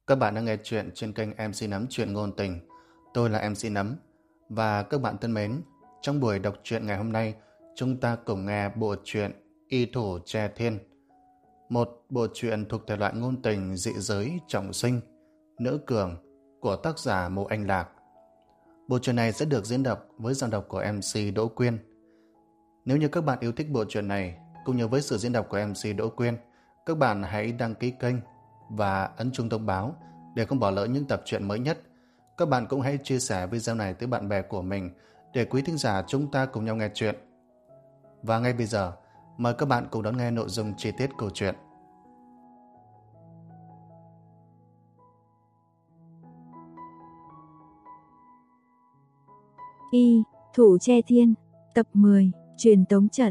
Các bạn đang nghe chuyện trên kênh MC Nấm Chuyện Ngôn Tình. Tôi là MC Nấm. Và các bạn thân mến, trong buổi đọc truyện ngày hôm nay, chúng ta cùng nghe bộ truyện Y Thủ Tre Thiên. Một bộ truyện thuộc thể loại ngôn tình dị giới trọng sinh, nữ cường của tác giả Mộ Anh Lạc. Bộ truyện này sẽ được diễn đọc với giọng đọc của MC Đỗ Quyên. Nếu như các bạn yêu thích bộ truyện này, cũng như với sự diễn đọc của MC Đỗ Quyên, các bạn hãy đăng ký kênh và ấn chuông thông báo để không bỏ lỡ những tập truyện mới nhất. Các bạn cũng hãy chia sẻ video này tới bạn bè của mình để quý thính giả chúng ta cùng nhau nghe chuyện. Và ngay bây giờ, mời các bạn cùng đón nghe nội dung chi tiết câu chuyện. Y Thủ Tre Thiên, tập 10, truyền tống trận.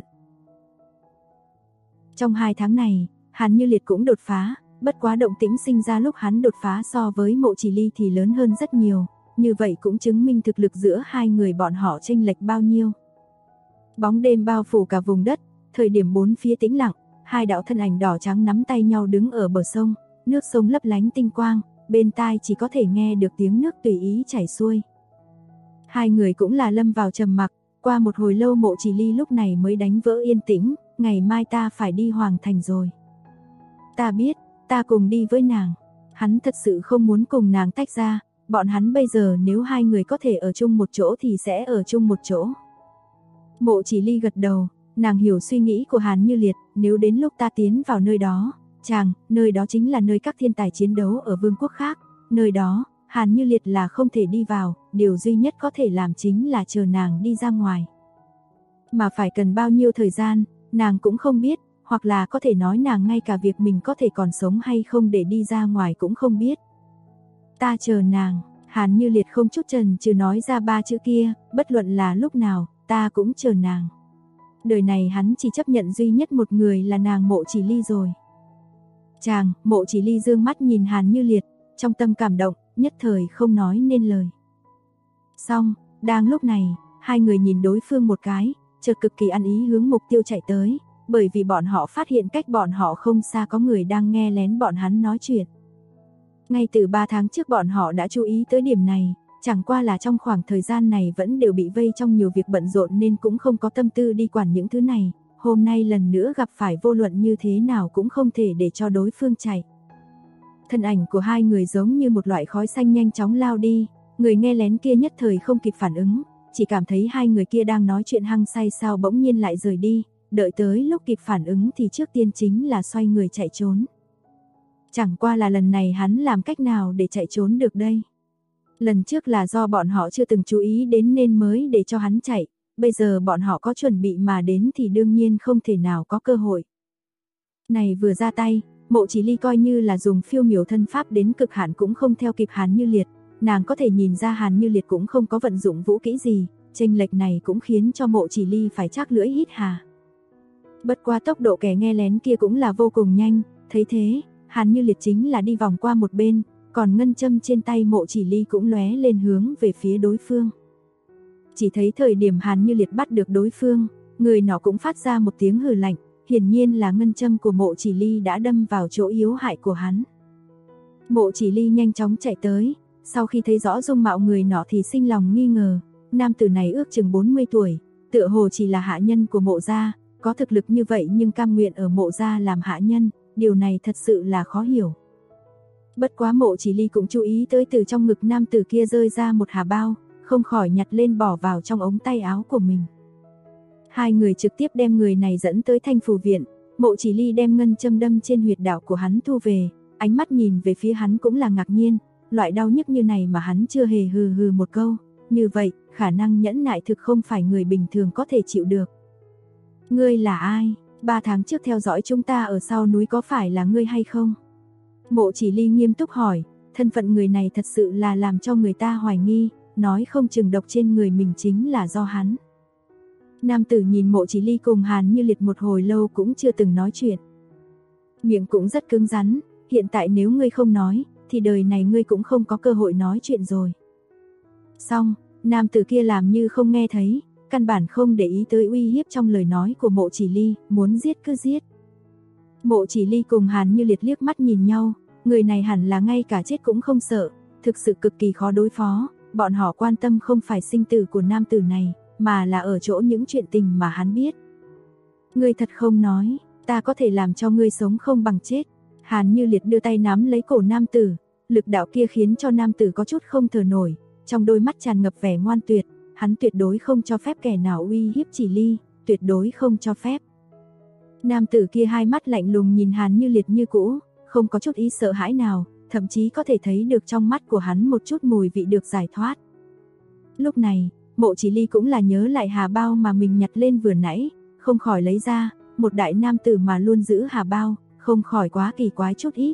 Trong 2 tháng này, Hàn Như Liệt cũng đột phá, bất quá động tĩnh sinh ra lúc hắn đột phá so với Mộ Chỉ Ly thì lớn hơn rất nhiều, như vậy cũng chứng minh thực lực giữa hai người bọn họ chênh lệch bao nhiêu. Bóng đêm bao phủ cả vùng đất, thời điểm bốn phía tĩnh lặng, hai đạo thân ảnh đỏ trắng nắm tay nhau đứng ở bờ sông, nước sông lấp lánh tinh quang, bên tai chỉ có thể nghe được tiếng nước tùy ý chảy xuôi. Hai người cũng là lâm vào trầm mặc, qua một hồi lâu Mộ Chỉ Ly lúc này mới đánh vỡ yên tĩnh, ngày mai ta phải đi Hoàng Thành rồi. Ta biết, ta cùng đi với nàng. Hắn thật sự không muốn cùng nàng tách ra, bọn hắn bây giờ nếu hai người có thể ở chung một chỗ thì sẽ ở chung một chỗ. Mộ Chỉ Ly gật đầu, nàng hiểu suy nghĩ của Hàn Như Liệt, nếu đến lúc ta tiến vào nơi đó, nơi đó chính là nơi các thiên tài chiến đấu ở vương quốc khác, nơi đó, Hàn Như Liệt là không thể đi vào, điều duy nhất có thể làm chính là chờ nàng đi ra ngoài. Mà phải cần bao nhiêu thời gian, nàng cũng không biết, hoặc là có thể nói nàng ngay cả việc mình có thể còn sống hay không để đi ra ngoài cũng không biết. Ta chờ nàng, Hàn Như Liệt không chút chần chừ nói ra 3 chữ kia, bất luận là lúc nào, ta cũng chờ nàng. Đời này hắn chỉ chấp nhận duy nhất một người là nàng Mộ Chỉ Ly rồi. Mộ Chỉ Ly dương mắt nhìn Hàn Như Liệt, trong tâm cảm động, nhất thời không nói nên lời. Xong, đang lúc này, hai người nhìn đối phương một cái, chợt cực kỳ ăn ý hướng mục tiêu chạy tới, bởi vì bọn họ phát hiện cách bọn họ không xa có người đang nghe lén bọn hắn nói chuyện. Ngay từ 3 tháng trước bọn họ đã chú ý tới điểm này, chẳng qua là trong khoảng thời gian này vẫn đều bị vây trong nhiều việc bận rộn nên cũng không có tâm tư đi quản những thứ này, hôm nay lần nữa gặp phải vô luận như thế nào cũng không thể để cho đối phương chạy. Thân ảnh của hai người giống như một loại khói xanh nhanh chóng lao đi, người nghe lén kia nhất thời không kịp phản ứng, chỉ cảm thấy hai người kia đang nói chuyện hăng say sao bỗng nhiên lại rời đi, đợi tới lúc kịp phản ứng thì trước tiên chính là xoay người chạy trốn. Chẳng qua là lần này hắn làm cách nào để chạy trốn được đây? Lần trước là do bọn họ chưa từng chú ý đến nên mới để cho hắn chạy, bây giờ bọn họ có chuẩn bị mà đến thì đương nhiên không thể nào có cơ hội. Này vừa ra tay, Mộ Chỉ Ly coi như là dùng phiêu miểu thân pháp đến cực hạn cũng không theo kịp Hàn Như Liệt, nàng có thể nhìn ra Hàn Như Liệt cũng không có vận dụng vũ kỹ gì, chênh lệch này cũng khiến cho Mộ Chỉ Ly phải trác lưỡi hít hà. Bất qua tốc độ kẻ nghe lén kia cũng là vô cùng nhanh, thấy thế, Hàn Như Liệt chính là đi vòng qua một bên, còn ngân châm trên tay Mộ Chỉ Ly cũng lóe lên hướng về phía đối phương. Chỉ thấy thời điểm Hàn Như Liệt bắt được đối phương, người nọ cũng phát ra một tiếng hừ lạnh, hiển nhiên là ngân châm của Mộ Chỉ Ly đã đâm vào chỗ yếu hại của hắn. Mộ Chỉ Ly nhanh chóng chạy tới, sau khi thấy rõ dung mạo người nọ thì sinh lòng nghi ngờ, nam tử này ước chừng 40 tuổi, tựa hồ chỉ là hạ nhân của Mộ gia, có thực lực như vậy nhưng cam nguyện ở Mộ gia làm hạ nhân, điều này thật sự là khó hiểu. Bất quá Mộ Chỉ Ly cũng chú ý tới từ trong ngực nam tử kia rơi ra một hà bao, không khỏi nhặt lên bỏ vào trong ống tay áo của mình. Hai người trực tiếp đem người này dẫn tới Thanh Phủ viện, Mộ Chỉ Ly đem ngân châm đâm trên huyệt đạo của hắn thu về, ánh mắt nhìn về phía hắn cũng là ngạc nhiên, loại đau nhức như này mà hắn chưa hề hừ một câu, như vậy, khả năng nhẫn nại thực không phải người bình thường có thể chịu được. Ngươi là ai? 3 tháng trước theo dõi chúng ta ở sau núi có phải là ngươi hay không? Mộ Chỉ Ly nghiêm túc hỏi, thân phận người này thật sự là làm cho người ta hoài nghi, nói không chừng độc trên người mình chính là do hắn. Nam tử nhìn Mộ Chỉ Ly cùng Hàn Như Liệt một hồi lâu cũng chưa từng nói chuyện. Miệng cũng rất cứng rắn, hiện tại nếu ngươi không nói, thì đời này ngươi cũng không có cơ hội nói chuyện rồi. Xong, nam tử kia làm như không nghe thấy, căn bản không để ý tới uy hiếp trong lời nói của Mộ Chỉ Ly, muốn giết cứ giết. Mộ Chỉ Ly cùng Hàn Như Liệt liếc mắt nhìn nhau, Người này hẳn là ngay cả chết cũng không sợ, thực sự cực kỳ khó đối phó, bọn họ quan tâm không phải sinh tử của nam tử này, mà là ở chỗ những chuyện tình mà hắn biết. Ngươi thật không nói, ta có thể làm cho ngươi sống không bằng chết. Hàn Như Liệt đưa tay nắm lấy cổ nam tử, lực đạo kia khiến cho nam tử có chút không thở nổi, trong đôi mắt tràn ngập vẻ ngoan tuyệt, hắn tuyệt đối không cho phép kẻ nào uy hiếp Chỉ Ly, tuyệt đối không cho phép. Nam tử kia hai mắt lạnh lùng nhìn Hàn Như Liệt như cũ, không có chút ý sợ hãi nào, thậm chí có thể thấy được trong mắt của hắn một chút mùi vị được giải thoát. Lúc này, Mộ Chỉ Ly cũng là nhớ lại hà bao mà mình nhặt lên vừa nãy, không khỏi lấy ra, một đại nam tử mà luôn giữ hà bao, không khỏi quá kỳ quái chút ít.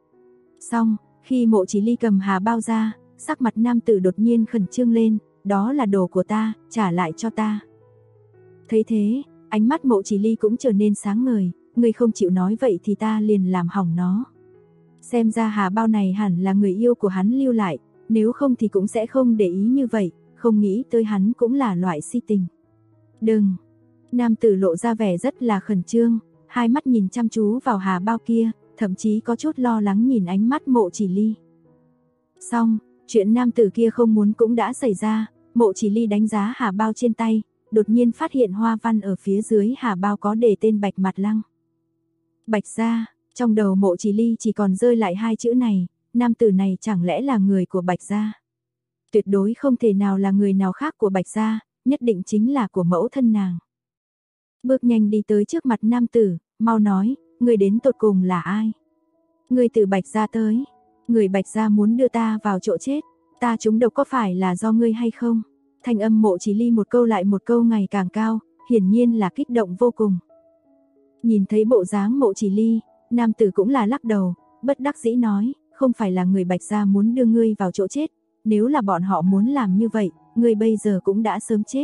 Xong, khi Mộ Chỉ Ly cầm hà bao ra, sắc mặt nam tử đột nhiên khẩn trương lên, đó là đồ của ta, trả lại cho ta. Thấy thế, ánh mắt Mộ Chỉ Ly cũng trở nên sáng ngời, ngươi không chịu nói vậy thì ta liền làm hỏng nó. Xem ra hà bao này hẳn là người yêu của hắn lưu lại, nếu không thì cũng sẽ không để ý như vậy, không nghĩ tới hắn cũng là loại si tình. Đừng! Nam tử lộ ra vẻ rất là khẩn trương, hai mắt nhìn chăm chú vào hà bao kia, thậm chí có chút lo lắng nhìn ánh mắt Mộ Chỉ Ly. Xong, chuyện nam tử kia không muốn cũng đã xảy ra, Mộ Chỉ Ly đánh giá hà bao trên tay, đột nhiên phát hiện hoa văn ở phía dưới hà bao có đề tên Bạch Mạt Lăng. Bạch gia, trong đầu Mộ Chỉ Ly chỉ còn rơi lại hai chữ này, nam tử này chẳng lẽ là người của Bạch gia? Tuyệt đối không thể nào là người nào khác của Bạch gia, nhất định chính là của mẫu thân nàng. Bước nhanh đi tới trước mặt nam tử, mau nói, người đến tột cùng là ai? Người từ Bạch gia tới, người Bạch gia muốn đưa ta vào chỗ chết, ta trúng độc có phải là do ngươi hay không? Thanh âm Mộ Chỉ Ly một câu lại một câu ngày càng cao, hiển nhiên là kích động vô cùng. Nhìn thấy bộ dáng Mộ Chỉ Ly, nam tử cũng là lắc đầu, bất đắc dĩ nói, không phải là người Bạch gia muốn đưa ngươi vào chỗ chết, nếu là bọn họ muốn làm như vậy, ngươi bây giờ cũng đã sớm chết.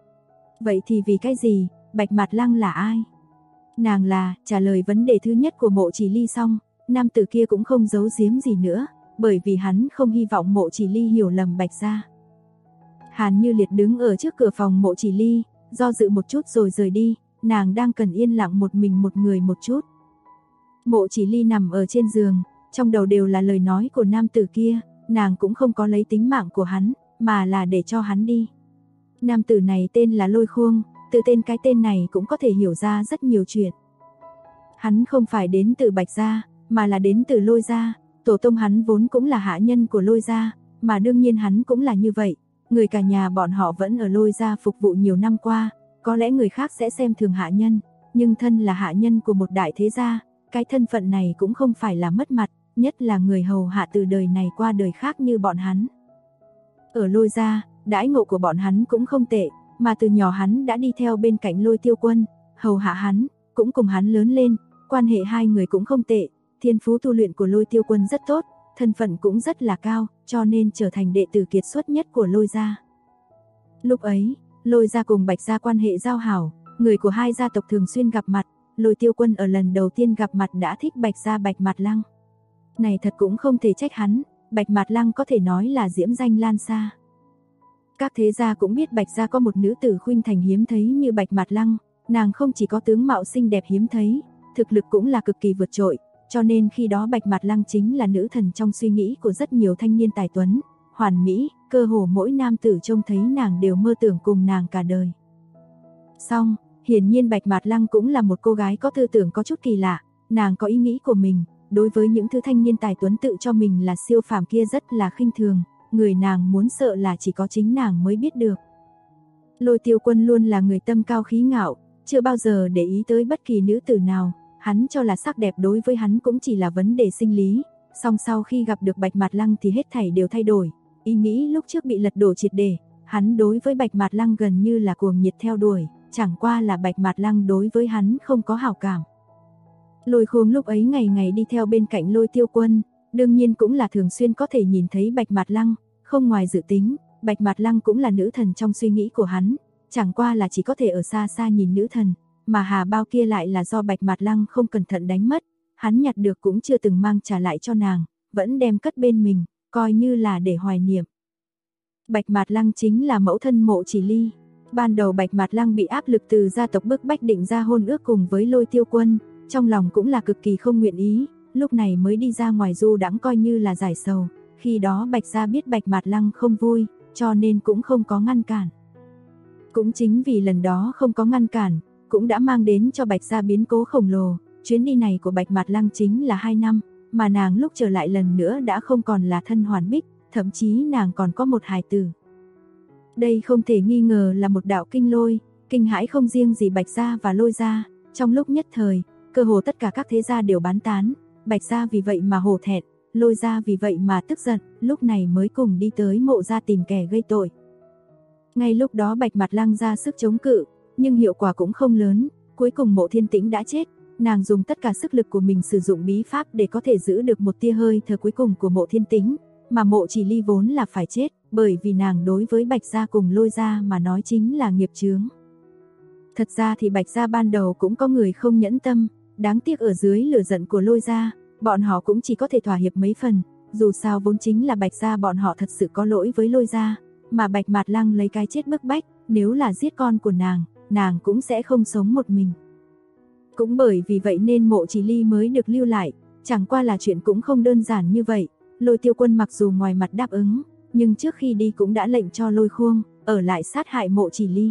Vậy thì vì cái gì, Bạch Mạt Lăng là ai? Nàng là, trả lời vấn đề thứ nhất của Mộ Chỉ Ly xong, nam tử kia cũng không giấu giếm gì nữa, bởi vì hắn không hy vọng Mộ Chỉ Ly hiểu lầm Bạch gia. Hàn Như Liệt đứng ở trước cửa phòng Mộ Chỉ Ly, do dự một chút rồi rời đi, nàng đang cần yên lặng một mình một người một chút. Mộ Chỉ Ly nằm ở trên giường, trong đầu đều là lời nói của nam tử kia, nàng cũng không có lấy tính mạng của hắn, mà là để cho hắn đi. Nam tử này tên là Lôi Khuông, từ cái tên này cũng có thể hiểu ra rất nhiều chuyện. Hắn không phải đến từ Bạch gia, mà là đến từ Lôi gia, tổ tông hắn vốn cũng là hạ nhân của Lôi gia, mà đương nhiên hắn cũng là như vậy. Người cả nhà bọn họ vẫn ở Lôi gia phục vụ nhiều năm qua, có lẽ người khác sẽ xem thường hạ nhân, nhưng thân là hạ nhân của một đại thế gia, cái thân phận này cũng không phải là mất mặt, nhất là người hầu hạ từ đời này qua đời khác như bọn hắn. Ở Lôi gia, đãi ngộ của bọn hắn cũng không tệ, mà từ nhỏ hắn đã đi theo bên cạnh Lôi Tiêu Quân, hầu hạ hắn, cũng cùng hắn lớn lên, quan hệ hai người cũng không tệ, thiên phú tu luyện của Lôi Tiêu Quân rất tốt, thân phận cũng rất là cao, cho nên trở thành đệ tử kiệt xuất nhất của Lôi gia. Lúc ấy, Lôi gia cùng Bạch gia quan hệ giao hảo, người của hai gia tộc thường xuyên gặp mặt, Lôi Tiêu Quân ở lần đầu tiên gặp mặt đã thích Bạch gia Bạch Mạt Lăng. Này thật cũng không thể trách hắn, Bạch Mạt Lăng có thể nói là diễm danh lan xa. Các thế gia cũng biết Bạch gia có một nữ tử khuynh thành hiếm thấy như Bạch Mạt Lăng, nàng không chỉ có tướng mạo xinh đẹp hiếm thấy, thực lực cũng là cực kỳ vượt trội, cho nên khi đó Bạch Mạt Lăng chính là nữ thần trong suy nghĩ của rất nhiều thanh niên tài tuấn, hoàn mỹ, cơ hồ mỗi nam tử trông thấy nàng đều mơ tưởng cùng nàng cả đời. Xong, hiển nhiên Bạch Mạt Lăng cũng là một cô gái có tư tưởng có chút kỳ lạ, nàng có ý nghĩ của mình, đối với những thứ thanh niên tài tuấn tự cho mình là siêu phàm kia rất là khinh thường, người nàng muốn sợ là chỉ có chính nàng mới biết được. Lôi Tiêu Quân luôn là người tâm cao khí ngạo, chưa bao giờ để ý tới bất kỳ nữ tử nào, hắn cho là sắc đẹp đối với hắn cũng chỉ là vấn đề sinh lý, song sau khi gặp được Bạch Mạt Lăng thì hết thảy đều thay đổi, ý nghĩ lúc trước bị lật đổ triệt để, hắn đối với Bạch Mạt Lăng gần như là cuồng nhiệt theo đuổi, chẳng qua là Bạch Mạt Lăng đối với hắn không có hảo cảm. Lôi Khuông lúc ấy ngày ngày đi theo bên cạnh Lôi Tiêu Quân, đương nhiên cũng là thường xuyên có thể nhìn thấy Bạch Mạt Lăng, không ngoài dự tính, Bạch Mạt Lăng cũng là nữ thần trong suy nghĩ của hắn, chẳng qua là chỉ có thể ở xa xa nhìn nữ thần, mà hà bao kia lại là do Bạch Mạt Lăng không cẩn thận đánh mất, hắn nhặt được cũng chưa từng mang trả lại cho nàng, vẫn đem cất bên mình, coi như là để hoài niệm. Bạch Mạt Lăng chính là mẫu thân Mộ Chỉ Ly. Ban đầu Bạch Mạt Lăng bị áp lực từ gia tộc bức bách định ra hôn ước cùng với Lôi Tiêu Quân, trong lòng cũng là cực kỳ không nguyện ý, lúc này mới đi ra ngoài du đãng coi như là giải sầu. Khi đó Bạch Gia biết Bạch Mạt Lăng không vui, cho nên cũng không có ngăn cản. Cũng chính vì lần đó không có ngăn cản, cũng đã mang đến cho Bạch Gia biến cố khổng lồ. Chuyến đi này của Bạch Mạt Lăng chính là 2 năm, mà nàng lúc trở lại lần nữa đã không còn là thân hoàn bích, thậm chí nàng còn có một hài tử. Đây không thể nghi ngờ là một đạo kinh lôi, kinh hãi không riêng gì Bạch Gia và Lôi Gia. Trong lúc nhất thời, cơ hồ tất cả các thế gia đều bán tán, Bạch Gia vì vậy mà hổ thẹn, Lôi Gia vì vậy mà tức giận, lúc này mới cùng đi tới Mộ gia tìm kẻ gây tội. Ngay lúc đó Bạch Mạt Lăng ra sức chống cự, nhưng hiệu quả cũng không lớn, cuối cùng Mộ Thiên Tĩnh đã chết. Nàng dùng tất cả sức lực của mình sử dụng bí pháp để có thể giữ được một tia hơi thở cuối cùng của Mộ Thiên Tĩnh, mà Mộ Chỉ Ly vốn là phải chết, bởi vì nàng đối với Bạch Gia cùng Lôi Gia mà nói chính là nghiệp chướng. Thật ra thì Bạch Gia ban đầu cũng có người không nhẫn tâm, đáng tiếc ở dưới lửa giận của Lôi Gia, bọn họ cũng chỉ có thể thỏa hiệp mấy phần, dù sao vốn chính là Bạch Gia bọn họ thật sự có lỗi với Lôi Gia, mà Bạch Mạt Lăng lấy cái chết bức bách, nếu là giết con của nàng cũng sẽ không sống một mình. Cũng bởi vì vậy nên Mộ Chỉ Ly mới được lưu lại, chẳng qua là chuyện cũng không đơn giản như vậy. Lôi Tiêu Quân mặc dù ngoài mặt đáp ứng, nhưng trước khi đi cũng đã lệnh cho Lôi Khuông ở lại sát hại Mộ Chỉ Ly.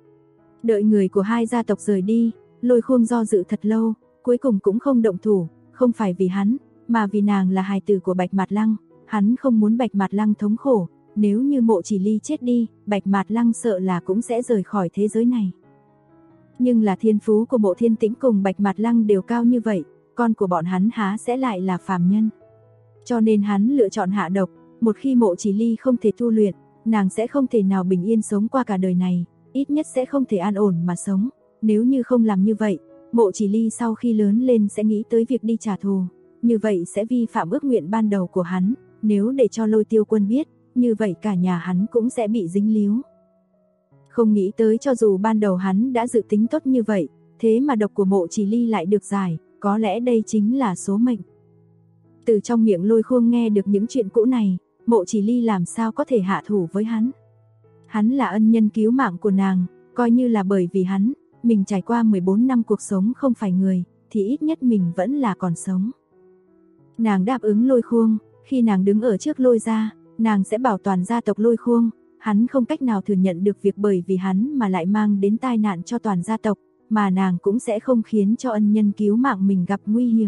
Đợi người của hai gia tộc rời đi, Lôi Khuông do dự thật lâu, cuối cùng cũng không động thủ, không phải vì hắn, mà vì nàng là hài tử của Bạch Mạt Lăng, hắn không muốn Bạch Mạt Lăng thống khổ, nếu như Mộ Chỉ Ly chết đi, Bạch Mạt Lăng sợ là cũng sẽ rời khỏi thế giới này. Nhưng là thiên phú của Mộ Thiên Tĩnh cùng Bạch Mạt Lăng đều cao như vậy, con của bọn hắn há sẽ lại là phàm nhân. Cho nên hắn lựa chọn hạ độc, một khi Mộ Chỉ Ly không thể tu luyện, nàng sẽ không thể nào bình yên sống qua cả đời này, ít nhất sẽ không thể an ổn mà sống. Nếu như không làm như vậy, Mộ Chỉ Ly sau khi lớn lên sẽ nghĩ tới việc đi trả thù, như vậy sẽ vi phạm ước nguyện ban đầu của hắn, nếu để cho Lôi Tiêu Quân biết, như vậy cả nhà hắn cũng sẽ bị dính líu. Không nghĩ tới cho dù ban đầu hắn đã dự tính tốt như vậy, thế mà độc của Mộ Chỉ Ly lại được giải, có lẽ đây chính là số mệnh. Từ trong miệng Lôi Khuông nghe được những chuyện cũ này, Mộ Chỉ Ly làm sao có thể hạ thủ với hắn. Hắn là ân nhân cứu mạng của nàng, coi như là bởi vì hắn, mình trải qua 14 năm cuộc sống không phải người, thì ít nhất mình vẫn là còn sống. Nàng đáp ứng Lôi Khuông, khi nàng đứng ở trước Lôi gia, nàng sẽ bảo toàn gia tộc Lôi Khuông. Hắn không cách nào thừa nhận được việc bởi vì hắn mà lại mang đến tai nạn cho toàn gia tộc, mà nàng cũng sẽ không khiến cho ân nhân cứu mạng mình gặp nguy hiểm.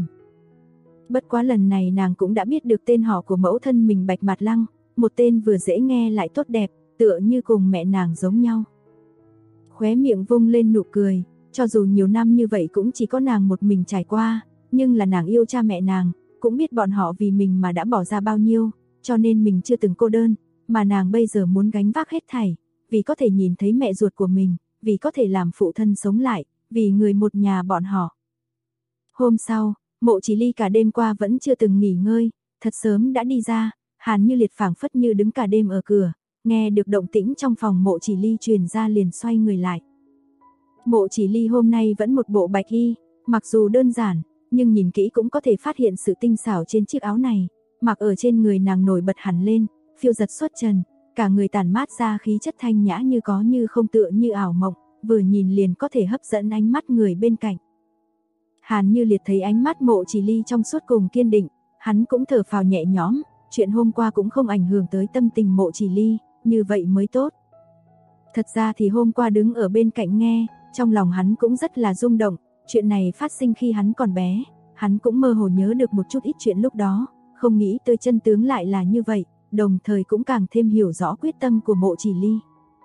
Bất quá lần này nàng cũng đã biết được tên họ của mẫu thân mình Bạch Mạt Lăng, một tên vừa dễ nghe lại tốt đẹp, tựa như cùng mẹ nàng giống nhau. Khóe miệng vung lên nụ cười, cho dù nhiều năm như vậy cũng chỉ có nàng một mình trải qua, nhưng là nàng yêu cha mẹ nàng, cũng biết bọn họ vì mình mà đã bỏ ra bao nhiêu, cho nên mình chưa từng cô đơn. Mà nàng bây giờ muốn gánh vác hết thảy, vì có thể nhìn thấy mẹ ruột của mình, vì có thể làm phụ thân sống lại, vì người một nhà bọn họ. Hôm sau, Mộ Chỉ Ly cả đêm qua vẫn chưa từng nghỉ ngơi, thật sớm đã đi ra, Hàn Như Liệt phảng phất như đứng cả đêm ở cửa, nghe được động tĩnh trong phòng Mộ Chỉ Ly truyền ra liền xoay người lại. Mộ Chỉ Ly hôm nay vẫn một bộ bạch y, mặc dù đơn giản, nhưng nhìn kỹ cũng có thể phát hiện sự tinh xảo trên chiếc áo này, mặc ở trên người nàng nổi bật hẳn lên. Phiêu giật xuất trần, cả người tản mát ra khí chất thanh nhã như có như không tựa như ảo mộng, vừa nhìn liền có thể hấp dẫn ánh mắt người bên cạnh. Hàn Như Liệt thấy ánh mắt Mộ Chỉ Ly trong suốt cùng kiên định, hắn cũng thở phào nhẹ nhõm, chuyện hôm qua cũng không ảnh hưởng tới tâm tình Mộ Chỉ Ly, như vậy mới tốt. Thật ra thì hôm qua đứng ở bên cạnh nghe, trong lòng hắn cũng rất là rung động, chuyện này phát sinh khi hắn còn bé, hắn cũng mơ hồ nhớ được một chút ít chuyện lúc đó, không nghĩ tới chân tướng lại là như vậy. Đồng thời cũng càng thêm hiểu rõ quyết tâm của Mộ Chỉ Ly.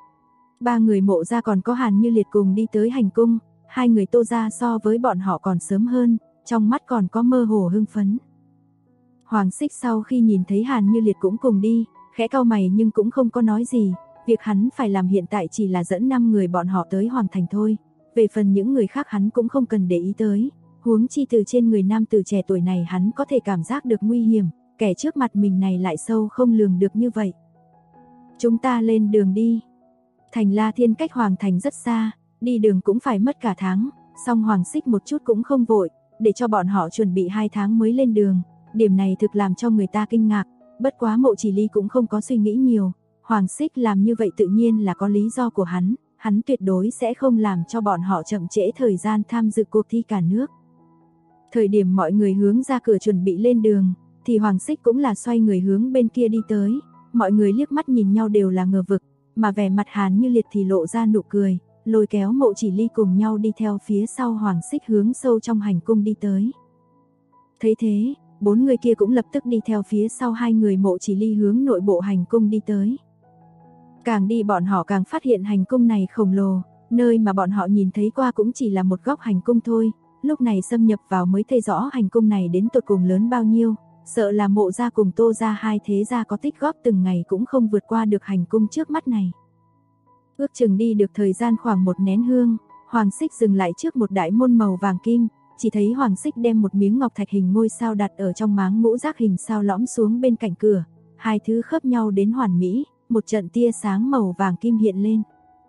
Ba người Mộ gia còn có Hàn Như Liệt cùng đi tới hành cung, hai người Tô gia so với bọn họ còn sớm hơn, trong mắt còn có mơ hồ hưng phấn. Hoàng Xích sau khi nhìn thấy Hàn Như Liệt cũng cùng đi, khẽ cau mày nhưng cũng không có nói gì, việc hắn phải làm hiện tại chỉ là dẫn 5 người bọn họ tới Hoàng Thành thôi, về phần những người khác hắn cũng không cần để ý tới, huống chi từ trên người nam tử trẻ tuổi này hắn có thể cảm giác được nguy hiểm. Kẻ trước mặt mình này lại sâu không lường được như vậy. Chúng ta lên đường đi. Thành La Thiên cách Hoàng Thành rất xa, đi đường cũng phải mất cả tháng, song Hoàng Xích một chút cũng không vội, để cho bọn họ chuẩn bị 2 tháng mới lên đường. Điểm này thực làm cho người ta kinh ngạc, bất quá Mộ Chỉ Ly cũng không có suy nghĩ nhiều. Hoàng Xích làm như vậy tự nhiên là có lý do của hắn tuyệt đối sẽ không làm cho bọn họ chậm trễ thời gian tham dự cuộc thi cả nước. Thời điểm mọi người hướng ra cửa chuẩn bị lên đường, thì Hoàng Xích cũng là xoay người hướng bên kia đi tới, mọi người liếc mắt nhìn nhau đều là ngờ vực, mà vẻ mặt Hàn Như Liệt thì lộ ra nụ cười, lôi kéo Mộ Chỉ Ly cùng nhau đi theo phía sau Hoàng Xích hướng sâu trong hành cung đi tới. Thấy thế, 4 người kia cũng lập tức đi theo phía sau hai người Mộ Chỉ Ly hướng nội bộ hành cung đi tới. Càng đi bọn họ càng phát hiện hành cung này khổng lồ, nơi mà bọn họ nhìn thấy qua cũng chỉ là một góc hành cung thôi, lúc này xâm nhập vào mới thấy rõ hành cung này đến tột cùng lớn bao nhiêu, sợ là Mộ gia cùng Tô gia hai thế gia có tích góp từng ngày cũng không vượt qua được hành cung trước mắt này. Ước chừng đi được thời gian khoảng một nén hương, Hoàng Xích dừng lại trước một đại môn màu vàng kim, chỉ thấy Hoàng Xích đem một miếng ngọc thạch hình ngôi sao đặt ở trong máng ngũ giác hình sao lõm xuống bên cạnh cửa, hai thứ khớp nhau đến hoàn mỹ, một trận tia sáng màu vàng kim hiện lên.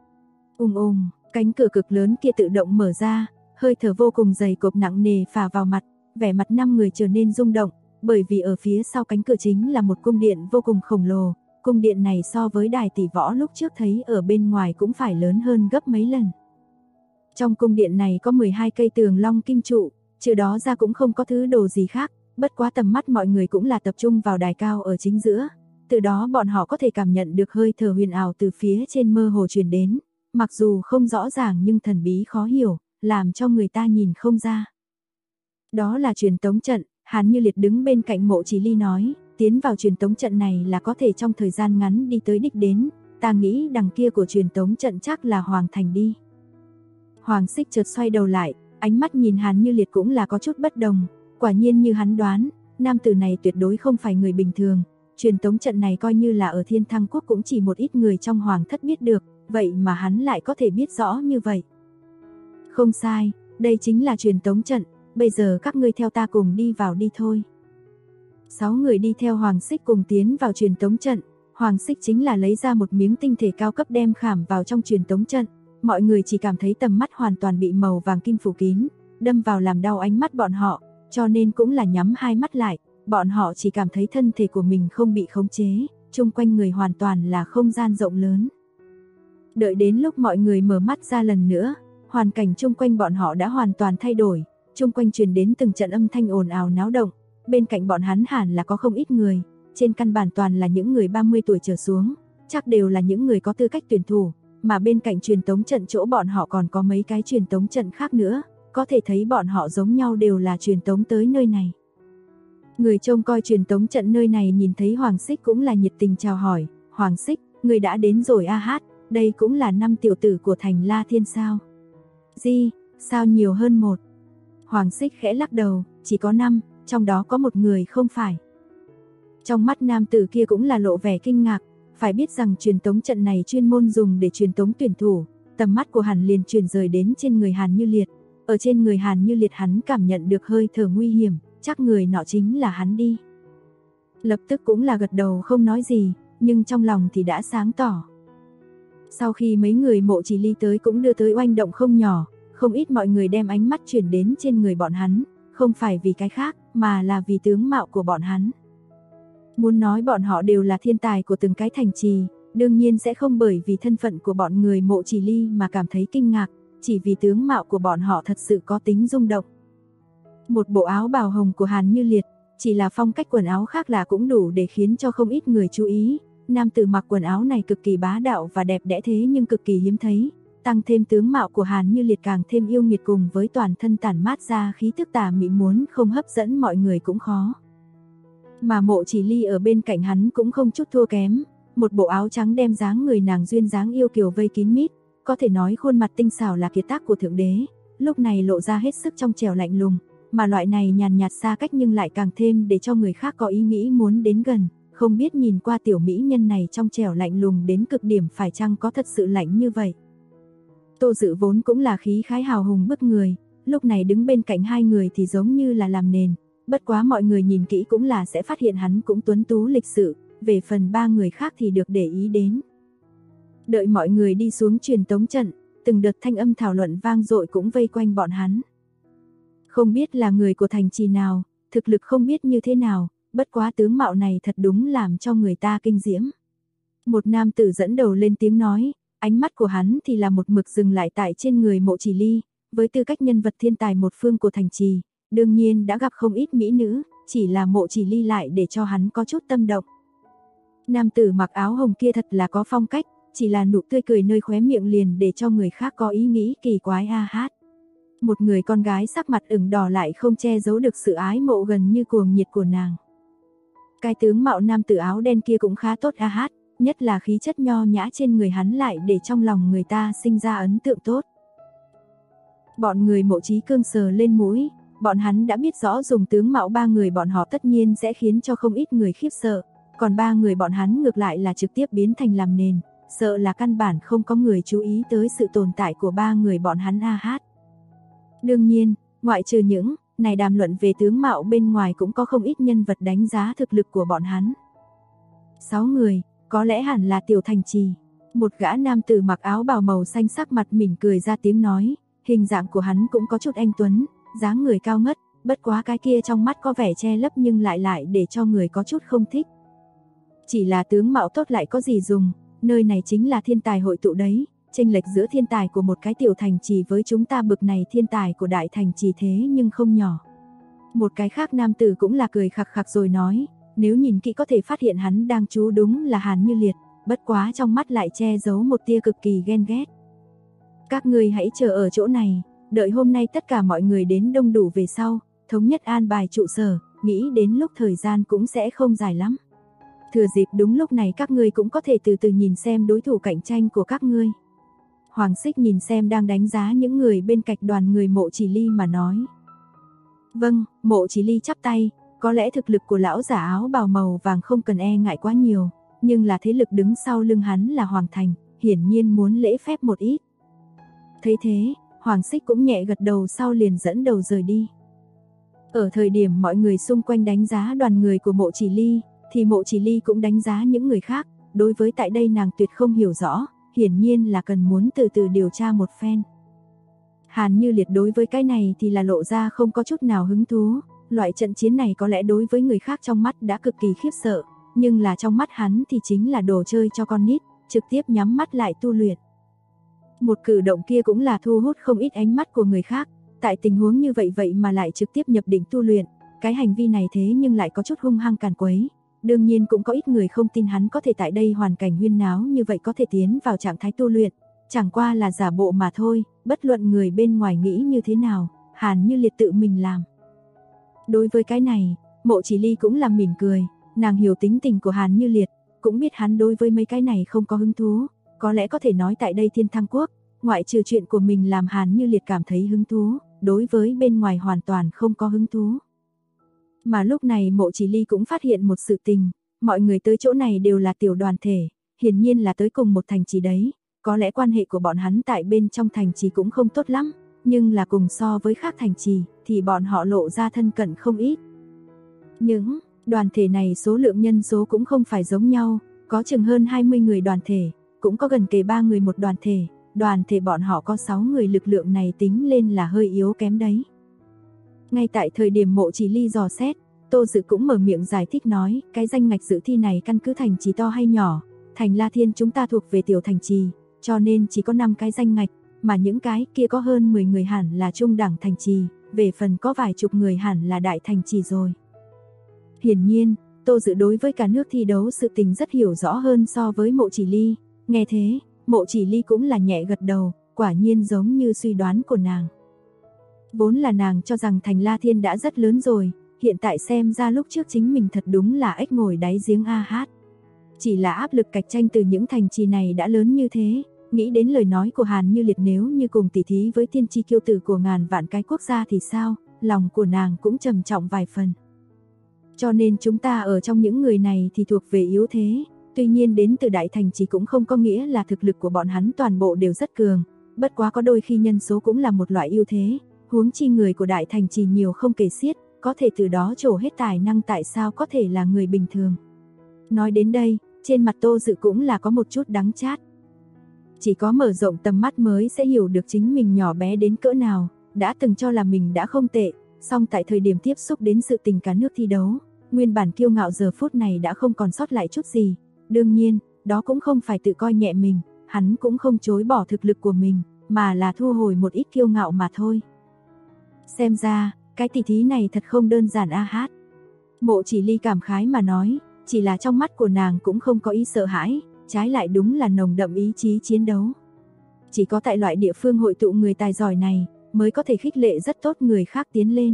Cánh cửa cực lớn kia tự động mở ra, hơi thở vô cùng dày cộp nặng nề phả vào mặt, vẻ mặt 5 người trở nên rung động, bởi vì ở phía sau cánh cửa chính là một cung điện vô cùng khổng lồ, cung điện này so với đài tỷ võ lúc trước thấy ở bên ngoài cũng phải lớn hơn gấp mấy lần. Trong cung điện này có 12 cây tường long kim trụ, trừ đó ra cũng không có thứ đồ gì khác, bất quá tầm mắt mọi người cũng là tập trung vào đài cao ở chính giữa, từ đó bọn họ có thể cảm nhận được hơi thở huyền ảo từ phía trên mơ hồ truyền đến, mặc dù không rõ ràng nhưng thần bí khó hiểu, làm cho người ta nhìn không ra. Đó là truyền tống trận, Hàn Như Liệt đứng bên cạnh Mộ Chỉ Ly nói, tiến vào truyền tống trận này là có thể trong thời gian ngắn đi tới đích đến, ta nghĩ đằng kia của truyền tống trận chắc là Hoàng Thành đi. Hoàng Xích chợt xoay đầu lại, ánh mắt nhìn Hàn Như Liệt cũng là có chút bất đồng, quả nhiên như hắn đoán, nam tử này tuyệt đối không phải người bình thường, truyền tống trận này coi như là ở Thiên Thăng Quốc cũng chỉ một ít người trong hoàng thất biết được, vậy mà hắn lại có thể biết rõ như vậy. Không sai, đây chính là truyền tống trận, bây giờ các ngươi theo ta cùng đi vào đi thôi. 6 người đi theo Hoàng Xích cùng tiến vào truyền tống trận, Hoàng Xích chính là lấy ra một miếng tinh thể cao cấp đem khảm vào trong truyền tống trận, mọi người chỉ cảm thấy tầm mắt hoàn toàn bị màu vàng kim phủ kín, đâm vào làm đau ánh mắt bọn họ, cho nên cũng là nhắm hai mắt lại, bọn họ chỉ cảm thấy thân thể của mình không bị khống chế, chung quanh người hoàn toàn là không gian rộng lớn. Đợi đến lúc mọi người mở mắt ra lần nữa, hoàn cảnh chung quanh bọn họ đã hoàn toàn thay đổi, chung quanh truyền đến từng trận âm thanh ồn ào náo động, bên cạnh bọn hắn hẳn là có không ít người, trên căn bản toàn là những người 30 tuổi trở xuống, chắc đều là những người có tư cách tuyển thủ, mà bên cạnh truyền tống trận chỗ bọn họ còn có mấy cái truyền tống trận khác nữa, có thể thấy bọn họ giống nhau đều là truyền tống tới nơi này. Người trông coi truyền tống trận nơi này nhìn thấy Hoàng Xích cũng là nhiệt tình chào hỏi, Hoàng Xích, người đã đến rồi a hát, đây cũng là 5 tiểu tử của thành La Thiên sao? Gì, sao nhiều hơn một? Hoàng Xích khẽ lắc đầu, chỉ có 5, trong đó có một người không phải. Trong mắt nam tử kia cũng là lộ vẻ kinh ngạc, phải biết rằng truyền tống trận này chuyên môn dùng để truyền tống tuyển thủ, tầm mắt của hắn liền chuyển rời đến trên người Hàn Như Liệt, ở trên người Hàn Như Liệt hắn cảm nhận được hơi thở nguy hiểm, chắc người nọ chính là hắn đi. Lập tức cũng là gật đầu không nói gì, nhưng trong lòng thì đã sáng tỏ. Sau khi mấy người Mộ Chỉ Ly tới cũng đưa tới oanh động không nhỏ, không ít mọi người đem ánh mắt chuyển đến trên người bọn hắn, không phải vì cái khác, mà là vì tướng mạo của bọn hắn. Muốn nói bọn họ đều là thiên tài của từng cái thành trì, đương nhiên sẽ không bởi vì thân phận của bọn người Mộ Chỉ Ly mà cảm thấy kinh ngạc, chỉ vì tướng mạo của bọn họ thật sự có tính rung động. Một bộ áo bào hồng của Hàn Như Liệt, chỉ là phong cách quần áo khác là cũng đủ để khiến cho không ít người chú ý. Nam tử mặc quần áo này cực kỳ bá đạo và đẹp đẽ thế nhưng cực kỳ hiếm thấy, tăng thêm tướng mạo của Hàn Như Liệt càng thêm yêu nghiệt cùng với toàn thân tản mát ra khí thức tà mị muốn không hấp dẫn mọi người cũng khó. Mà Mộ Chỉ Ly ở bên cạnh hắn cũng không chút thua kém, một bộ áo trắng đem dáng người nàng duyên dáng yêu kiều vây kín mít, có thể nói khuôn mặt tinh xảo là kiệt tác của thượng đế, lúc này lộ ra hết sức trong trẻo lạnh lùng, mà loại này nhàn nhạt xa cách nhưng lại càng thêm để cho người khác có ý nghĩ muốn đến gần, không biết nhìn qua tiểu mỹ nhân này trong trẻo lạnh lùng đến cực điểm phải chăng có thật sự lạnh như vậy. Tô Dự vốn cũng là khí khái hào hùng bức người, lúc này đứng bên cạnh hai người thì giống như là làm nền, bất quá mọi người nhìn kỹ cũng là sẽ phát hiện hắn cũng tuấn tú lịch sự, về phần 3 người khác thì được để ý đến. Đợi mọi người đi xuống truyền tống trận, từng đợt thanh âm thảo luận vang dội cũng vây quanh bọn hắn. Không biết là người của thành trì nào, thực lực không biết như thế nào, bất quá tướng mạo này thật đúng làm cho người ta kinh diễm. Một nam tử dẫn đầu lên tiếng nói, ánh mắt của hắn thì là một mực dừng lại tại trên người Mộ Chỉ Ly, với tư cách nhân vật thiên tài một phương của thành trì, đương nhiên đã gặp không ít mỹ nữ, chỉ là Mộ Chỉ Ly lại để cho hắn có chút tâm động. Nam tử mặc áo hồng kia thật là có phong cách, chỉ là nụ tươi cười nơi khóe miệng liền để cho người khác có ý nghĩ kỳ quái a hát. Một người con gái sắc mặt ửng đỏ lại không che giấu được sự ái mộ gần như cuồng nhiệt của nàng. Cái tướng mạo nam tử áo đen kia cũng khá tốt a hát, nhất là khí chất nho nhã trên người hắn lại để trong lòng người ta sinh ra ấn tượng tốt. Bọn người Mộ Chí Cương sờ lên mũi, bọn hắn đã biết rõ dùng tướng mạo ba người bọn họ tất nhiên sẽ khiến cho không ít người khiếp sợ, còn ba người bọn hắn ngược lại là trực tiếp biến thành làm nền, sợ là căn bản không có người chú ý tới sự tồn tại của ba người bọn hắn a hát. Đương nhiên, ngoại trừ những này đàm luận về tướng mạo bên ngoài cũng có không ít nhân vật đánh giá thực lực của bọn hắn. 6 người, có lẽ hẳn là Tiểu Thành Trì. Một gã nam tử mặc áo bào màu xanh sắc mặt mỉm cười ra tiếng nói, hình dạng của hắn cũng có chút anh tuấn, dáng người cao ngất, bất quá cái kia trong mắt có vẻ che lấp nhưng lại để cho người có chút không thích. Chỉ là tướng mạo tốt lại có gì dùng, nơi này chính là thiên tài hội tụ đấy, chênh lệch giữa thiên tài của một cái tiểu thành trì với chúng ta bực này thiên tài của đại thành trì thế nhưng không nhỏ. Một cái khác nam tử cũng là cười khặc khặc rồi nói, nếu nhìn kỹ có thể phát hiện hắn đang chú đúng là Hàn Như Liệt, bất quá trong mắt lại che giấu một tia cực kỳ ghen ghét. Các ngươi hãy chờ ở chỗ này, đợi hôm nay tất cả mọi người đến đông đủ về sau, thống nhất an bài trụ sở, nghĩ đến lúc thời gian cũng sẽ không dài lắm. Thừa dịp đúng lúc này các ngươi cũng có thể từ từ nhìn xem đối thủ cạnh tranh của các ngươi. Hoàng Xích nhìn xem đang đánh giá những người bên cạnh đoàn người Mộ Chỉ Ly mà nói. Vâng, Mộ Chỉ Ly chắp tay, có lẽ thực lực của lão giả áo bào màu vàng không cần e ngại quá nhiều, nhưng là thế lực đứng sau lưng hắn là Hoàng Thành, hiển nhiên muốn lễ phép một ít. Thấy thế, Hoàng Xích cũng nhẹ gật đầu sau liền dẫn đầu rời đi. Ở thời điểm mọi người xung quanh đánh giá đoàn người của Mộ Chỉ Ly, thì Mộ Chỉ Ly cũng đánh giá những người khác, đối với tại đây nàng tuyệt không hiểu rõ, hiển nhiên là cần muốn từ từ điều tra một phen. Hàn Như Liệt đối với cái này thì là lộ ra không có chút nào hứng thú, loại trận chiến này có lẽ đối với người khác trong mắt đã cực kỳ khiếp sợ, nhưng là trong mắt hắn thì chính là đồ chơi cho con nít, trực tiếp nhắm mắt lại tu luyện. Một cử động kia cũng là thu hút không ít ánh mắt của người khác, tại tình huống như vậy mà lại trực tiếp nhập định tu luyện, cái hành vi này thế nhưng lại có chút hung hăng càn quấy. Đương nhiên cũng có ít người không tin hắn có thể tại đây hoàn cảnh huyên náo như vậy có thể tiến vào trạng thái tu luyện, chẳng qua là giả bộ mà thôi, bất luận người bên ngoài nghĩ như thế nào, Hàn Như Liệt tự mình làm. Đối với cái này, Mộ Chỉ Ly cũng là mỉm cười, nàng hiểu tính tình của Hàn Như Liệt, cũng biết hắn đối với mấy cái này không có hứng thú, có lẽ có thể nói tại đây Thiên Thăng Quốc, ngoại trừ chuyện của mình làm Hàn Như Liệt cảm thấy hứng thú, đối với bên ngoài hoàn toàn không có hứng thú. Mà lúc này Mộ Chỉ Ly cũng phát hiện một sự tình, mọi người tới chỗ này đều là tiểu đoàn thể, hiển nhiên là tới cùng một thành trì đấy, có lẽ quan hệ của bọn hắn tại bên trong thành trì cũng không tốt lắm, nhưng là cùng so với khác thành trì, thì bọn họ lộ ra thân cận không ít. Những đoàn thể này số lượng nhân số cũng không phải giống nhau, có chừng hơn 20 người đoàn thể, cũng có gần kề 3 người một đoàn thể bọn họ có 6 người lực lượng này tính lên là hơi yếu kém đấy. Ngay tại thời điểm Mộ Chỉ Ly dò xét, Tô Dự cũng mở miệng giải thích nói, cái danh ngạch dự thi này căn cứ thành trì to hay nhỏ, thành La Thiên chúng ta thuộc về tiểu thành trì, cho nên chỉ có 5 cái danh ngạch, mà những cái kia có hơn 10 người hẳn là trung đẳng thành trì, về phần có vài chục người hẳn là đại thành trì rồi. Hiển nhiên, Tô Dự đối với cả nước thi đấu sự tình rất hiểu rõ hơn so với Mộ Chỉ Ly, nghe thế, Mộ Chỉ Ly cũng là nhẹ gật đầu, quả nhiên giống như suy đoán của nàng. Vốn là nàng cho rằng thành La Thiên đã rất lớn rồi, hiện tại xem ra lúc trước chính mình thật đúng là ếch ngồi đáy giếng a hát. Chỉ là áp lực cạnh tranh từ những thành trì này đã lớn như thế, nghĩ đến lời nói của Hàn Như Liệt nếu như cùng tỉ thí với thiên chi kiêu tử của ngàn vạn cái quốc gia thì sao, lòng của nàng cũng trầm trọng vài phần. Cho nên chúng ta ở trong những người này thì thuộc về yếu thế, tuy nhiên đến từ đại thành trì cũng không có nghĩa là thực lực của bọn hắn toàn bộ đều rất cường, bất quá có đôi khi nhân số cũng là một loại ưu thế, huống chi người của đại thành trì nhiều không kể xiết, có thể từ đó trổ hết tài năng tại sao có thể là người bình thường. Nói đến đây, trên mặt Tô Dự cũng là có một chút đắng chát. Chỉ có mở rộng tầm mắt mới sẽ hiểu được chính mình nhỏ bé đến cỡ nào, đã từng cho là mình đã không tệ, song tại thời điểm tiếp xúc đến sự tình cả nước thi đấu, nguyên bản kiêu ngạo giờ phút này đã không còn sót lại chút gì. Đương nhiên, đó cũng không phải tự coi nhẹ mình, hắn cũng không chối bỏ thực lực của mình, mà là thu hồi một ít kiêu ngạo mà thôi. Xem ra, Cái tỉ thí này thật không đơn giản a hát. Mộ Chỉ Ly cảm khái mà nói, chỉ là trong mắt của nàng cũng không có ý sợ hãi, trái lại đúng là nồng đậm ý chí chiến đấu. Chỉ có tại loại địa phương hội tụ người tài giỏi này, mới có thể khích lệ rất tốt người khác tiến lên.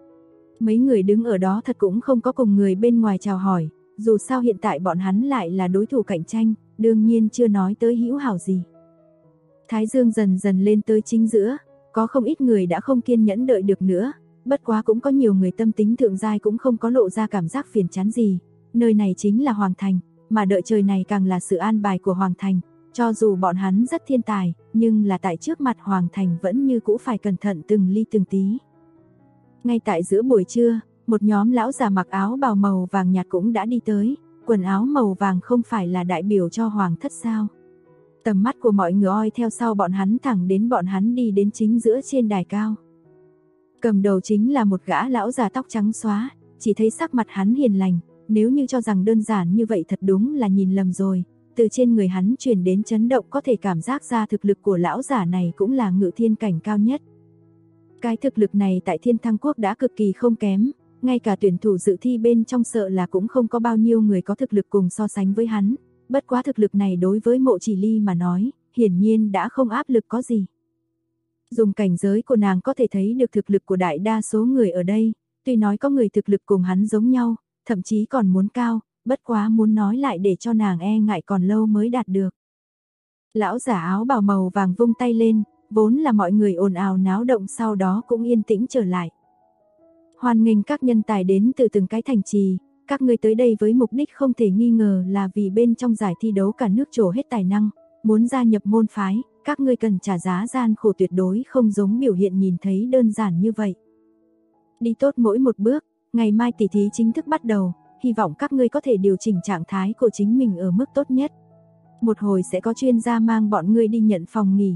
Mấy người đứng ở đó thật cũng không có cùng người bên ngoài chào hỏi, dù sao hiện tại bọn hắn lại là đối thủ cạnh tranh, đương nhiên chưa nói tới hữu hảo gì. Thái dương dần dần lên tới chính giữa, có không ít người đã không kiên nhẫn đợi được nữa, bất quá cũng có nhiều người tâm tính thượng giai cũng không có lộ ra cảm giác phiền chán gì. Nơi này chính là Hoàng Thành, mà đợi trời này càng là sự an bài của Hoàng Thành, cho dù bọn hắn rất thiên tài, nhưng là tại trước mặt Hoàng Thành vẫn như cũ phải cẩn thận từng ly từng tí. Ngay tại giữa buổi trưa, một nhóm lão già mặc áo bào màu vàng nhạt cũng đã đi tới, quần áo màu vàng không phải là đại biểu cho Hoàng thất sao? Tầm mắt của mọi người oi theo sau bọn hắn thẳng đến bọn hắn đi đến chính giữa trên đài cao. Cầm đầu chính là một gã lão già tóc trắng xóa, chỉ thấy sắc mặt hắn hiền lành, nếu như cho rằng đơn giản như vậy thật đúng là nhìn lầm rồi. Từ trên người hắn truyền đến chấn động có thể cảm giác ra thực lực của lão giả này cũng là ngự thiên cảnh cao nhất. Cái thực lực này tại Thiên Thăng Quốc đã cực kỳ không kém, ngay cả tuyển thủ dự thi bên trong sợ là cũng không có bao nhiêu người có thực lực cùng so sánh với hắn. Bất quá thực lực này đối với Mộ Chỉ Ly mà nói, hiển nhiên đã không áp lực có gì. Dùng cảnh giới của nàng có thể thấy được thực lực của đại đa số người ở đây, tuy nói có người thực lực cùng hắn giống nhau, thậm chí còn muốn cao, bất quá muốn nói lại để cho nàng e ngại còn lâu mới đạt được. Lão giả áo bào màu vàng vung tay lên, vốn là mọi người ồn ào náo động sau đó cũng yên tĩnh trở lại. Hoan nghênh các nhân tài đến từ từng cái thành trì, các ngươi tới đây với mục đích không thể nghi ngờ là vì bên trong giải thi đấu cả nước trổ hết tài năng, muốn gia nhập môn phái, các ngươi cần trả giá gian khổ tuyệt đối không giống biểu hiện nhìn thấy đơn giản như vậy. Đi tốt mỗi một bước, ngày mai tỷ thí chính thức bắt đầu, hy vọng các ngươi có thể điều chỉnh trạng thái của chính mình ở mức tốt nhất. Một hồi sẽ có chuyên gia mang bọn ngươi đi nhận phòng nghỉ.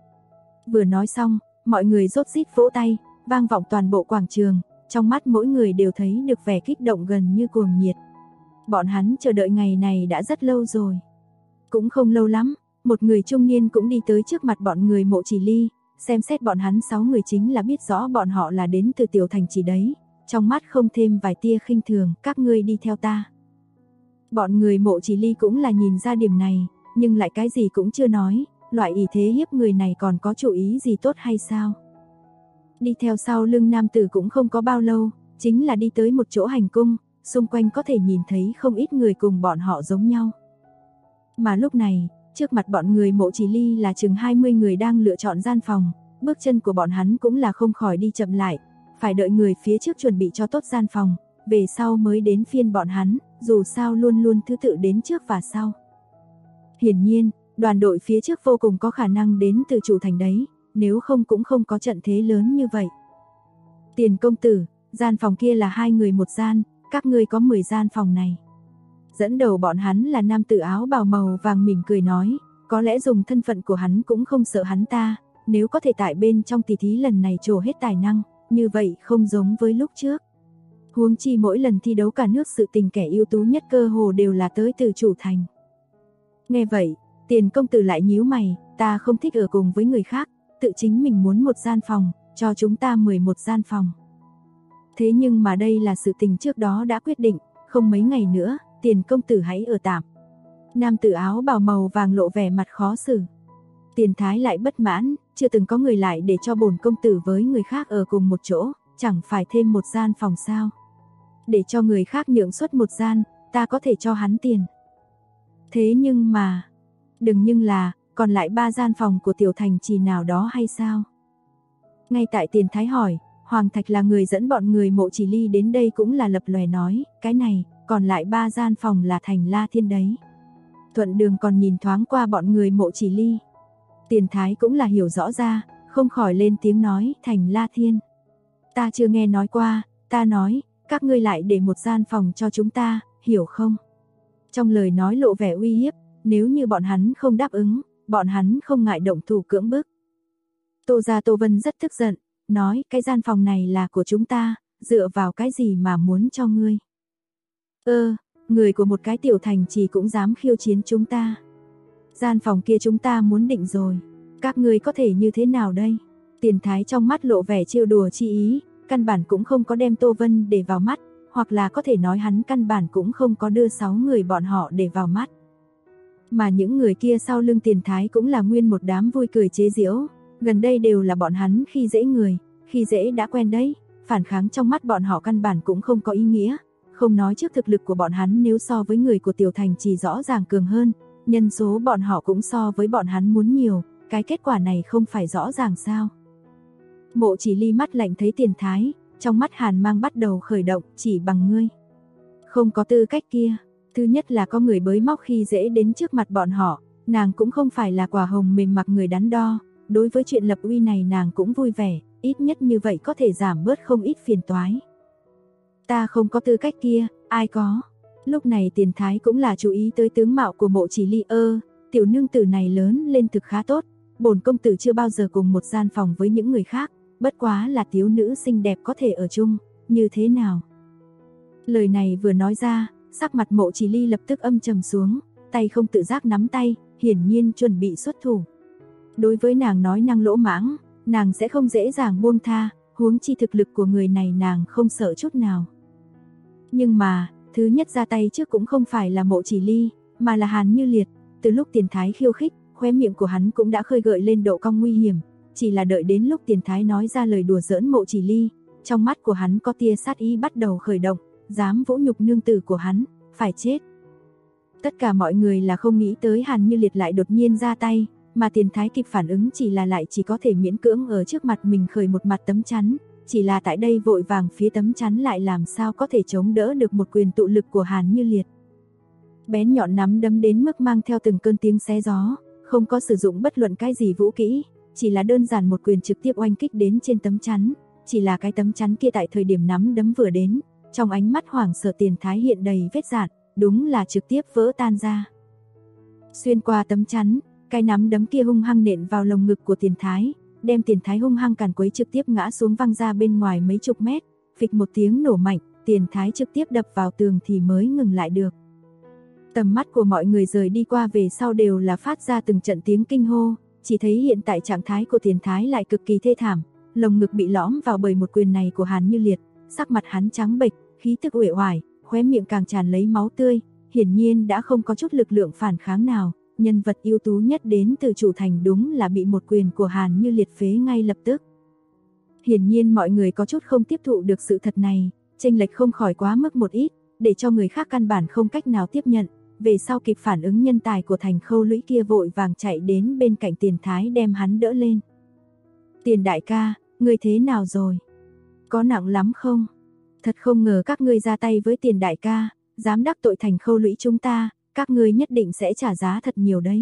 Vừa nói xong, mọi người rốt rít vỗ tay, vang vọng toàn bộ quảng trường, trong mắt mỗi người đều thấy được vẻ kích động gần như cuồng nhiệt. Bọn hắn chờ đợi ngày này đã rất lâu rồi. Cũng không lâu lắm, một người trung niên cũng đi tới trước mặt bọn người Mộ Chỉ Ly, xem xét bọn hắn 6 người chính là biết rõ bọn họ là đến từ tiểu thành trì đấy, trong mắt không thêm vài tia khinh thường, các ngươi đi theo ta. Bọn người Mộ Chỉ Ly cũng là nhìn ra điểm này, nhưng lại cái gì cũng chưa nói, loại ý thế hiếp người này còn có chủ ý gì tốt hay sao? Đi theo sau lưng nam tử cũng không có bao lâu, chính là đi tới một chỗ hành cung, xung quanh có thể nhìn thấy không ít người cùng bọn họ giống nhau. Mà lúc này, trước mặt bọn người Mộ Chỉ Ly là chừng 20 người đang lựa chọn gian phòng, bước chân của bọn hắn cũng là không khỏi đi chậm lại, phải đợi người phía trước chuẩn bị cho tốt gian phòng, về sau mới đến phiên bọn hắn, dù sao luôn luôn thứ tự đến trước và sau. Hiển nhiên, đoàn đội phía trước vô cùng có khả năng đến từ chủ thành đấy, nếu không cũng không có trận thế lớn như vậy. Tiền công tử, gian phòng kia là 2 người một gian, các ngươi có 10 gian phòng này. Dẫn đầu bọn hắn là nam tử áo bào màu vàng mỉm cười nói, có lẽ dùng thân phận của hắn cũng không sợ hắn ta, nếu có thể tại bên trong tỷ thí lần này trổ hết tài năng, như vậy không giống với lúc trước. Huống chi mỗi lần thi đấu cả nước sự tình kẻ ưu tú nhất cơ hồ đều là tới từ chủ thành. Nghe vậy, Tiền công tử lại nhíu mày, ta không thích ở cùng với người khác, tự chính mình muốn một gian phòng, cho chúng ta 11 gian phòng. Thế nhưng mà đây là sự tình trước đó đã quyết định, không mấy ngày nữa, Tiền công tử hãy ở tạm. Nam tử áo bào màu vàng lộ vẻ mặt khó xử. Tiền thái lại bất mãn, chưa từng có người lại để cho bổn công tử với người khác ở cùng một chỗ, chẳng phải thêm một gian phòng sao? Để cho người khác nhượng suất một gian, ta có thể cho hắn tiền. Thế nhưng mà, đừng nhưng là, còn lại 3 gian phòng của tiểu thành trì nào đó hay sao? Ngay tại Tiền thái hỏi, Hoàng Thạch là người dẫn bọn người Mộ Chỉ Ly đến đây cũng là lập lòe nói, cái này, còn lại 3 gian phòng là Thành La Thiên đấy. Thuận đường còn nhìn thoáng qua bọn người Mộ Chỉ Ly. Tiền thái cũng là hiểu rõ ra, không khỏi lên tiếng nói, Thành La Thiên. Ta chưa nghe nói qua, ta nói, các ngươi lại để một gian phòng cho chúng ta, hiểu không? Trong lời nói lộ vẻ uy hiếp, nếu như bọn hắn không đáp ứng, bọn hắn không ngại động thủ cưỡng bức. Tô Gia Tô Vân rất tức giận, nói, cái gian phòng này là của chúng ta, dựa vào cái gì mà muốn cho ngươi? Người của một cái tiểu thành chỉ cũng dám khiêu chiến chúng ta. Gian phòng kia chúng ta muốn định rồi, các ngươi có thể như thế nào đây? Tiền thái trong mắt lộ vẻ trêu đùa chi ý, căn bản cũng không có đem Tô Vân để vào mắt, hoặc là có thể nói hắn căn bản cũng không có đưa 6 người bọn họ để vào mắt. Mà những người kia sau lưng Tiền Thái cũng là nguyên một đám vui cười chế giễu, gần đây đều là bọn hắn khi dễ người, khi dễ đã quen đấy, phản kháng trong mắt bọn họ căn bản cũng không có ý nghĩa, không nói trước thực lực của bọn hắn nếu so với người của Tiểu Thành chỉ rõ ràng cường hơn, nhân số bọn họ cũng so với bọn hắn muốn nhiều, cái kết quả này không phải rõ ràng sao? Mộ Chỉ Ly mắt lạnh thấy Tiền Thái, trong mắt hàn mang bắt đầu khởi động, chỉ bằng ngươi. Không có tư cách kia, thứ nhất là có người bới móc khi dễ đến trước mặt bọn họ, nàng cũng không phải là quả hồng mềm mặc người đắn đo, đối với chuyện lập uy này nàng cũng vui vẻ, ít nhất như vậy có thể giảm bớt không ít phiền toái. Ta không có tư cách kia, ai có? Lúc này Tiền Thái cũng là chú ý tới tướng mạo của Mộ Chỉ Ly, tiểu nương tử này lớn lên thực khá tốt, bổn công tử chưa bao giờ cùng một gian phòng với những người khác, bất quá là thiếu nữ xinh đẹp có thể ở chung, như thế nào? Lời này vừa nói ra, sắc mặt Mộ Chỉ Ly lập tức âm trầm xuống, tay không tự giác nắm tay, hiển nhiên chuẩn bị xuất thủ. Đối với nàng nói năng lỗ mãng, nàng sẽ không dễ dàng buông tha, huống chi thực lực của người này nàng không sợ chút nào. Nhưng mà, thứ nhất ra tay trước cũng không phải là Mộ Chỉ Ly, mà là Hàn Như Liệt. Từ lúc Tiền Thái khiêu khích, khóe miệng của hắn cũng đã khơi gợi lên độ cong nguy hiểm, chỉ là đợi đến lúc Tiền Thái nói ra lời đùa giỡn Mộ Chỉ Ly, trong mắt của hắn có tia sát ý bắt đầu khởi động, dám vũ nhục nương tử của hắn, phải chết. Tất cả mọi người là không nghĩ tới Hàn Như Liệt lại đột nhiên ra tay, mà Tiền Thái kịp phản ứng chỉ là lại chỉ có thể miễn cưỡng ở trước mặt mình khởi một mặt tấm chắn, chỉ là tại đây vội vàng phía tấm chắn lại làm sao có thể chống đỡ được một quyền tụ lực của Hàn Như Liệt. Bén nhọn nắm đấm đến mức mang theo từng cơn tiếng xé gió, không có sử dụng bất luận cái gì vũ kỹ, chỉ là đơn giản một quyền trực tiếp oanh kích đến trên tấm chắn, chỉ là cái tấm chắn kia tại thời điểm nắm đấm vừa đến, trong ánh mắt hoảng sợ Tiền Thái hiện đầy vết rạn, đúng là trực tiếp vỡ tan ra. Xuyên qua tấm chắn, cái nắm đấm kia hung hăng nện vào lồng ngực của Tiền Thái, đem Tiền Thái hung hăng càn quấy trực tiếp ngã xuống văng ra bên ngoài mấy chục mét, phịch một tiếng nổ mạnh, Tiền Thái trực tiếp đập vào tường thì mới ngừng lại được. Tầm mắt của mọi người rời đi qua về sau đều là phát ra từng trận tiếng kinh hô, chỉ thấy hiện tại trạng thái của Tiền Thái lại cực kỳ thê thảm, lồng ngực bị lõm vào bởi một quyền này của Hàn Như Liệt, sắc mặt hắn trắng bệch, khí tức uể oải, khóe miệng càng tràn lấy máu tươi, hiển nhiên đã không có chút lực lượng phản kháng nào, nhân vật ưu tú nhất đến từ chủ thành đúng là bị một quyền của Hàn Như Liệt phế ngay lập tức. Hiển nhiên mọi người có chút không tiếp thụ được sự thật này, chênh lệch không khỏi quá mức một ít, để cho người khác căn bản không cách nào tiếp nhận. Về sau kịp phản ứng nhân tài của Thành Khâu Lũy kia vội vàng chạy đến bên cạnh Tiền Thái đem hắn đỡ lên. Tiền đại ca, ngươi thế nào rồi? Có nặng lắm không? Thật không ngờ các ngươi ra tay với Tiền đại ca, dám đắc tội Thành Khâu Lũy chúng ta, các ngươi nhất định sẽ trả giá thật nhiều đấy.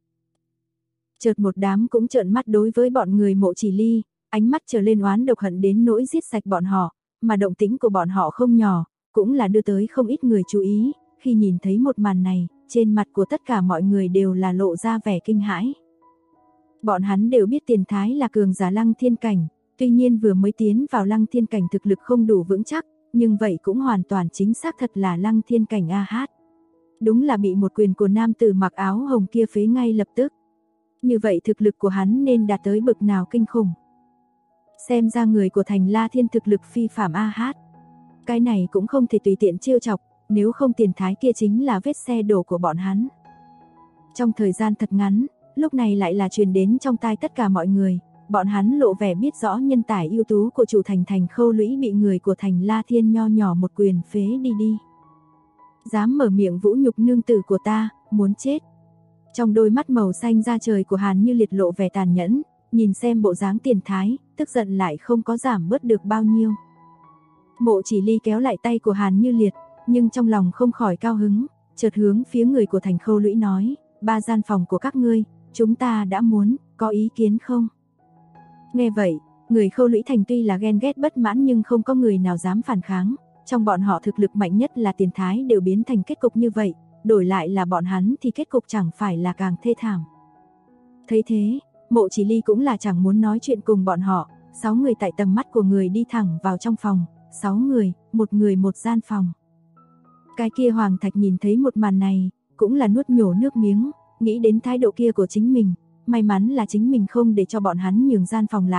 Chợt một đám cũng trợn mắt đối với bọn người Mộ Chỉ Ly, ánh mắt trở lên oán độc hận đến nỗi giết sạch bọn họ, mà động tĩnh của bọn họ không nhỏ, cũng là đưa tới không ít người chú ý. Khi nhìn thấy một màn này, trên mặt của tất cả mọi người đều là lộ ra vẻ kinh hãi. Bọn hắn đều biết Tiền Thái là cường giả Lăng Thiên Cảnh, tuy nhiên vừa mới tiến vào Lăng Thiên Cảnh thực lực không đủ vững chắc, nhưng vậy cũng hoàn toàn chính xác thật là Lăng Thiên Cảnh AH. Đúng là bị một quyền của nam tử mặc áo hồng kia phế ngay lập tức. Như vậy thực lực của hắn nên đạt tới bậc nào kinh khủng. Xem ra người của Thành La Thiên thực lực phi phàm AH. Cái này cũng không thể tùy tiện trêu chọc. Nếu không Tiền Thái kia chính là vết xe đổ của bọn hắn. Trong thời gian thật ngắn, lúc này lại là truyền đến trong tai tất cả mọi người, bọn hắn lộ vẻ biết rõ nhân tài ưu tú của chủ thành Thành Khâu Lũy bị người của Thành La Thiên nho nhỏ một quyền phế đi. Dám mở miệng vũ nhục nương tử của ta, muốn chết. Trong đôi mắt màu xanh da trời của Hàn Như Liệt lộ vẻ tàn nhẫn, nhìn xem bộ dáng Tiền Thái, tức giận lại không có giảm bớt được bao nhiêu. Mộ Chỉ Ly kéo lại tay của Hàn Như Liệt, nhưng trong lòng không khỏi cao hứng, chợt hướng phía người của Thành Khâu Lũy nói, 3 gian phòng của các ngươi, chúng ta đã muốn, có ý kiến không? Nghe vậy, người Khâu Lũy Thành tuy là ghen ghét bất mãn nhưng không có người nào dám phản kháng, trong bọn họ thực lực mạnh nhất là Tiền Thái đều biến thành kết cục như vậy, đổi lại là bọn hắn thì kết cục chẳng phải là càng thê thảm. Thấy thế, Mộ Chỉ Ly cũng là chẳng muốn nói chuyện cùng bọn họ, 6 người tại tầm mắt của người đi thẳng vào trong phòng, 6 người, một người một gian phòng. Cái kia Hoàng Thạch nhìn thấy một màn này, cũng là nuốt nhổ nước miếng, nghĩ đến thái độ kia của chính mình, may mắn là chính mình không để cho bọn hắn nhường gian phòng lại,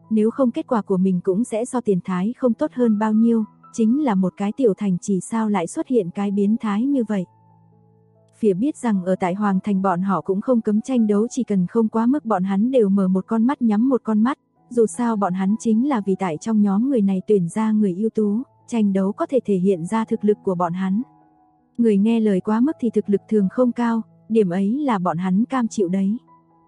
nếu không kết quả của mình cũng sẽ so tiền thái không tốt hơn bao nhiêu, chính là một cái tiểu thành chỉ sao lại xuất hiện cái biến thái như vậy. Phía biết rằng ở tại Hoàng Thành bọn họ cũng không cấm tranh đấu, chỉ cần không quá mức bọn hắn đều mở một con mắt nhắm một con mắt, dù sao bọn hắn chính là vì tại trong nhóm người này tuyển ra người ưu tú, tranh đấu có thể thể hiện ra thực lực của bọn hắn. Người nghe lời quá mức thì thực lực thường không cao, điểm ấy là bọn hắn cam chịu đấy.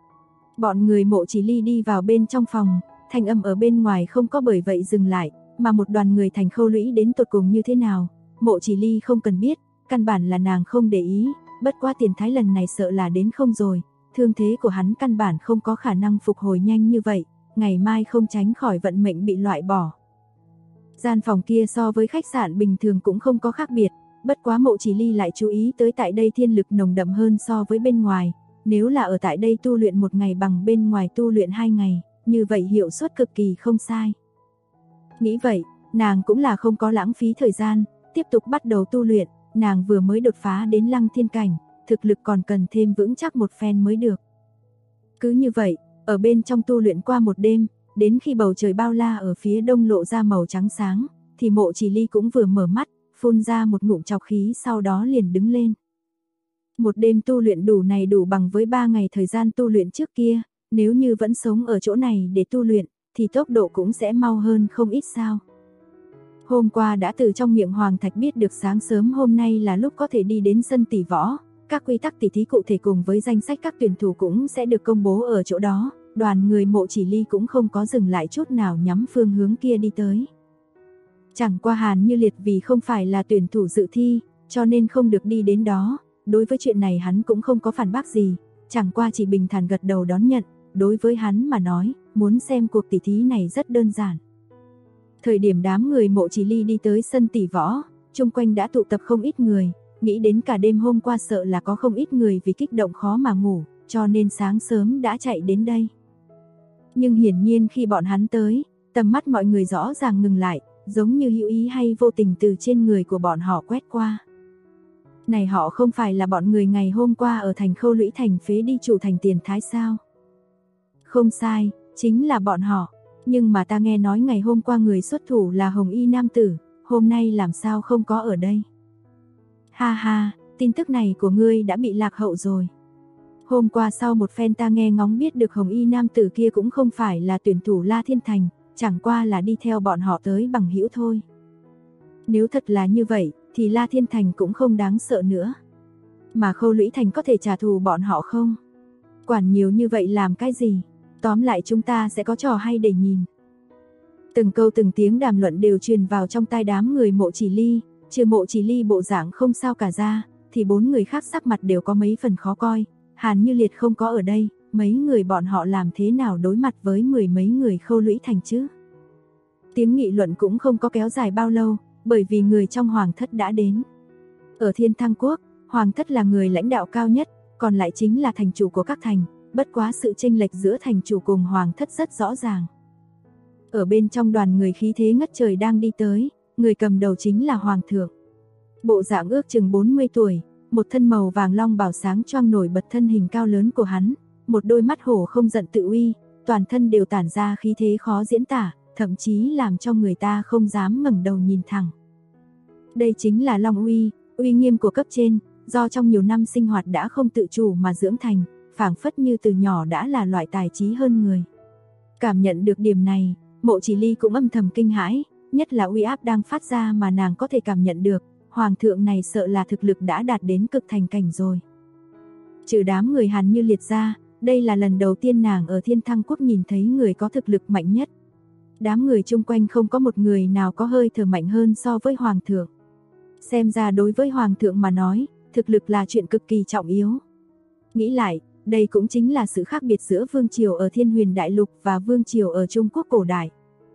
Bọn người Mộ Chỉ Ly đi vào bên trong phòng, thanh âm ở bên ngoài không có bởi vậy dừng lại, mà một đoàn người Thành Khâu Lũy đến tột cùng như thế nào, Mộ Chỉ Ly không cần biết, căn bản là nàng không để ý, bất quá tiền thái lần này sợ là đến không rồi, thương thế của hắn căn bản không có khả năng phục hồi nhanh như vậy, ngày mai không tránh khỏi vận mệnh bị loại bỏ. Gian phòng kia so với khách sạn bình thường cũng không có khác biệt, bất quá Mộ Chỉ Ly lại chú ý tới tại đây thiên lực nồng đậm hơn so với bên ngoài, nếu là ở tại đây tu luyện một ngày bằng bên ngoài tu luyện 2 ngày, như vậy hiệu suất cực kỳ không sai. Nghĩ vậy, nàng cũng là không có lãng phí thời gian, tiếp tục bắt đầu tu luyện, nàng vừa mới đột phá đến Lăng Thiên cảnh, thực lực còn cần thêm vững chắc một phen mới được. Cứ như vậy, ở bên trong tu luyện qua một đêm, đến khi bầu trời bao la ở phía đông lộ ra màu trắng sáng, thì Mộ Chỉ Ly cũng vừa mở mắt, phun ra một ngụm trọc khí sau đó liền đứng lên. Một đêm tu luyện đủ bằng với 3 ngày thời gian tu luyện trước kia, nếu như vẫn sống ở chỗ này để tu luyện, thì tốc độ cũng sẽ mau hơn không ít sao. Hôm qua đã từ trong miệng Hoàng Thạch biết được sáng sớm hôm nay là lúc có thể đi đến sân tỷ võ, các quy tắc tỷ thí cụ thể cùng với danh sách các tuyển thủ cũng sẽ được công bố ở chỗ đó, đoàn người Mộ Chỉ Ly cũng không có dừng lại chút nào nhắm phương hướng kia đi tới. Chẳng qua Hàn Như Liệt vì không phải là tuyển thủ dự thi, cho nên không được đi đến đó, đối với chuyện này hắn cũng không có phản bác gì, chẳng qua chỉ bình thản gật đầu đón nhận, đối với hắn mà nói, muốn xem cuộc tỷ thí này rất đơn giản. Thời điểm đám người Mộ Chỉ Ly đi tới sân tỷ võ, chung quanh đã tụ tập không ít người, nghĩ đến cả đêm hôm qua sợ là có không ít người vì kích động khó mà ngủ, cho nên sáng sớm đã chạy đến đây. Nhưng hiển nhiên khi bọn hắn tới, tầm mắt mọi người rõ ràng ngừng lại, giống như hữu ý hay vô tình từ trên người của bọn họ quét qua. Này họ không phải là bọn người ngày hôm qua ở thành Khâu Lũy thành phế đi chủ thành tiền thái sao? Không sai, chính là bọn họ. Nhưng mà ta nghe nói ngày hôm qua người xuất thủ là hồng y nam tử, hôm nay làm sao không có ở đây? Ha ha, tin tức này của ngươi đã bị lạc hậu rồi. Hôm qua sau một phen ta nghe ngóng biết được hồng y nam tử kia cũng không phải là tuyển thủ La Thiên Thành, chẳng qua là đi theo bọn họ tới bằng hữu thôi. Nếu thật là như vậy, thì La Thiên Thành cũng không đáng sợ nữa. Mà Khâu Lũy Thành có thể trả thù bọn họ không? Quản nhiều như vậy làm cái gì? Tóm lại chúng ta sẽ có trò hay để nhìn. Từng câu từng tiếng đàm luận đều truyền vào trong tai đám người Mộ Chỉ Ly, trừ Mộ Chỉ Ly bộ dạng không sao cả ra, thì 4 người khác sắc mặt đều có mấy phần khó coi. Hàn Như Liệt không có ở đây, mấy người bọn họ làm thế nào đối mặt với 10 mấy người Khâu Lũy Thành chứ? Tiếng nghị luận cũng không có kéo dài bao lâu, bởi vì người trong Hoàng thất đã đến. Ở Thiên Thăng Quốc, Hoàng thất là người lãnh đạo cao nhất, còn lại chính là thành chủ của các thành, bất quá sự chênh lệch giữa thành chủ cùng Hoàng thất rất rõ ràng. Ở bên trong đoàn người khí thế ngất trời đang đi tới, người cầm đầu chính là Hoàng thượng. Bộ dạng ước chừng 40 tuổi, một thân màu vàng long bào sáng choang nổi bật thân hình cao lớn của hắn, một đôi mắt hổ không giận tự uy, toàn thân đều tản ra khí thế khó diễn tả, thậm chí làm cho người ta không dám ngẩng đầu nhìn thẳng. Đây chính là Long uy, uy nghiêm của cấp trên, do trong nhiều năm sinh hoạt đã không tự chủ mà dưỡng thành, phảng phất như từ nhỏ đã là loại tài trí hơn người. Cảm nhận được điểm này, Mộ Chỉ Ly cũng âm thầm kinh hãi, nhất là uy áp đang phát ra mà nàng có thể cảm nhận được, hoàng thượng này sợ là thực lực đã đạt đến cực thành cảnh rồi. Trừ đám người Hàn Như Liệt ra, đây là lần đầu tiên nàng ở Thiên Thăng Quốc nhìn thấy người có thực lực mạnh nhất. Đám người chung quanh không có một người nào có hơi thở mạnh hơn so với hoàng thượng. Xem ra đối với hoàng thượng mà nói, thực lực là chuyện cực kỳ trọng yếu. Nghĩ lại, đây cũng chính là sự khác biệt giữa vương triều ở Thiên Huyền Đại Lục và vương triều ở Trung Quốc cổ đại.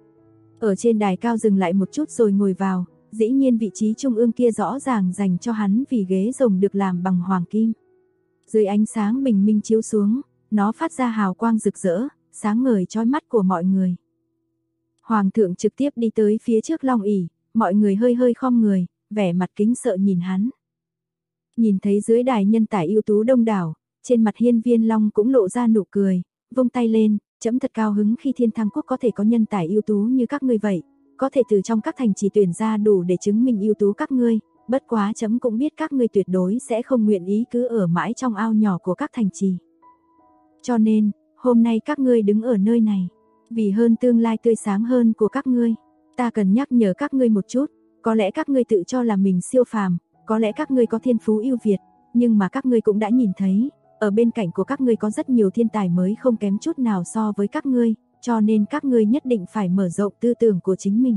Ở trên đài cao dừng lại một chút rồi ngồi vào, dĩ nhiên vị trí trung ương kia rõ ràng dành cho hắn vì ghế rồng được làm bằng hoàng kim. Dưới ánh sáng bình minh chiếu xuống, nó phát ra hào quang rực rỡ, sáng ngời chói mắt của mọi người. Hoàng thượng trực tiếp đi tới phía trước long ỷ, mọi người hơi hơi khom người, vẻ mặt kính sợ nhìn hắn. Nhìn thấy dưới đài nhân tài ưu tú đông đảo, trên mặt Hiên Viên Long cũng lộ ra nụ cười, vung tay lên, Trẫm thật cao hứng khi Thiên Thăng Quốc có thể có nhân tài ưu tú như các ngươi vậy, có thể từ trong các thành trì tuyển ra đủ để chứng minh ưu tú các ngươi, bất quá trẫm cũng biết các ngươi tuyệt đối sẽ không nguyện ý cứ ở mãi trong ao nhỏ của các thành trì. Cho nên, hôm nay các ngươi đứng ở nơi này, vì hơn tương lai tươi sáng hơn của các ngươi, ta cần nhắc nhở các ngươi một chút, có lẽ các ngươi tự cho là mình siêu phàm, có lẽ các ngươi có thiên phú ưu việt, nhưng mà các ngươi cũng đã nhìn thấy, ở bên cạnh của các ngươi có rất nhiều thiên tài mới không kém chút nào so với các ngươi, cho nên các ngươi nhất định phải mở rộng tư tưởng của chính mình.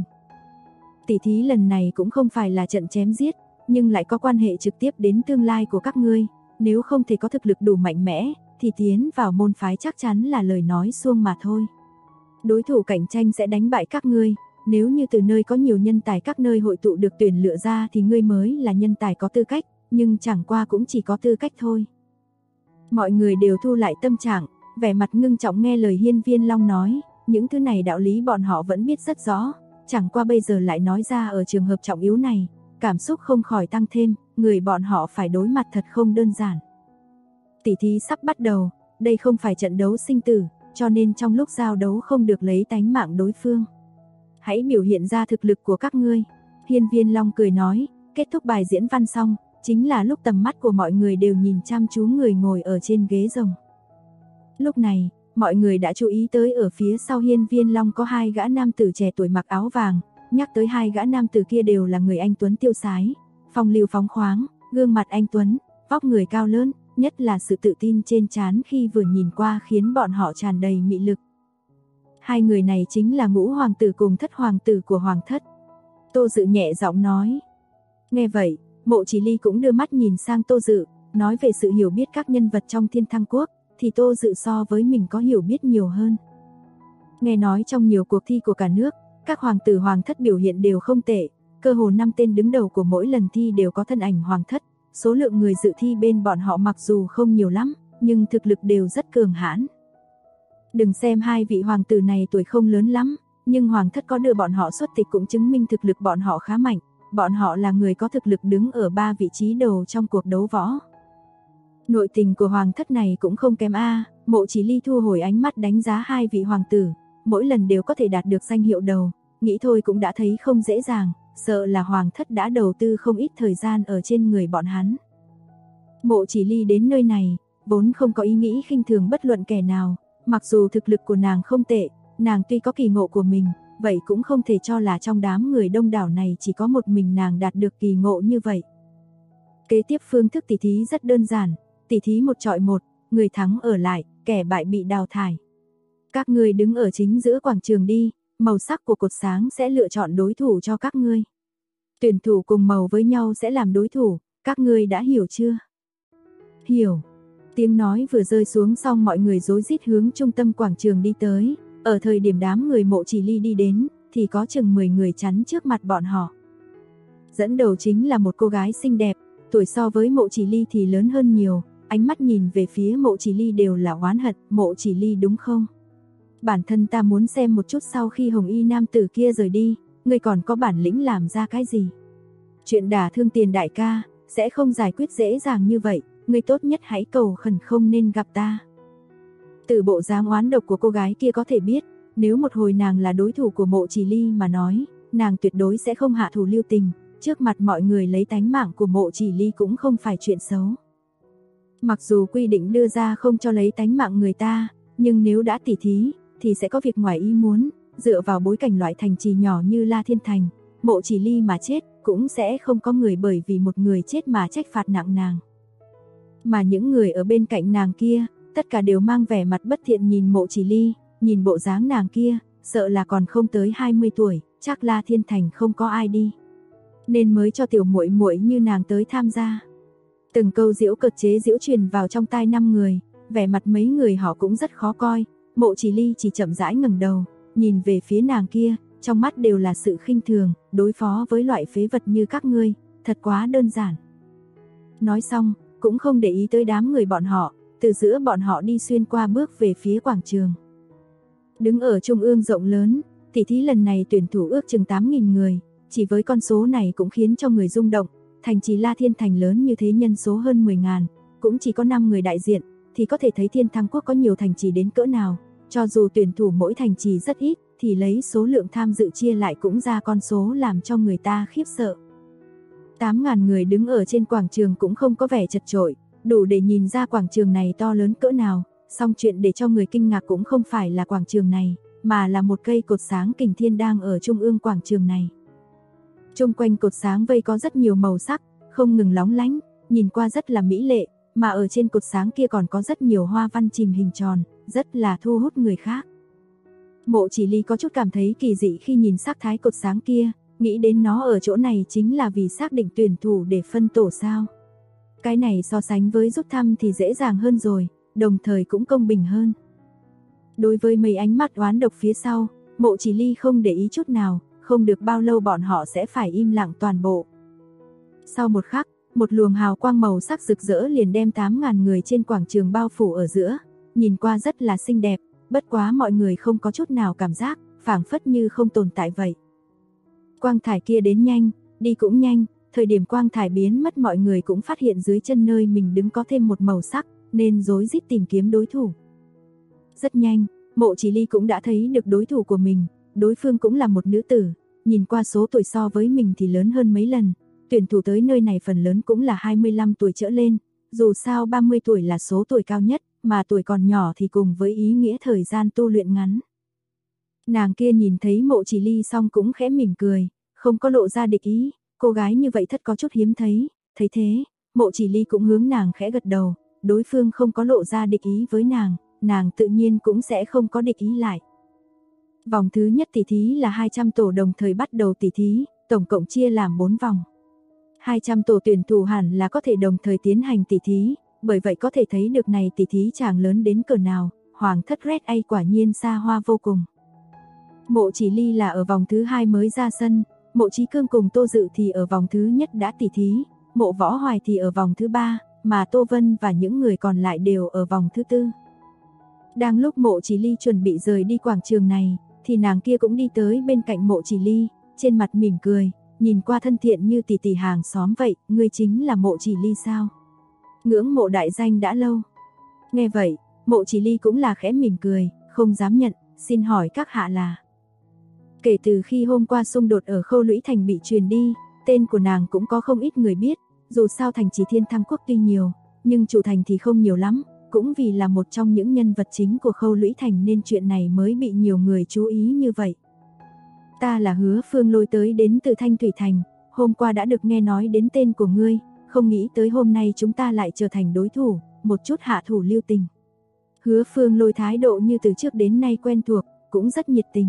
Tỷ thí lần này cũng không phải là trận chém giết, nhưng lại có quan hệ trực tiếp đến tương lai của các ngươi, nếu không thể có thực lực đủ mạnh mẽ, thì tiến vào môn phái chắc chắn là lời nói suông mà thôi. Đối thủ cạnh tranh sẽ đánh bại các ngươi, nếu như từ nơi có nhiều nhân tài các nơi hội tụ được tuyển lựa ra thì ngươi mới là nhân tài có tư cách, nhưng chẳng qua cũng chỉ có tư cách thôi. Mọi người đều thu lại tâm trạng, vẻ mặt ngưng trọng nghe lời Hiên Viên Long nói, những thứ này đạo lý bọn họ vẫn biết rất rõ, chẳng qua bây giờ lại nói ra ở trường hợp trọng yếu này, cảm xúc không khỏi tăng thêm, người bọn họ phải đối mặt thật không đơn giản. Tỷ thí sắp bắt đầu, đây không phải trận đấu sinh tử, cho nên trong lúc giao đấu không được lấy tánh mạng đối phương. Hãy biểu hiện ra thực lực của các ngươi. Hiên Viên Long cười nói, kết thúc bài diễn văn xong, chính là lúc tầm mắt của mọi người đều nhìn chăm chú người ngồi ở trên ghế rồng. Lúc này, mọi người đã chú ý tới ở phía sau Hiên Viên Long có hai gã nam tử trẻ tuổi mặc áo vàng, nhắc tới hai gã nam tử kia đều là người anh tuấn tiêu sái, phong lưu phóng khoáng, gương mặt anh tuấn, vóc người cao lớn, nhất là sự tự tin trên trán khi vừa nhìn qua khiến bọn họ tràn đầy mị lực. Hai người này chính là Ngũ hoàng tử cùng Thất hoàng tử của Hoàng thất. Tô Dự nhẹ giọng nói. Nghe vậy, Mộ Chỉ Ly cũng đưa mắt nhìn sang Tô Dự, nói về sự hiểu biết các nhân vật trong Thiên Thăng Quốc, thì Tô Dự so với mình có hiểu biết nhiều hơn. Nghe nói trong nhiều cuộc thi của cả nước, các hoàng tử Hoàng thất biểu hiện đều không tệ, cơ hồ 5 tên đứng đầu của mỗi lần thi đều có thân ảnh Hoàng thất, số lượng người dự thi bên bọn họ mặc dù không nhiều lắm, nhưng thực lực đều rất cường hãn. Đừng xem hai vị hoàng tử này tuổi không lớn lắm, nhưng Hoàng thất có đưa bọn họ xuất tịch cũng chứng minh thực lực bọn họ khá mạnh, bọn họ là người có thực lực đứng ở 3 vị trí đầu trong cuộc đấu võ. Nội tình của Hoàng thất này cũng không kém a. Mộ Chỉ Ly thu hồi ánh mắt đánh giá hai vị hoàng tử, mỗi lần đều có thể đạt được danh hiệu đầu, nghĩ thôi cũng đã thấy không dễ dàng, sợ là Hoàng thất đã đầu tư không ít thời gian ở trên người bọn hắn. Mộ Chỉ Ly đến nơi này, vốn không có ý nghĩ khinh thường bất luận kẻ nào, mặc dù thực lực của nàng không tệ, nàng tuy có kỳ ngộ của mình, vậy cũng không thể cho là trong đám người đông đảo này chỉ có một mình nàng đạt được kỳ ngộ như vậy. Kế tiếp phương thức tỷ thí rất đơn giản, tỷ thí một chọi một, người thắng ở lại, kẻ bại bị đào thải. Các ngươi đứng ở chính giữa quảng trường đi, màu sắc của cột sáng sẽ lựa chọn đối thủ cho các ngươi. Tuyển thủ cùng màu với nhau sẽ làm đối thủ, các ngươi đã hiểu chưa? Hiểu. Tiếng nói vừa rơi xuống xong mọi người rối rít hướng trung tâm quảng trường đi tới, ở thời điểm đám người Mộ Chỉ Ly đi đến, thì có chừng 10 người chắn trước mặt bọn họ. Dẫn đầu chính là một cô gái xinh đẹp, tuổi so với Mộ Chỉ Ly thì lớn hơn nhiều, ánh mắt nhìn về phía Mộ Chỉ Ly đều là oán hận, Mộ Chỉ Ly đúng không? Bản thân ta muốn xem một chút sau khi hồng y nam tử kia rời đi, ngươi còn có bản lĩnh làm ra cái gì? Chuyện đả thương tiền đại ca, sẽ không giải quyết dễ dàng như vậy, ngươi tốt nhất hãy cầu khẩn không nên gặp ta. Từ bộ dáng oán độc của cô gái kia có thể biết, nếu một hồi nàng là đối thủ của Mộ Chỉ Ly mà nói, nàng tuyệt đối sẽ không hạ thủ lưu tình, trước mặt mọi người lấy tánh mạng của Mộ Chỉ Ly cũng không phải chuyện xấu. Mặc dù quy định đưa ra không cho lấy tánh mạng người ta, nhưng nếu đã tỉ thí, thì sẽ có việc ngoài ý muốn, dựa vào bối cảnh loại thành trì nhỏ như La Thiên Thành, Mộ Chỉ Ly mà chết, cũng sẽ không có người bởi vì một người chết mà trách phạt nặng nàng. Mà những người ở bên cạnh nàng kia, tất cả đều mang vẻ mặt bất thiện nhìn Mộ Chỉ Ly, nhìn bộ dáng nàng kia, sợ là còn không tới 20 tuổi, chắc La Thiên Thành không có ai đi, nên mới cho tiểu muội muội như nàng tới tham gia. Từng câu giễu cợt chế giễu truyền vào trong tai 5 người, vẻ mặt mấy người họ cũng rất khó coi. Mộ Chỉ Ly chỉ chậm rãi ngẩng đầu, nhìn về phía nàng kia, trong mắt đều là sự khinh thường, đối phó với loại phế vật như các ngươi, thật quá đơn giản. Nói xong, cũng không để ý tới đám người bọn họ, từ giữa bọn họ đi xuyên qua bước về phía quảng trường. Đứng ở trung ương rộng lớn, tỷ thí lần này tuyển thủ ước chừng 8.000 người, chỉ với con số này cũng khiến cho người rung động, thành trì La Thiên Thành lớn như thế nhân số hơn 10.000, cũng chỉ có 5 người đại diện, thì có thể thấy Thiên Thăng Quốc có nhiều thành trì đến cỡ nào, Cho dù tuyển thủ mỗi thành trì rất ít, thì lấy số lượng tham dự chia lại cũng ra con số làm cho người ta khiếp sợ. 8.000 người đứng ở trên quảng trường cũng không có vẻ chật chội, đủ để nhìn ra quảng trường này to lớn cỡ nào, song chuyện để cho người kinh ngạc cũng không phải là quảng trường này, mà là một cây cột sáng kình thiên đang ở trung ương quảng trường này. Chung quanh cột sáng vây có rất nhiều màu sắc, không ngừng lóng lánh, nhìn qua rất là mỹ lệ, mà ở trên cột sáng kia còn có rất nhiều hoa văn chìm hình tròn, rất là thu hút người khác. Mộ Chỉ Ly có chút cảm thấy kỳ dị khi nhìn sắc thái cột sáng kia, nghĩ đến nó ở chỗ này chính là vì xác định tuyển thủ để phân tổ sao. Cái này so sánh với rút thăm thì dễ dàng hơn rồi, đồng thời cũng công bình hơn. Đối với mấy ánh mắt oán độc phía sau, Mộ Chỉ Ly không để ý chút nào, không được bao lâu bọn họ sẽ phải im lặng toàn bộ. Sau một khắc, một luồng hào quang màu sắc rực rỡ liền đem 8.000 người trên quảng trường bao phủ ở giữa, nhìn qua rất là xinh đẹp, bất quá mọi người không có chút nào cảm giác, phảng phất như không tồn tại vậy. Quang thải kia đến nhanh, đi cũng nhanh, thời điểm quang thải biến mất mọi người cũng phát hiện dưới chân nơi mình đứng có thêm một màu sắc, nên rối rít tìm kiếm đối thủ. Rất nhanh, Mộ Chỉ Ly cũng đã thấy được đối thủ của mình, đối phương cũng là một nữ tử, nhìn qua số tuổi so với mình thì lớn hơn mấy lần, tuyển thủ tới nơi này phần lớn cũng là 25 tuổi trở lên, dù sao 30 tuổi là số tuổi cao nhất, mà tuổi còn nhỏ thì cùng với ý nghĩa thời gian tu luyện ngắn. Nàng kia nhìn thấy Mộ Chỉ Ly xong cũng khẽ mỉm cười, không có lộ ra địch ý, cô gái như vậy thật có chút hiếm thấy, thấy thế, Mộ Chỉ Ly cũng hướng nàng khẽ gật đầu, đối phương không có lộ ra địch ý với nàng tự nhiên cũng sẽ không có địch ý lại. Vòng thứ nhất tỷ thí là 200 tổ đồng thời bắt đầu tỷ thí, tổng cộng chia làm 4 vòng. 200 tổ tuyển thủ hẳn là có thể đồng thời tiến hành tỷ thí, bởi vậy có thể thấy được này tỷ thí chàng lớn đến cỡ nào, hoàng thất Red A quả nhiên xa hoa vô cùng. Mộ Chỉ Ly là ở vòng thứ 2 mới ra sân, Mộ Chí Cương cùng Tô Dự thì ở vòng thứ nhất đã tỷ thí, Mộ Võ Hoài thì ở vòng thứ 3, mà Tô Vân và những người còn lại đều ở vòng thứ 4. Đang lúc Mộ Chỉ Ly chuẩn bị rời đi quảng trường này, thì nàng kia cũng đi tới bên cạnh Mộ Chỉ Ly, trên mặt mỉm cười, nhìn qua thân thiện như tỷ tỷ hàng xóm vậy, ngươi chính là Mộ Chỉ Ly sao? Ngưỡng mộ đại danh đã lâu. Nghe vậy, Mộ Chỉ Ly cũng là khẽ mỉm cười, không dám nhận, xin hỏi các hạ là. Kể từ khi hôm qua xung đột ở Khâu Lũy Thành bị truyền đi, tên của nàng cũng có không ít người biết, dù sao thành trì Thiên Thăng Quốc tuy nhiều, nhưng chủ thành thì không nhiều lắm, cũng vì là một trong những nhân vật chính của Khâu Lũy Thành nên chuyện này mới bị nhiều người chú ý như vậy. Ta là Hứa Phương Lôi tới đến từ Thanh Thủy Thành, hôm qua đã được nghe nói đến tên của ngươi, không nghĩ tới hôm nay chúng ta lại trở thành đối thủ, một chút hạ thủ lưu tình. Hứa Phương Lôi thái độ như từ trước đến nay quen thuộc, cũng rất nhiệt tình.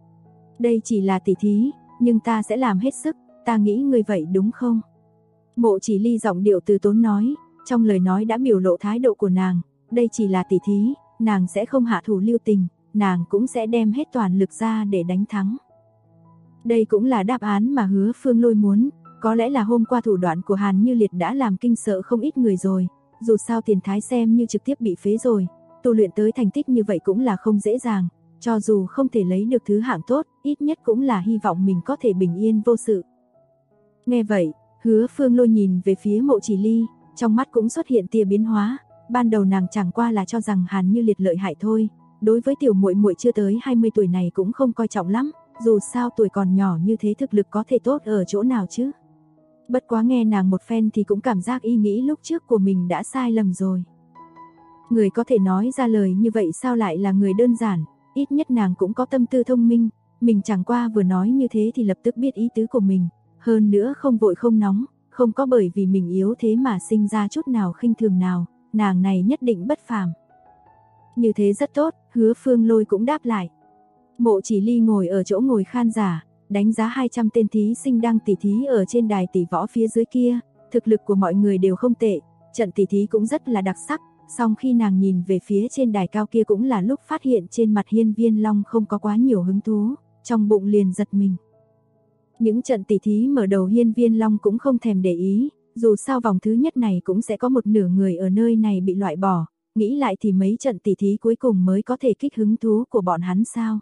Đây chỉ là tỷ thí, nhưng ta sẽ làm hết sức, ta nghĩ ngươi vậy đúng không? Mộ Chỉ Ly giọng điệu từ tốn nói, trong lời nói đã biểu lộ thái độ của nàng, đây chỉ là tỷ thí, nàng sẽ không hạ thủ lưu tình, nàng cũng sẽ đem hết toàn lực ra để đánh thắng. Đây cũng là đáp án mà Hứa Phương Lôi muốn, có lẽ là hôm qua thủ đoạn của Hàn Như Liệt đã làm kinh sợ không ít người rồi, dù sao Tiền Thái xem như trực tiếp bị phế rồi, tu luyện tới thành tích như vậy cũng là không dễ dàng, cho dù không thể lấy được thứ hạng tốt, ít nhất cũng là hy vọng mình có thể bình yên vô sự. Nghe vậy, Hứa Phương Lôi nhìn về phía Mộ Chỉ Ly, trong mắt cũng xuất hiện tia biến hóa, ban đầu nàng chẳng qua là cho rằng Hàn Như Liệt lợi hại thôi, đối với tiểu muội muội chưa tới 20 tuổi này cũng không coi trọng lắm, dù sao tuổi còn nhỏ như thế thực lực có thể tốt ở chỗ nào chứ. Bất quá nghe nàng một phen thì cũng cảm giác ý nghĩ lúc trước của mình đã sai lầm rồi. Người có thể nói ra lời như vậy sao lại là người đơn giản, ít nhất nàng cũng có tâm tư thông minh, mình chẳng qua vừa nói như thế thì lập tức biết ý tứ của mình, hơn nữa không vội không nóng, không có bởi vì mình yếu thế mà sinh ra chút nào khinh thường nào, nàng này nhất định bất phàm. Như thế rất tốt, Hứa Phương Lôi cũng đáp lại. Mộ Chỉ Ly ngồi ở chỗ ngồi khan giả, đánh giá 200 tên thí sinh đang tỷ thí ở trên đài tỷ võ phía dưới kia, thực lực của mọi người đều không tệ, trận tỷ thí cũng rất là đặc sắc, song khi nàng nhìn về phía trên đài cao kia cũng là lúc phát hiện trên mặt Hiên Viên Long không có quá nhiều hứng thú, trong bụng liền giật mình. Những trận tỷ thí mở đầu Hiên Viên Long cũng không thèm để ý, dù sao vòng thứ nhất này cũng sẽ có một nửa người ở nơi này bị loại bỏ, nghĩ lại thì mấy trận tỷ thí cuối cùng mới có thể kích hứng thú của bọn hắn sao.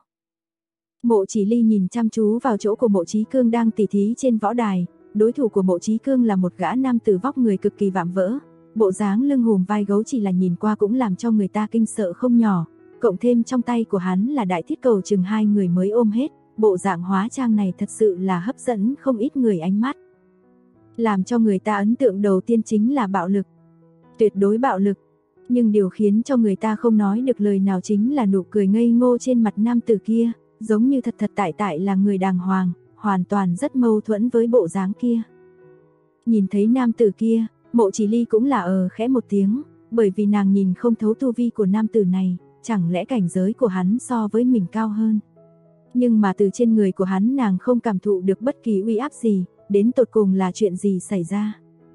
Mộ Chỉ Ly nhìn chăm chú vào chỗ của Mộ Chí Cương đang tỷ thí trên võ đài, đối thủ của Mộ Chí Cương là một gã nam tử vóc người cực kỳ vạm vỡ, bộ dáng lưng hùm vai gấu chỉ là nhìn qua cũng làm cho người ta kinh sợ không nhỏ, cộng thêm trong tay của hắn là đại thiết cầu chừng 2 người mới ôm hết, bộ dạng hóa trang này thật sự là hấp dẫn không ít người ánh mắt. Làm cho người ta ấn tượng đầu tiên chính là bạo lực. Tuyệt đối bạo lực. Nhưng điều khiến cho người ta không nói được lời nào chính là nụ cười ngây ngô trên mặt nam tử kia, giống như thật thật tại là người đàng hoàng, hoàn toàn rất mâu thuẫn với bộ dáng kia. Nhìn thấy nam tử kia, Mộ Chỉ Ly cũng là khẽ một tiếng, bởi vì nàng nhìn không thấu tu vi của nam tử này, chẳng lẽ cảnh giới của hắn so với mình cao hơn. Nhưng mà từ trên người của hắn nàng không cảm thụ được bất kỳ uy áp gì, đến tột cùng là chuyện gì xảy ra.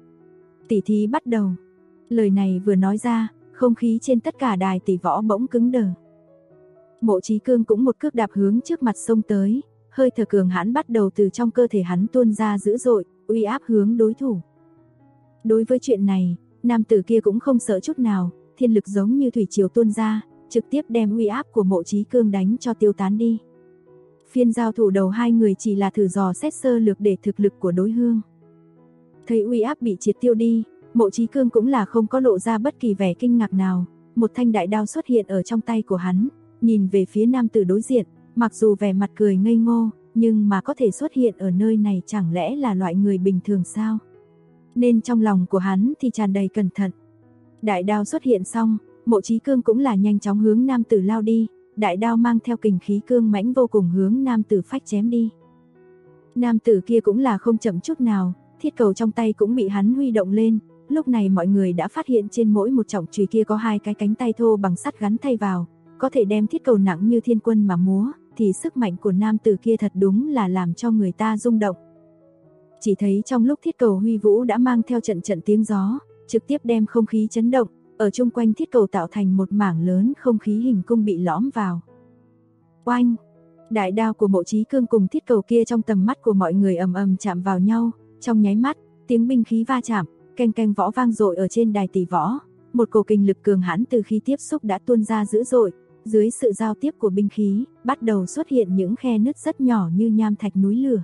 Tỉ thí bắt đầu. Lời này vừa nói ra, không khí trên tất cả đài tỷ võ bỗng cứng đờ. Mộ Chí Cương cũng một cước đạp hướng trước mặt xông tới, hơi thở cường hãn bắt đầu từ trong cơ thể hắn tuôn ra dữ dội, uy áp hướng đối thủ. Đối với chuyện này, nam tử kia cũng không sợ chút nào, thiên lực giống như thủy triều tuôn ra, trực tiếp đem uy áp của Mộ Chí Cương đánh cho tiêu tán đi. Phiên giao thủ đầu hai người chỉ là thử dò xét sơ lược để thực lực của đối phương. Thấy uy áp bị triệt tiêu đi, Mộ Chí Cương cũng là không có lộ ra bất kỳ vẻ kinh ngạc nào, một thanh đại đao xuất hiện ở trong tay của hắn, nhìn về phía nam tử đối diện, mặc dù vẻ mặt cười ngây ngô, nhưng mà có thể xuất hiện ở nơi này chẳng lẽ là loại người bình thường sao? Nên trong lòng của hắn thì tràn đầy cẩn thận. Đại đao xuất hiện xong, Mộ Chí Cương cũng là nhanh chóng hướng nam tử lao đi, đại đao mang theo kình khí cương mãnh vô cùng hướng nam tử phách chém đi. Nam tử kia cũng là không chậm chút nào, thiết cầu trong tay cũng bị hắn huy động lên, lúc này mọi người đã phát hiện trên mỗi một trọng chùy kia có hai cái cánh tay thô bằng sắt gắn thay vào, có thể đem thiết cầu nặng như thiên quân mà múa, thì sức mạnh của nam tử kia thật đúng là làm cho người ta rung động. Chỉ thấy trong lúc thiết cầu huy vũ đã mang theo trận trận tiếng gió, trực tiếp đem không khí chấn động, ở chung quanh thiết cầu tạo thành một mảng lớn không khí hình cung bị lõm vào. Oanh! Đại đao của Mộ Chí Cương cùng thiết cầu kia trong tầm mắt của mọi người ầm ầm chạm vào nhau, trong nháy mắt, tiếng binh khí va chạm, keng keng võ vang dội ở trên đài tỷ võ, một cổ kình lực cường hãn từ khi tiếp xúc đã tuôn ra dữ dội, dưới sự giao tiếp của binh khí, bắt đầu xuất hiện những khe nứt rất nhỏ như nham thạch núi lửa.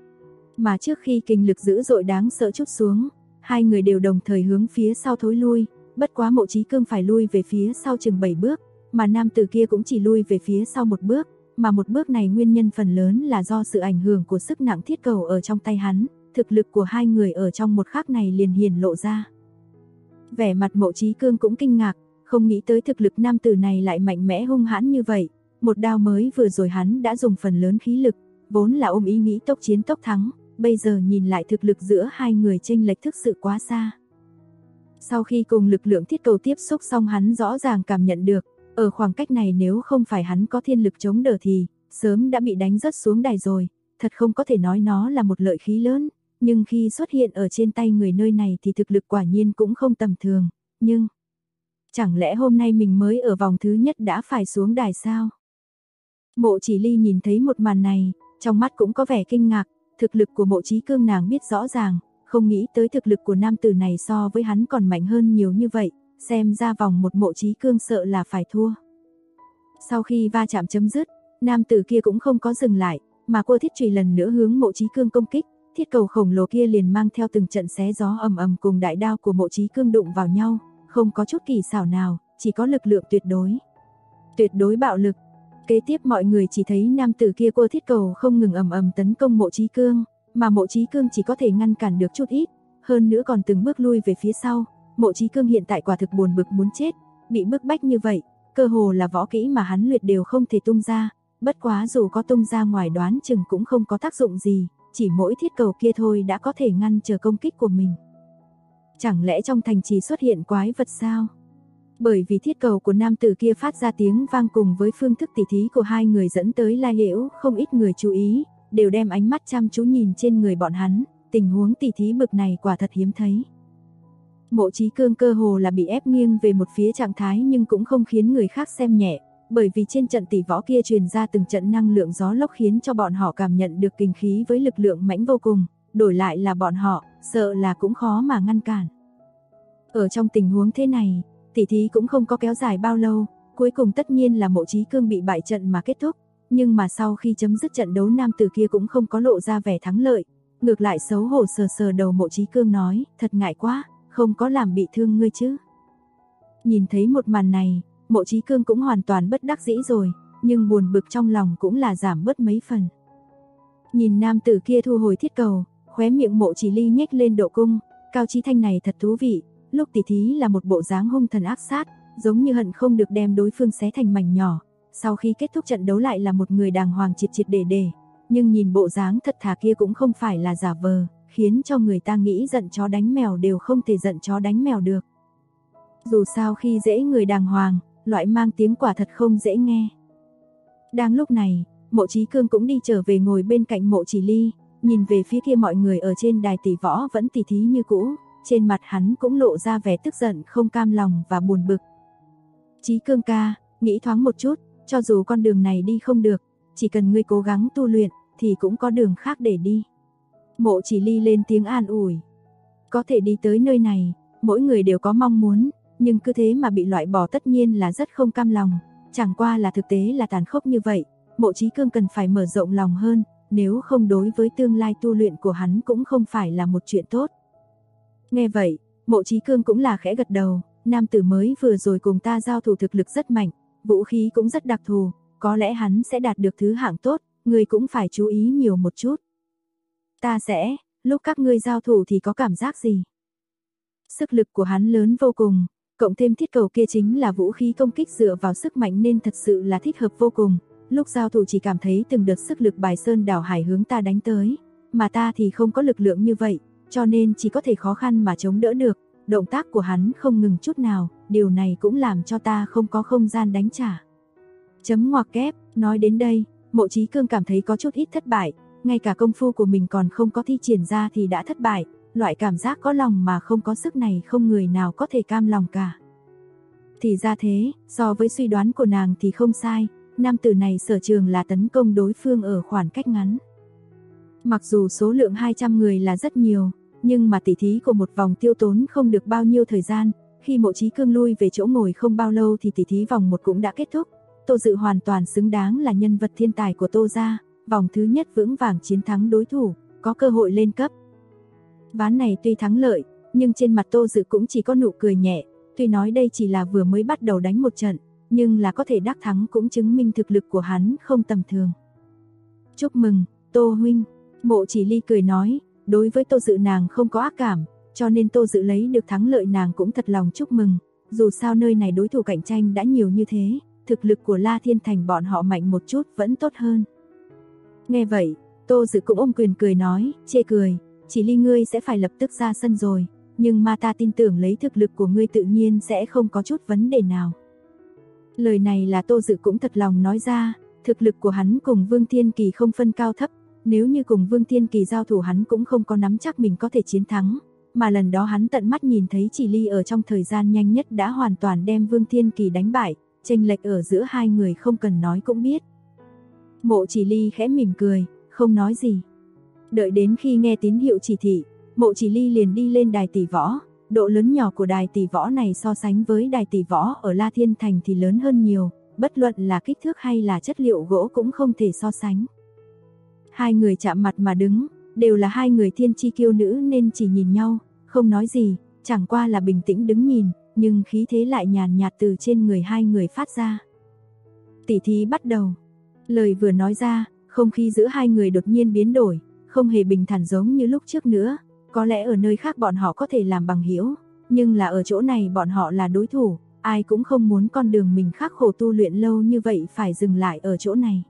Mà trước khi kình lực dữ dội đáng sợ trút xuống, hai người đều đồng thời hướng phía sau thối lui, bất quá Mộ Chí Cương phải lui về phía sau chừng 7 bước, mà nam tử kia cũng chỉ lui về phía sau một bước, mà một bước này nguyên nhân phần lớn là do sự ảnh hưởng của sức nặng thiết cầu ở trong tay hắn, thực lực của hai người ở trong một khắc này liền hiển lộ ra. Vẻ mặt Mộ Chí Cương cũng kinh ngạc, không nghĩ tới thực lực nam tử này lại mạnh mẽ hung hãn như vậy, một đao mới vừa rồi hắn đã dùng phần lớn khí lực, vốn là ôm ý nghĩ tốc chiến tốc thắng, bây giờ nhìn lại thực lực giữa hai người chênh lệch thực sự quá xa. Sau khi cùng lực lượng thiết cầu tiếp xúc xong hắn rõ ràng cảm nhận được, ở khoảng cách này nếu không phải hắn có thiên lực chống đỡ thì sớm đã bị đánh rớt xuống đài rồi, thật không có thể nói nó là một lợi khí lớn, nhưng khi xuất hiện ở trên tay người nơi này thì thực lực quả nhiên cũng không tầm thường, nhưng chẳng lẽ hôm nay mình mới ở vòng thứ nhất đã phải xuống đài sao? Mộ Chỉ Ly nhìn thấy một màn này, trong mắt cũng có vẻ kinh ngạc, thực lực của Mộ Chí Cương nàng biết rõ ràng, không nghĩ tới thực lực của nam tử này so với hắn còn mạnh hơn nhiều như vậy, xem ra vòng một Mộ Chí Cương sợ là phải thua. Sau khi va chạm chấm dứt, nam tử kia cũng không có dừng lại, mà cô thiết chùy lần nữa hướng Mộ Chí Cương công kích, thiết cầu khổng lồ kia liền mang theo từng trận xé gió ầm ầm cùng đại đao của Mộ Chí Cương đụng vào nhau, không có chút kỳ xảo nào, chỉ có lực lượng tuyệt đối. Tuyệt đối bạo lực. Kế tiếp mọi người chỉ thấy nam tử kia cô thiết cầu không ngừng ầm ầm tấn công Mộ Chí Cương, mà Mộ Chí Cương chỉ có thể ngăn cản được chút ít, hơn nữa còn từng bước lui về phía sau. Mộ Chí Cương hiện tại quả thực buồn bực muốn chết, bị bức bách như vậy, cơ hồ là võ kỹ mà hắn luyện đều không thể tung ra, bất quá dù có tung ra ngoài đoán chừng cũng không có tác dụng gì, chỉ mỗi thiết cầu kia thôi đã có thể ngăn trở công kích của mình. Chẳng lẽ trong thành trì xuất hiện quái vật sao? Bởi vì thiết cầu của nam tử kia phát ra tiếng vang cùng với phương thức tỉ thí của hai người dẫn tới lai liễu không ít người chú ý, đều đem ánh mắt chăm chú nhìn trên người bọn hắn, tình huống tỉ thí bực này quả thật hiếm thấy. Mộ Chí Cương cơ hồ là bị ép nghiêng về một phía trạng thái nhưng cũng không khiến người khác xem nhẹ, bởi vì trên trận tỷ võ kia truyền ra từng trận năng lượng gió lốc khiến cho bọn họ cảm nhận được kình khí với lực lượng mãnh vô cùng, đổi lại là bọn họ, sợ là cũng khó mà ngăn cản. Ở trong tình huống thế này, tỷ thí cũng không có kéo dài bao lâu, cuối cùng tất nhiên là Mộ Chí Cương bị bại trận mà kết thúc, nhưng mà sau khi chấm dứt trận đấu nam tử kia cũng không có lộ ra vẻ thắng lợi, ngược lại xấu hổ sờ sờ đầu Mộ Chí Cương nói, thật ngại quá, không có làm bị thương ngươi chứ. Nhìn thấy một màn này, Mộ Chí Cương cũng hoàn toàn bất đắc dĩ rồi, nhưng buồn bực trong lòng cũng là giảm bớt mấy phần. Nhìn nam tử kia thu hồi thiết cầu, khóe miệng Mộ Chỉ Ly nhếch lên độ cung, Cao Chí Thanh này thật thú vị, lúc tỉ thí là một bộ dáng hung thần ác sát, giống như hận không được đem đối phương xé thành mảnh nhỏ, sau khi kết thúc trận đấu lại là một người đàng hoàng triệt triệt để, nhưng nhìn bộ dáng thật thà kia cũng không phải là giả vờ, khiến cho người ta nghĩ giận chó đánh mèo đều không thể giận chó đánh mèo được. Dù sao khi dễ người đàng hoàng, loại mang tiếng quả thật không dễ nghe. Đang lúc này, Mộ Chí Cương cũng đi trở về ngồi bên cạnh Mộ Chỉ Ly, nhìn về phía kia mọi người ở trên đài tỷ võ vẫn tỉ thí như cũ, trên mặt hắn cũng lộ ra vẻ tức giận không cam lòng và buồn bực. Chí Cương ca, nghĩ thoáng một chút, cho dù con đường này đi không được, chỉ cần ngươi cố gắng tu luyện, thì cũng có đường khác để đi. Mộ Chỉ Ly lên tiếng an ủi. Có thể đi tới nơi này, mỗi người đều có mong muốn, nhưng cứ thế mà bị loại bỏ tất nhiên là rất không cam lòng, chẳng qua là thực tế là tàn khốc như vậy, Mộ Chí Cương cần phải mở rộng lòng hơn, nếu không đối với tương lai tu luyện của hắn cũng không phải là một chuyện tốt. Nghe vậy, Mộ Chí Cương cũng là khẽ gật đầu, nam tử mới vừa rồi cùng ta giao thủ thực lực rất mạnh, vũ khí cũng rất đặc thù, có lẽ hắn sẽ đạt được thứ hạng tốt, ngươi cũng phải chú ý nhiều một chút. Ta sẽ, lúc các ngươi giao thủ thì có cảm giác gì? Sức lực của hắn lớn vô cùng, cộng thêm thiết cầu kia chính là vũ khí công kích dựa vào sức mạnh nên thật sự là thích hợp vô cùng. Lúc giao thủ chỉ cảm thấy từng đợt sức lực bài sơn đảo hải hướng ta đánh tới, mà ta thì không có lực lượng như vậy, cho nên chỉ có thể khó khăn mà chống đỡ được. Động tác của hắn không ngừng chút nào, điều này cũng làm cho ta không có không gian đánh trả. Chấm ngoặc kép, nói đến đây, Mộ Chí Cương cảm thấy có chút ít thất bại, ngay cả công phu của mình còn không có thi triển ra thì đã thất bại, loại cảm giác có lòng mà không có sức này không người nào có thể cam lòng cả. Thì ra thế, so với suy đoán của nàng thì không sai, nam tử này sở trường là tấn công đối phương ở khoảng cách ngắn. Mặc dù số lượng 200 người là rất nhiều, nhưng mà tỉ thí của một vòng tiêu tốn không được bao nhiêu thời gian, khi Mộ Chí Cương lui về chỗ ngồi không bao lâu thì tỉ thí vòng 1 cũng đã kết thúc. Tô Dự hoàn toàn xứng đáng là nhân vật thiên tài của Tô gia, vòng thứ nhất vững vàng chiến thắng đối thủ, có cơ hội lên cấp. Ván này tuy thắng lợi, nhưng trên mặt Tô Dự cũng chỉ có nụ cười nhẹ, tuy nói đây chỉ là vừa mới bắt đầu đánh một trận, nhưng là có thể đắc thắng cũng chứng minh thực lực của hắn không tầm thường. Chúc mừng, Tô huynh, Mộ Chỉ Ly cười nói, đối với Tô Dự nàng không có ác cảm, cho nên Tô Dự lấy được thắng lợi nàng cũng thật lòng chúc mừng, dù sao nơi này đối thủ cạnh tranh đã nhiều như thế, thực lực của La Thiên Thành bọn họ mạnh một chút vẫn tốt hơn. Nghe vậy, Tô Dự cũng ôm quyền cười nói, chê cười, Chỉ Ly ngươi sẽ phải lập tức ra sân rồi, nhưng mà ta tin tưởng lấy thực lực của ngươi tự nhiên sẽ không có chút vấn đề nào. Lời này là Tô Dự cũng thật lòng nói ra, thực lực của hắn cùng Vương Thiên Kỳ không phân cao thấp, nếu như cùng Vương Thiên Kỳ giao thủ hắn cũng không có nắm chắc mình có thể chiến thắng, mà lần đó hắn tận mắt nhìn thấy Chỉ Ly ở trong thời gian nhanh nhất đã hoàn toàn đem Vương Thiên Kỳ đánh bại, chênh lệch ở giữa hai người không cần nói cũng biết. Mộ Chỉ Ly khẽ mỉm cười, không nói gì. Đợi đến khi nghe tín hiệu chỉ thị, Mộ Chỉ Ly liền đi lên đài tỷ võ. Độ lớn nhỏ của đài tỷ võ này so sánh với đài tỷ võ ở La Thiên Thành thì lớn hơn nhiều, bất luận là kích thước hay là chất liệu gỗ cũng không thể so sánh. Hai người chạm mặt mà đứng, đều là hai người thiên chi kiêu nữ nên chỉ nhìn nhau, không nói gì, chẳng qua là bình tĩnh đứng nhìn, nhưng khí thế lại nhàn nhạt từ trên người hai người phát ra. Tỷ thí bắt đầu. Lời vừa nói ra, không khí giữa hai người đột nhiên biến đổi, không hề bình thản giống như lúc trước nữa. Có lẽ ở nơi khác bọn họ có thể làm bằng hữu, nhưng là ở chỗ này bọn họ là đối thủ, ai cũng không muốn con đường mình khắc khổ tu luyện lâu như vậy phải dừng lại ở chỗ này.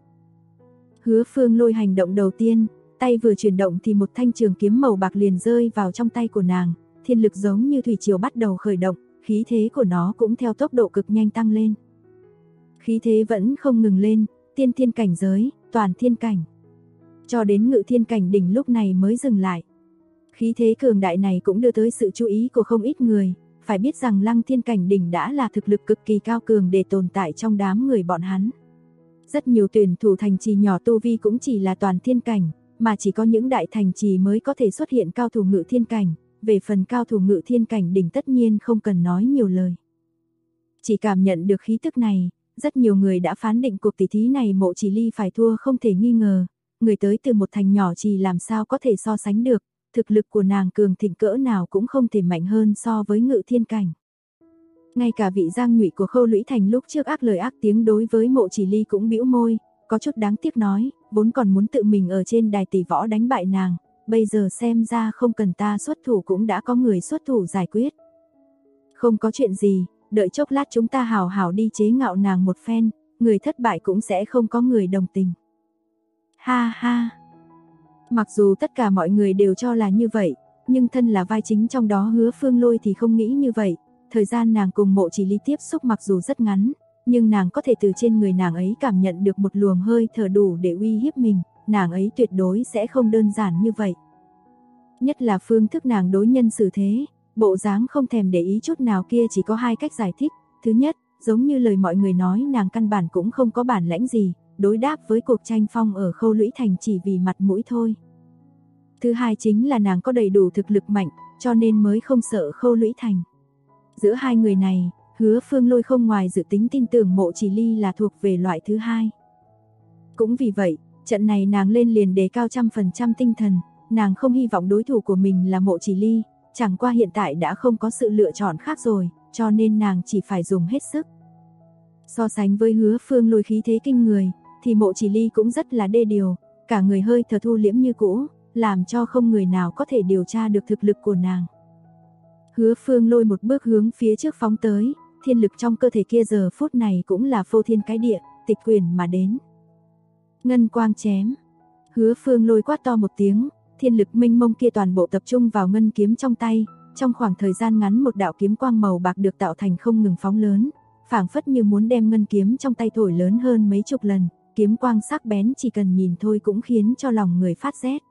Hứa Phương Lôi hành động đầu tiên, tay vừa chuyển động thì một thanh trường kiếm màu bạc liền rơi vào trong tay của nàng, thiên lực giống như thủy triều bắt đầu khởi động, khí thế của nó cũng theo tốc độ cực nhanh tăng lên. Khí thế vẫn không ngừng lên, tiên thiên cảnh giới, toàn thiên cảnh. Cho đến ngự thiên cảnh đỉnh lúc này mới dừng lại. Khí thế cường đại này cũng đưa tới sự chú ý của không ít người, phải biết rằng Lăng Thiên Cảnh đỉnh đã là thực lực cực kỳ cao cường để tồn tại trong đám người bọn hắn. Rất nhiều tuyển thủ thành trì nhỏ tu vi cũng chỉ là toàn thiên cảnh, mà chỉ có những đại thành trì mới có thể xuất hiện cao thủ ngự thiên cảnh, về phần cao thủ ngự thiên cảnh đỉnh tất nhiên không cần nói nhiều lời. Chỉ cảm nhận được khí tức này, rất nhiều người đã phán định cuộc tỷ thí này Mộ Chỉ Ly phải thua không thể nghi ngờ, người tới từ một thành nhỏ trì làm sao có thể so sánh được. Thực lực của nàng cường thịnh cỡ nào cũng không thể mạnh hơn so với ngự thiên cảnh. Ngay cả vị Giang Nhụy của Khâu Lũy Thành lúc trước ác lời ác tiếng đối với Mộ Chỉ Ly cũng bĩu môi, có chút đáng tiếc nói, vốn còn muốn tự mình ở trên đài tỷ võ đánh bại nàng, bây giờ xem ra không cần ta xuất thủ cũng đã có người xuất thủ giải quyết. Không có chuyện gì, đợi chốc lát chúng ta hào hào đi chế ngạo nàng một phen, người thất bại cũng sẽ không có người đồng tình. Ha ha. Mặc dù tất cả mọi người đều cho là như vậy, nhưng thân là vai chính trong đó Hứa Phương Lôi thì không nghĩ như vậy. Thời gian nàng cùng Mộ Chỉ Ly tiếp xúc mặc dù rất ngắn, nhưng nàng có thể từ trên người nàng ấy cảm nhận được một luồng hơi thở đủ để uy hiếp mình, nàng ấy tuyệt đối sẽ không đơn giản như vậy. Nhất là phương thức nàng đối nhân xử thế, bộ dáng không thèm để ý chút nào kia chỉ có hai cách giải thích. Thứ nhất, giống như lời mọi người nói nàng căn bản cũng không có bản lãnh gì, đối đáp với cuộc tranh phong ở Khâu Lũy Thành chỉ vì mặt mũi thôi. Thứ hai chính là nàng có đầy đủ thực lực mạnh, cho nên mới không sợ Khâu Lũy Thành. Giữa hai người này, Hứa Phương Lôi không ngoài dự tính tin tưởng Mộ Chỉ Ly là thuộc về loại thứ hai. Cũng vì vậy, trận này nàng lên liền đề cao 100% tinh thần, nàng không hy vọng đối thủ của mình là Mộ Chỉ Ly, chẳng qua hiện tại đã không có sự lựa chọn khác rồi, cho nên nàng chỉ phải dùng hết sức. So sánh với Hứa Phương Lôi khí thế kinh người, thì Mộ Chỉ Ly cũng rất là đê điều, cả người hơi thở thu liễm như cũ, làm cho không người nào có thể điều tra được thực lực của nàng. Hứa Phương Lôi một bước hướng phía trước phóng tới, thiên lực trong cơ thể kia giờ phút này cũng là phô thiên cái địa, tịch quyển mà đến. Ngân quang chém. Hứa Phương Lôi quát to một tiếng, thiên lực mênh mông kia toàn bộ tập trung vào ngân kiếm trong tay, trong khoảng thời gian ngắn một đạo kiếm quang màu bạc được tạo thành không ngừng phóng lớn, phảng phất như muốn đem ngân kiếm trong tay thổi lớn hơn mấy chục lần, kiếm quang sắc bén chỉ cần nhìn thôi cũng khiến cho lòng người phát rét.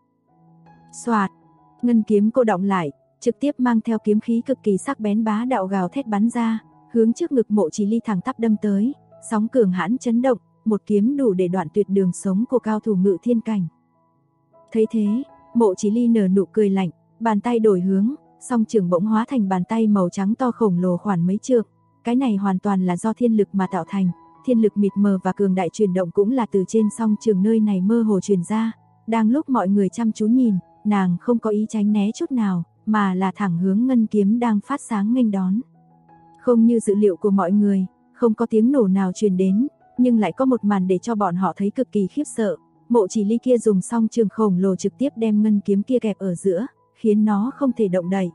Soạt, ngân kiếm cô động lại, trực tiếp mang theo kiếm khí cực kỳ sắc bén bá đạo gào thét bắn ra, hướng trước ngực Mộ Chỉ Ly thẳng tắp đâm tới, sóng cường hãn chấn động, một kiếm đủ để đoạn tuyệt đường sống của cao thủ Ngự Thiên cảnh. Thấy thế, Mộ Chỉ Ly nở nụ cười lạnh, bàn tay đổi hướng, song trường bỗng hóa thành bàn tay màu trắng to khổng lồ khoảng mấy trượng. Cái này hoàn toàn là do thiên lực mà tạo thành, thiên lực mịt mờ và cường đại chuyển động cũng là từ trên song trường nơi này mơ hồ truyền ra. Đang lúc mọi người chăm chú nhìn, nàng không có ý tránh né chút nào, mà là thẳng hướng ngân kiếm đang phát sáng nghênh đón. Không như dự liệu của mọi người, không có tiếng nổ nào truyền đến, nhưng lại có một màn để cho bọn họ thấy cực kỳ khiếp sợ. Mộ Chỉ Ly kia dùng song trường khổng lồ trực tiếp đem ngân kiếm kia kẹp ở giữa, khiến nó không thể động đậy.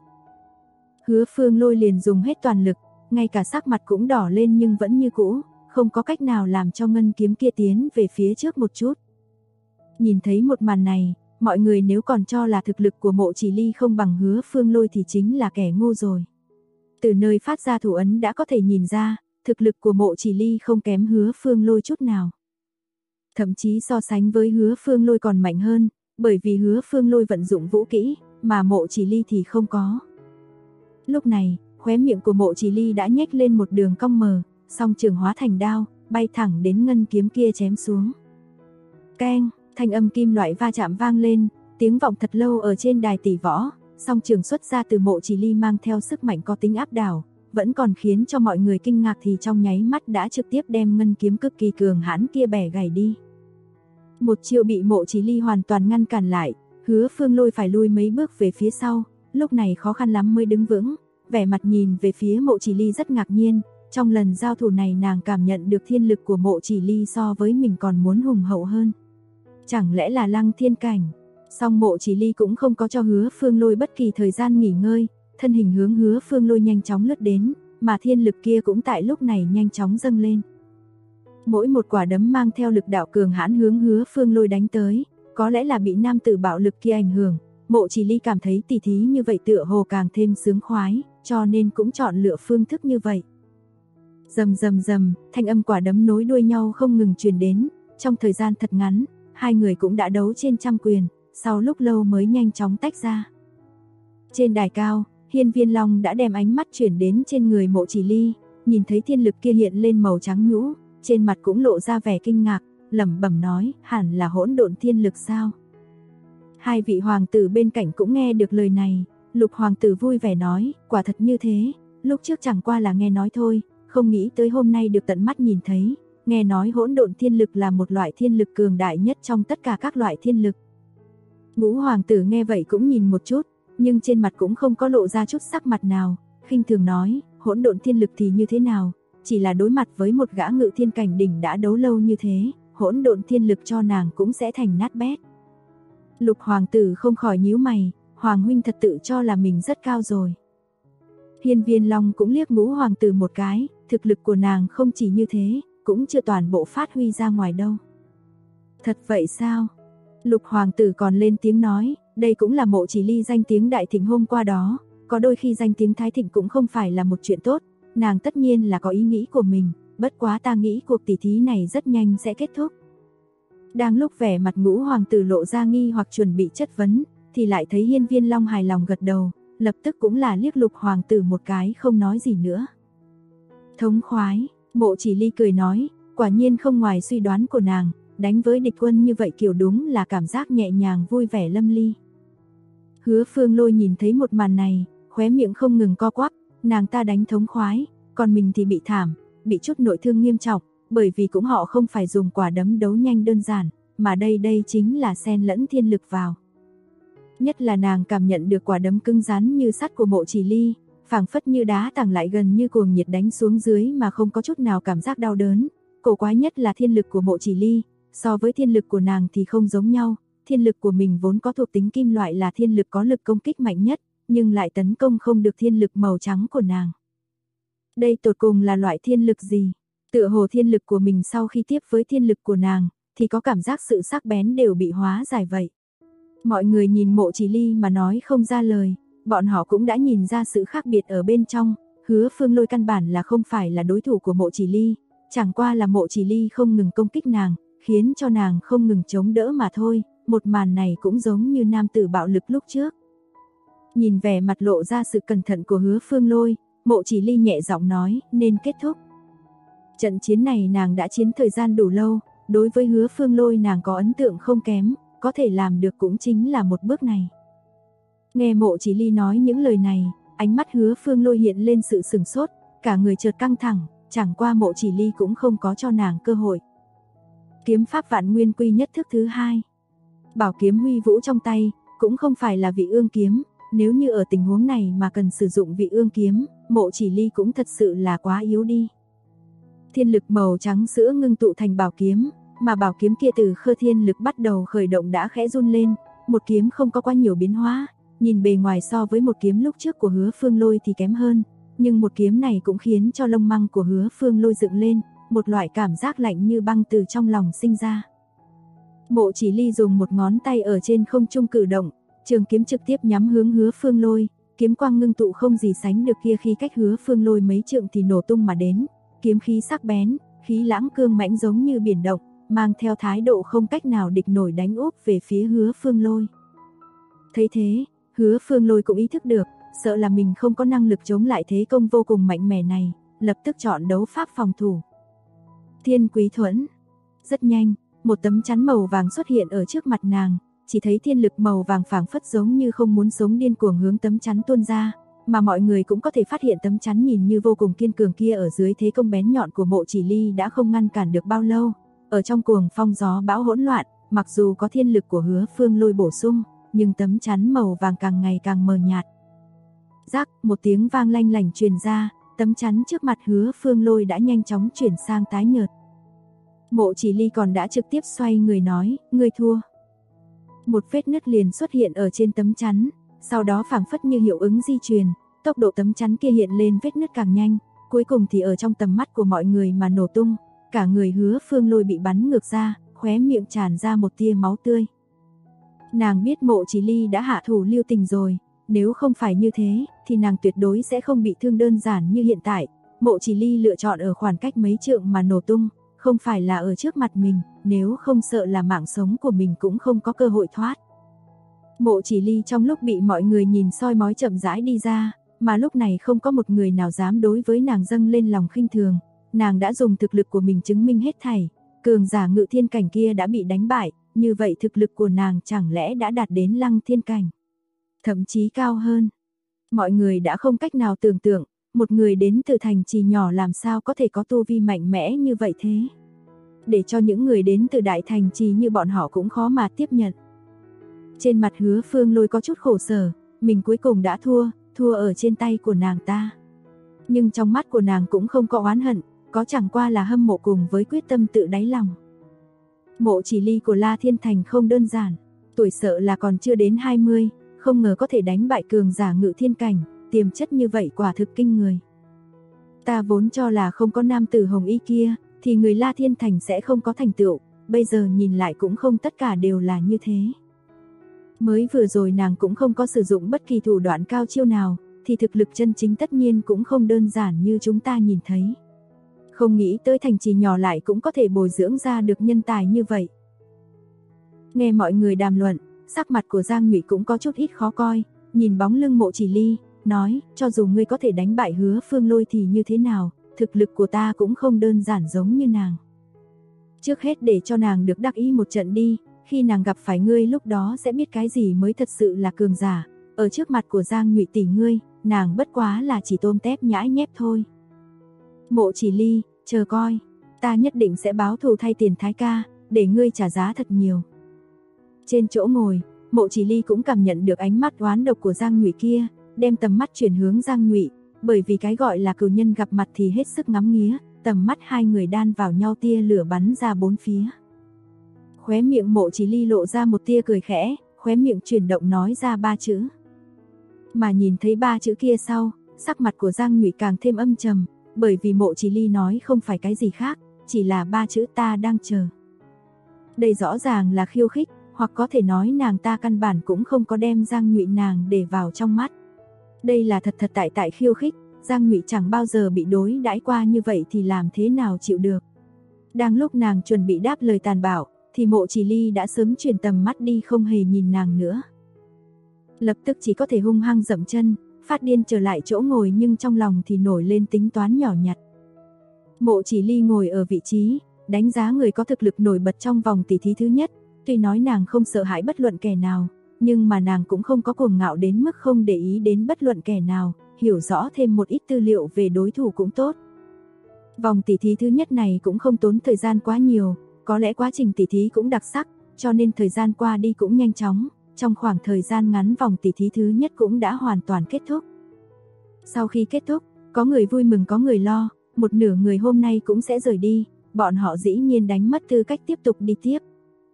Hứa Phương Lôi liền dùng hết toàn lực, ngay cả sắc mặt cũng đỏ lên nhưng vẫn như cũ, không có cách nào làm cho ngân kiếm kia tiến về phía trước một chút. Nhìn thấy một màn này, mọi người nếu còn cho là thực lực của Mộ Chỉ Ly không bằng Hứa Phương Lôi thì chính là kẻ ngu rồi. Từ nơi phát ra thủ ấn đã có thể nhìn ra, thực lực của Mộ Chỉ Ly không kém Hứa Phương Lôi chút nào. Thậm chí so sánh với Hứa Phương Lôi còn mạnh hơn, bởi vì Hứa Phương Lôi vận dụng vũ kỹ, mà Mộ Chỉ Ly thì không có. Lúc này, khóe miệng của Mộ Chỉ Ly đã nhếch lên một đường cong mờ, song trường hóa thành đao, bay thẳng đến ngân kiếm kia chém xuống. Keng, thanh âm kim loại va chạm vang lên, tiếng vọng thật lâu ở trên đài tỷ võ, song trường xuất ra từ Mộ Chỉ Ly mang theo sức mạnh có tính áp đảo, vẫn còn khiến cho mọi người kinh ngạc thì trong nháy mắt đã trực tiếp đem ngân kiếm cực kỳ cường hãn kia bẻ gãy đi. Một chiêu bị Mộ Chỉ Ly hoàn toàn ngăn cản lại, Hứa Phương Lôi phải lui mấy bước về phía sau, lúc này khó khăn lắm mới đứng vững, vẻ mặt nhìn về phía Mộ Chỉ Ly rất ngạc nhiên, trong lần giao thủ này nàng cảm nhận được thiên lực của Mộ Chỉ Ly so với mình còn muốn hùng hậu hơn. Chẳng lẽ là Lăng Thiên cảnh? Song Mộ Chỉ Ly cũng không có cho Hứa Phương Lôi bất kỳ thời gian nghỉ ngơi, thân hình hướng Hứa Phương Lôi nhanh chóng lướt đến, mà thiên lực kia cũng tại lúc này nhanh chóng dâng lên. Mỗi một quả đấm mang theo lực đạo cường hãn hướng Hứa Phương Lôi đánh tới, có lẽ là bị nam tử bạo lực kia ảnh hưởng, Mộ Chỉ Ly cảm thấy tỉ thí như vậy tựa hồ càng thêm sướng khoái, cho nên cũng chọn lựa phương thức như vậy. Rầm rầm rầm, thanh âm quả đấm nối đuôi nhau không ngừng truyền đến, trong thời gian thật ngắn, hai người cũng đã đấu trên trăm quyền, sau lúc lâu mới nhanh chóng tách ra. Trên đài cao, Hiên Viên Long đã đem ánh mắt chuyển đến trên người Mộ Chỉ Ly, nhìn thấy thiên lực kia hiện lên màu trắng nhũ, trên mặt cũng lộ ra vẻ kinh ngạc, lẩm bẩm nói, hẳn là hỗn độn thiên lực sao? Hai vị hoàng tử bên cạnh cũng nghe được lời này, Lục hoàng tử vui vẻ nói, quả thật như thế, lúc trước chẳng qua là nghe nói thôi, không nghĩ tới hôm nay được tận mắt nhìn thấy, nghe nói hỗn độn thiên lực là một loại thiên lực cường đại nhất trong tất cả các loại thiên lực. Ngũ hoàng tử nghe vậy cũng nhìn một chút, nhưng trên mặt cũng không có lộ ra chút sắc mặt nào, khinh thường nói, hỗn độn thiên lực thì như thế nào, chỉ là đối mặt với một gã ngự thiên cảnh đỉnh đã đấu lâu như thế, hỗn độn thiên lực cho nàng cũng sẽ thành nát bét. Lục hoàng tử không khỏi nhíu mày, Hoàng huynh thật tự cho là mình rất cao rồi. Hiên Viên Long cũng liếc Ngũ hoàng tử một cái, thực lực của nàng không chỉ như thế, cũng chưa toàn bộ phát huy ra ngoài đâu. Thật vậy sao? Lục hoàng tử còn lên tiếng nói, đây cũng là Mộ Chỉ Ly danh tiếng đại thịnh hôm qua đó, có đôi khi danh tiếng thái thịnh cũng không phải là một chuyện tốt, nàng tất nhiên là có ý nghĩ của mình, bất quá ta nghĩ cuộc tỷ thí này rất nhanh sẽ kết thúc. Đang lúc vẻ mặt Ngũ hoàng tử lộ ra nghi hoặc chuẩn bị chất vấn, thì lại thấy Hiên Viên Long hài lòng gật đầu, lập tức cũng là liếc Lục hoàng tử một cái không nói gì nữa. Thống khoái, Mộ Chỉ Ly cười nói, quả nhiên không ngoài suy đoán của nàng, đánh với địch quân như vậy kiểu đúng là cảm giác nhẹ nhàng vui vẻ lâm ly. Hứa Phương Lôi nhìn thấy một màn này, khóe miệng không ngừng co quắp, nàng ta đánh thống khoái, còn mình thì bị thảm, bị chút nội thương nghiêm trọng, bởi vì cũng họ không phải dùng quả đấm đấu nhanh đơn giản, mà đây chính là xen lẫn thiên lực vào. Nhất là nàng cảm nhận được quả đấm cứng rắn như sắt của Mộ Chỉ Ly, phảng phất như đá tảng lại gần như cuồng nhiệt đánh xuống dưới mà không có chút nào cảm giác đau đớn. Cổ quái nhất là thiên lực của Mộ Chỉ Ly, so với thiên lực của nàng thì không giống nhau, thiên lực của mình vốn có thuộc tính kim loại là thiên lực có lực công kích mạnh nhất, nhưng lại tấn công không được thiên lực màu trắng của nàng. Đây tột cùng là loại thiên lực gì? Tựa hồ thiên lực của mình sau khi tiếp với thiên lực của nàng, thì có cảm giác sự sắc bén đều bị hóa giải vậy. Mọi người nhìn Mộ Chỉ Ly mà nói không ra lời, bọn họ cũng đã nhìn ra sự khác biệt ở bên trong, Hứa Phương Lôi căn bản là không phải là đối thủ của Mộ Chỉ Ly, chẳng qua là Mộ Chỉ Ly không ngừng công kích nàng, khiến cho nàng không ngừng chống đỡ mà thôi, một màn này cũng giống như nam tử bạo lực lúc trước. Nhìn vẻ mặt lộ ra sự cẩn thận của Hứa Phương Lôi, Mộ Chỉ Ly nhẹ giọng nói, nên kết thúc. Trận chiến này nàng đã chiến thời gian đủ lâu, đối với Hứa Phương Lôi nàng có ấn tượng không kém, có thể làm được cũng chính là một bước này. Nghe Mộ Chỉ Ly nói những lời này, ánh mắt Hứa Phương Lôi hiện lên sự sửng sốt, cả người chợt căng thẳng, chẳng qua Mộ Chỉ Ly cũng không có cho nàng cơ hội. Kiếm pháp Vạn Nguyên Quy nhất thức thứ 2. Bảo kiếm huy vũ trong tay, cũng không phải là Vị Ương kiếm, nếu như ở tình huống này mà cần sử dụng Vị Ương kiếm, Mộ Chỉ Ly cũng thật sự là quá yếu đi. Thiên lực màu trắng sữa ngưng tụ thành bảo kiếm, mà bảo kiếm kia từ Khơ Thiên lực bắt đầu khởi động đã khẽ run lên, một kiếm không có quá nhiều biến hóa, nhìn bề ngoài so với một kiếm lúc trước của Hứa Phương Lôi thì kém hơn, nhưng một kiếm này cũng khiến cho lông măng của Hứa Phương Lôi dựng lên, một loại cảm giác lạnh như băng từ trong lòng sinh ra. Mộ Chỉ Ly dùng một ngón tay ở trên không trung cử động, trường kiếm trực tiếp nhắm hướng Hứa Phương Lôi, kiếm quang ngưng tụ không gì sánh được kia khi cách Hứa Phương Lôi mấy trượng thì nổ tung mà đến, kiếm khí sắc bén, khí lãng cương mãnh giống như biển động, mang theo thái độ không cách nào địch nổi đánh úp về phía Hứa Phương Lôi. Thấy thế, Hứa Phương Lôi cũng ý thức được, sợ là mình không có năng lực chống lại thế công vô cùng mạnh mẽ này, lập tức chọn đấu pháp phòng thủ. Thiên Quý Thuẫn. Rất nhanh, một tấm chắn màu vàng xuất hiện ở trước mặt nàng, chỉ thấy thiên lực màu vàng phảng phất giống như không muốn sống điên cuồng hướng tấm chắn tuôn ra, mà mọi người cũng có thể phát hiện tấm chắn nhìn như vô cùng kiên cường kia ở dưới thế công bén nhọn của Mộ Chỉ Ly đã không ngăn cản được bao lâu. Ở trong cuồng phong gió bão hỗn loạn, mặc dù có thiên lực của Hứa Phương Lôi bổ sung, nhưng tấm chắn màu vàng càng ngày càng mờ nhạt. Rắc, một tiếng vang lanh lảnh truyền ra, tấm chắn trước mặt Hứa Phương Lôi đã nhanh chóng chuyển sang tái nhợt. Mộ Chỉ Ly còn đã trực tiếp xoay người nói, ngươi thua. Một vết nứt liền xuất hiện ở trên tấm chắn, sau đó phảng phất như hiệu ứng di truyền, tốc độ tấm chắn kia hiện lên vết nứt càng nhanh, cuối cùng thì ở trong tầm mắt của mọi người mà nổ tung, cả người Hứa Phương Lôi bị bắn ngược ra, khóe miệng tràn ra một tia máu tươi. Nàng biết Mộ Chỉ Ly đã hạ thủ lưu tình rồi, nếu không phải như thế, thì nàng tuyệt đối sẽ không bị thương đơn giản như hiện tại. Mộ Chỉ Ly lựa chọn ở khoảng cách mấy trượng mà nổ tung, không phải là ở trước mặt mình, nếu không sợ là mạng sống của mình cũng không có cơ hội thoát. Mộ Chỉ Ly trong lúc bị mọi người nhìn soi mói chậm rãi đi ra, mà lúc này không có một người nào dám đối với nàng dâng lên lòng khinh thường, nàng đã dùng thực lực của mình chứng minh hết thảy, cường giả ngự thiên cảnh kia đã bị đánh bại, như vậy thực lực của nàng chẳng lẽ đã đạt đến lăng thiên cảnh, thậm chí cao hơn. Mọi người đã không cách nào tưởng tượng, một người đến từ thành trì nhỏ làm sao có thể có tu vi mạnh mẽ như vậy thế. Để cho những người đến từ đại thành trì như bọn họ cũng khó mà tiếp nhận. Trên mặt Hứa Phương Lôi có chút khổ sở, mình cuối cùng đã thua ở trên tay của nàng ta. Nhưng trong mắt của nàng cũng không có oán hận, có chẳng qua là hâm mộ cùng với quyết tâm tự đáy lòng. Mộ Chỉ Ly của La Thiên Thành không đơn giản, tuổi sợ là còn chưa đến 20, không ngờ có thể đánh bại cường giả Ngự Thiên cảnh, tiềm chất như vậy quả thực kinh người. Ta vốn cho là không có nam tử hồng y kia, thì người La Thiên Thành sẽ không có thành tựu, bây giờ nhìn lại cũng không tất cả đều là như thế. Mới vừa rồi nàng cũng không có sử dụng bất kỳ thủ đoạn cao chiêu nào, thì thực lực chân chính tất nhiên cũng không đơn giản như chúng ta nhìn thấy. Không nghĩ tới thành trì nhỏ lại cũng có thể bồi dưỡng ra được nhân tài như vậy. Nghe mọi người đàm luận, sắc mặt của Giang Nhụy cũng có chút ít khó coi, nhìn bóng lưng Mộ Chỉ Ly, nói, cho dù ngươi có thể đánh bại Hứa Phương Lôi thì như thế nào, thực lực của ta cũng không đơn giản giống như nàng. Trước hết để cho nàng được đắc ý một trận đi, khi nàng gặp phải ngươi lúc đó sẽ biết cái gì mới thật sự là cường giả. Ở trước mặt của Giang Nhụy tỷ ngươi, nàng bất quá là chỉ tôm tép nhãi nhép thôi. Mộ Chỉ Ly, chờ coi, ta nhất định sẽ báo thù thay tiền Thái ca, để ngươi trả giá thật nhiều. Trên chỗ ngồi, Mộ Chỉ Ly cũng cảm nhận được ánh mắt oán độc của Giang Nhụy kia, đem tầm mắt chuyển hướng Giang Nhụy, bởi vì cái gọi là cừu nhân gặp mặt thì hết sức ngắm nghía, tầm mắt hai người đan vào nhau tia lửa bắn ra bốn phía. Khóe miệng Mộ Chỉ Ly lộ ra một tia cười khẽ, khóe miệng chuyển động nói ra ba chữ. Mà nhìn thấy ba chữ kia sau, sắc mặt của Giang Nhụy càng thêm âm trầm, bởi vì Mộ Chỉ Ly nói không phải cái gì khác, chỉ là ba chữ ta đang chờ. Đây rõ ràng là khiêu khích, hoặc có thể nói nàng ta căn bản cũng không có đem Giang Nhụy nàng để vào trong mắt. Đây là thật tại khiêu khích, Giang Nhụy chẳng bao giờ bị đối đãi qua như vậy thì làm thế nào chịu được. Đang lúc nàng chuẩn bị đáp lời tàn bạo, thì Mộ Chỉ Ly đã sớm chuyển tầm mắt đi không hề nhìn nàng nữa. Lập tức chỉ có thể hung hăng dậm chân, phát điên trở lại chỗ ngồi nhưng trong lòng thì nổi lên tính toán nhỏ nhặt. Mộ Chỉ Ly ngồi ở vị trí, đánh giá người có thực lực nổi bật trong vòng tỷ thí thứ nhất, tuy nói nàng không sợ hãi bất luận kẻ nào, nhưng mà nàng cũng không có cuồng ngạo đến mức không để ý đến bất luận kẻ nào, hiểu rõ thêm một ít tư liệu về đối thủ cũng tốt. Vòng tỷ thí thứ nhất này cũng không tốn thời gian quá nhiều, có lẽ quá trình tỷ thí cũng đặc sắc, cho nên thời gian qua đi cũng nhanh chóng, trong khoảng thời gian ngắn vòng tỷ thí thứ nhất cũng đã hoàn toàn kết thúc. Sau khi kết thúc, có người vui mừng có người lo, một nửa người hôm nay cũng sẽ rời đi, bọn họ dĩ nhiên đánh mất tư cách tiếp tục đi tiếp.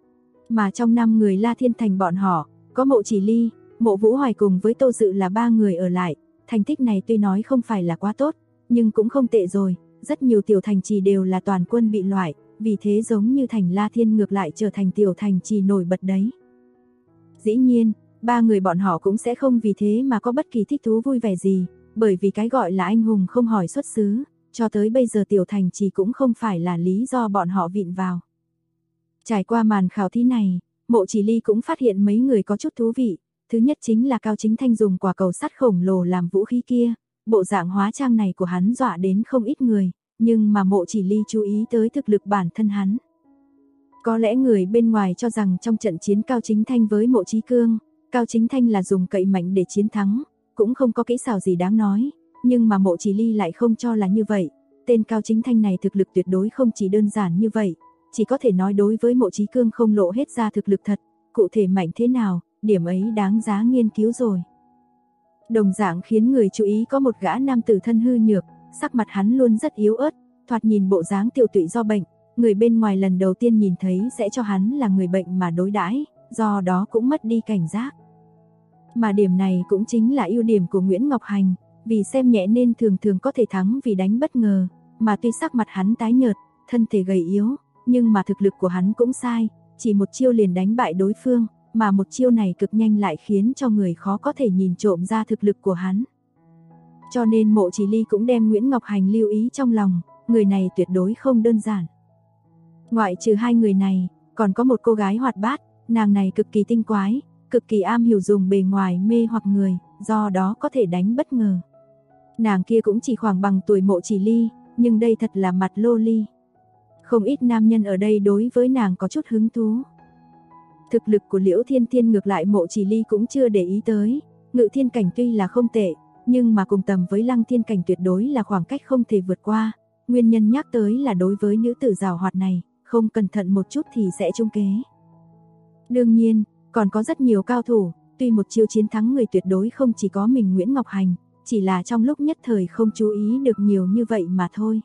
Mà trong 5 người La Thiên Thành bọn họ, có Mộ Chỉ Ly, Mộ Vũ Hoài cùng với Tô Dự là 3 người ở lại, thành tích này tuy nói không phải là quá tốt, nhưng cũng không tệ rồi, rất nhiều tiểu thành trì đều là toàn quân bị loại, vì thế giống như thành La Thiên ngược lại trở thành tiểu thành trì nổi bật đấy. Dĩ nhiên, 3 người bọn họ cũng sẽ không vì thế mà có bất kỳ thích thú vui vẻ gì, bởi vì cái gọi là anh hùng không hỏi xuất xứ, cho tới bây giờ tiểu thành trì cũng không phải là lý do bọn họ vịn vào. Trải qua màn khảo thí này, Mộ Chỉ Ly cũng phát hiện mấy người có chút thú vị, thứ nhất chính là Cao Chính Thanh dùng quả cầu sắt khổng lồ làm vũ khí kia, bộ dạng hóa trang này của hắn dọa đến không ít người, nhưng mà Mộ Chỉ Ly chú ý tới thực lực bản thân hắn. Có lẽ người bên ngoài cho rằng trong trận chiến Cao Chính Thanh với Mộ Chí Cương, Cao Chính Thanh là dùng cậy mạnh để chiến thắng, cũng không có kỹ xảo gì đáng nói, nhưng mà Mộ Chỉ Ly lại không cho là như vậy, tên Cao Chính Thanh này thực lực tuyệt đối không chỉ đơn giản như vậy, chỉ có thể nói đối với Mộ Chí Cương không lộ hết ra thực lực thật, cụ thể mạnh thế nào, điểm ấy đáng giá nghiên cứu rồi. Đồng dạng khiến người chú ý có một gã nam tử thân hư nhược, sắc mặt hắn luôn rất yếu ớt, thoạt nhìn bộ dáng tiêu tụy do bệnh, người bên ngoài lần đầu tiên nhìn thấy sẽ cho hắn là người bệnh mà đối đãi, do đó cũng mất đi cảnh giác. Mà điểm này cũng chính là ưu điểm của Nguyễn Ngọc Hành, vì xem nhẹ nên thường thường có thể thắng vì đánh bất ngờ, mà tuy sắc mặt hắn tái nhợt, thân thể gầy yếu, nhưng mà thực lực của hắn cũng sai, chỉ một chiêu liền đánh bại đối phương, mà một chiêu này cực nhanh lại khiến cho người khó có thể nhìn trộm ra thực lực của hắn. Cho nên Mộ Chỉ Ly cũng đem Nguyễn Ngọc Hành lưu ý trong lòng, người này tuyệt đối không đơn giản. Ngoại trừ hai người này, còn có một cô gái hoạt bát, nàng này cực kỳ tinh quái, cực kỳ am hiểu dùng bề ngoài mê hoặc người, do đó có thể đánh bất ngờ. Nàng kia cũng chỉ khoảng bằng tuổi Mộ Chỉ Ly, nhưng đây thật là mặt lô ly. Không ít nam nhân ở đây đối với nàng có chút hứng thú. Thực lực của Liễu Thiên Thiên ngược lại Mộ Chỉ Ly cũng chưa để ý tới, Ngự Thiên Cảnh tuy là không tệ, nhưng mà cùng tầm với Lăng Thiên Cảnh tuyệt đối là khoảng cách không thể vượt qua. Nguyên nhân nhắc tới là đối với nữ tử giàu hoạt này, không cẩn thận một chút thì sẽ trúng kế. Đương nhiên, còn có rất nhiều cao thủ, tuy một chiêu chiến thắng người tuyệt đối không chỉ có mình Nguyễn Ngọc Hành, chỉ là trong lúc nhất thời không chú ý được nhiều như vậy mà thôi.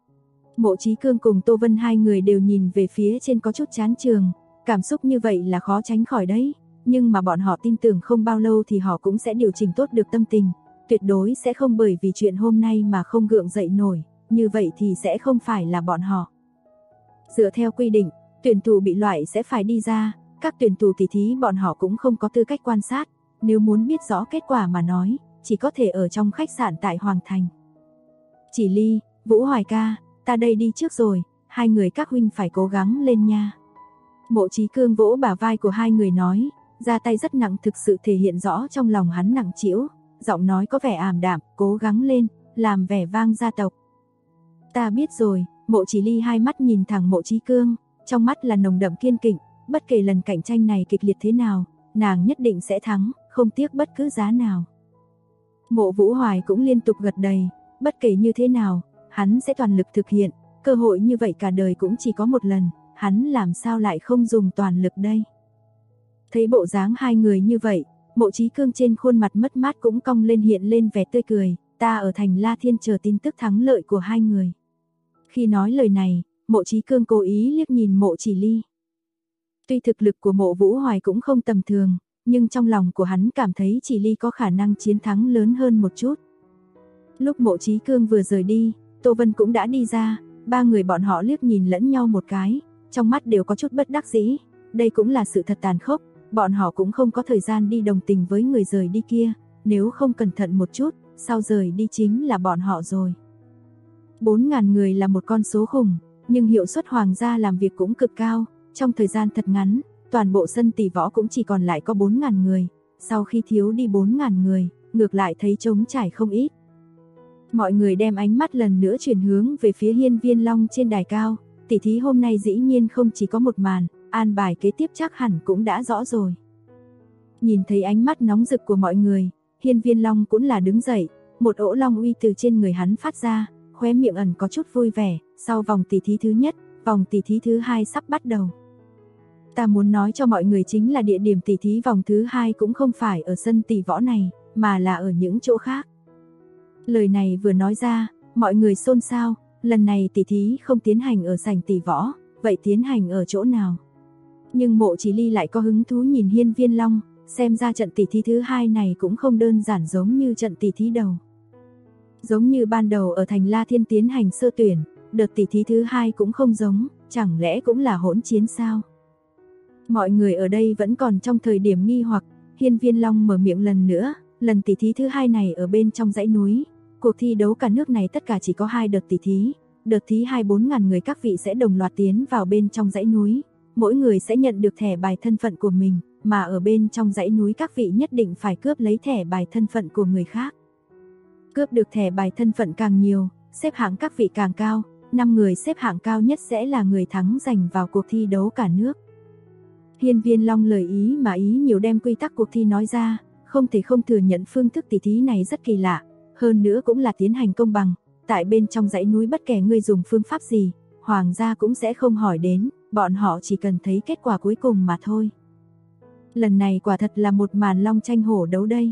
Mộ Chí Cương cùng Tô Vân hai người đều nhìn về phía trên có chút chán chường, cảm xúc như vậy là khó tránh khỏi đấy, nhưng mà bọn họ tin tưởng không bao lâu thì họ cũng sẽ điều chỉnh tốt được tâm tình, tuyệt đối sẽ không bởi vì chuyện hôm nay mà không gượng dậy nổi, như vậy thì sẽ không phải là bọn họ. Dựa theo quy định, tuyển thủ bị loại sẽ phải đi ra, các tuyển thủ tỷ thí bọn họ cũng không có tư cách quan sát, nếu muốn biết rõ kết quả mà nói, chỉ có thể ở trong khách sạn tại Hoàng Thành. Chỉ Ly, Vũ Hoài ca, ta đây đi trước rồi, hai người các huynh phải cố gắng lên nha. Mộ Chí Cương vỗ bả vai của hai người nói, ra tay rất nặng thực sự thể hiện rõ trong lòng hắn nặng trĩu, giọng nói có vẻ ảm đạm, cố gắng lên, làm vẻ vang gia tộc. Ta biết rồi, Mộ Chỉ Ly hai mắt nhìn thẳng Mộ Chí Cương, trong mắt là nồng đậm kiên kỵ, bất kể lần cạnh tranh này kịch liệt thế nào, nàng nhất định sẽ thắng, không tiếc bất cứ giá nào. Mộ Vũ Hoài cũng liên tục gật đầy, bất kể như thế nào, hắn sẽ toàn lực thực hiện, cơ hội như vậy cả đời cũng chỉ có một lần, hắn làm sao lại không dùng toàn lực đây. Thấy bộ dáng hai người như vậy, Mộ Chí Cương trên khuôn mặt mất mát cũng cong lên hiện lên vẻ tươi cười, ta ở thành La Thiên chờ tin tức thắng lợi của hai người. Khi nói lời này, Mộ Chí Cương cố ý liếc nhìn Mộ Chỉ Ly. Tuy thực lực của Mộ Vũ Hoài cũng không tầm thường, nhưng trong lòng của hắn cảm thấy Chỉ Ly có khả năng chiến thắng lớn hơn một chút. Lúc Mộ Chí Cương vừa rời đi, Tô Vân cũng đã đi ra, ba người bọn họ liếc nhìn lẫn nhau một cái, trong mắt đều có chút bất đắc dĩ, đây cũng là sự thật tàn khốc, bọn họ cũng không có thời gian đi đồng tình với người rời đi kia, nếu không cẩn thận một chút, sau rời đi chính là bọn họ rồi. 4.000 người là một con số khủng, nhưng hiệu suất Hoàng gia làm việc cũng cực cao, trong thời gian thật ngắn, toàn bộ sân tỷ võ cũng chỉ còn lại có 4.000 người, sau khi thiếu đi 4.000 người, ngược lại thấy trống trải không ít. Mọi người đem ánh mắt lần nữa chuyển hướng về phía Hiên Viên Long trên đài cao, tỷ thí hôm nay dĩ nhiên không chỉ có một màn, an bài kế tiếp chắc hẳn cũng đã rõ rồi. Nhìn thấy ánh mắt nóng rực của mọi người, Hiên Viên Long cũng là đứng dậy, một ỗ long uy từ trên người hắn phát ra, khóe miệng ẩn có chút vui vẻ, sau vòng tỷ thí thứ nhất, vòng tỷ thí thứ hai sắp bắt đầu. Ta muốn nói cho mọi người chính là địa điểm tỷ thí vòng thứ hai cũng không phải ở sân tỷ võ này, mà là ở những chỗ khác. Lời này vừa nói ra, mọi người xôn xao, lần này tỷ thí không tiến hành ở sảnh tỷ võ, vậy tiến hành ở chỗ nào? Nhưng Mộ Chỉ Ly lại có hứng thú nhìn Hiên Viên Long, xem ra trận tỷ thí thứ hai này cũng không đơn giản giống như trận tỷ thí đầu. Giống như ban đầu ở thành La Thiên tiến hành sơ tuyển, đợt tỷ thí thứ hai cũng không giống, chẳng lẽ cũng là hỗn chiến sao? Mọi người ở đây vẫn còn trong thời điểm nghi hoặc, Hiên Viên Long mở miệng lần nữa, lần tỷ thí thứ hai này ở bên trong dãy núi, cuộc thi đấu cả nước này tất cả chỉ có 2 đợt tỷ thí, đợt thí 24.000 người các vị sẽ đồng loạt tiến vào bên trong dãy núi, mỗi người sẽ nhận được thẻ bài thân phận của mình, mà ở bên trong dãy núi các vị nhất định phải cướp lấy thẻ bài thân phận của người khác. Cướp được thẻ bài thân phận càng nhiều, xếp hạng các vị càng cao, 5 người xếp hạng cao nhất sẽ là người thắng giành vào cuộc thi đấu cả nước. Hiên Viên Long lời ý mà ý nhiều đem quy tắc cuộc thi nói ra, không thể không thừa nhận phương thức tỷ thí này rất kỳ lạ, hơn nữa cũng là tiến hành công bằng, tại bên trong dãy núi bất kể ngươi dùng phương pháp gì, Hoàng gia cũng sẽ không hỏi đến, bọn họ chỉ cần thấy kết quả cuối cùng mà thôi. Lần này quả thật là một màn long tranh hổ đấu đây.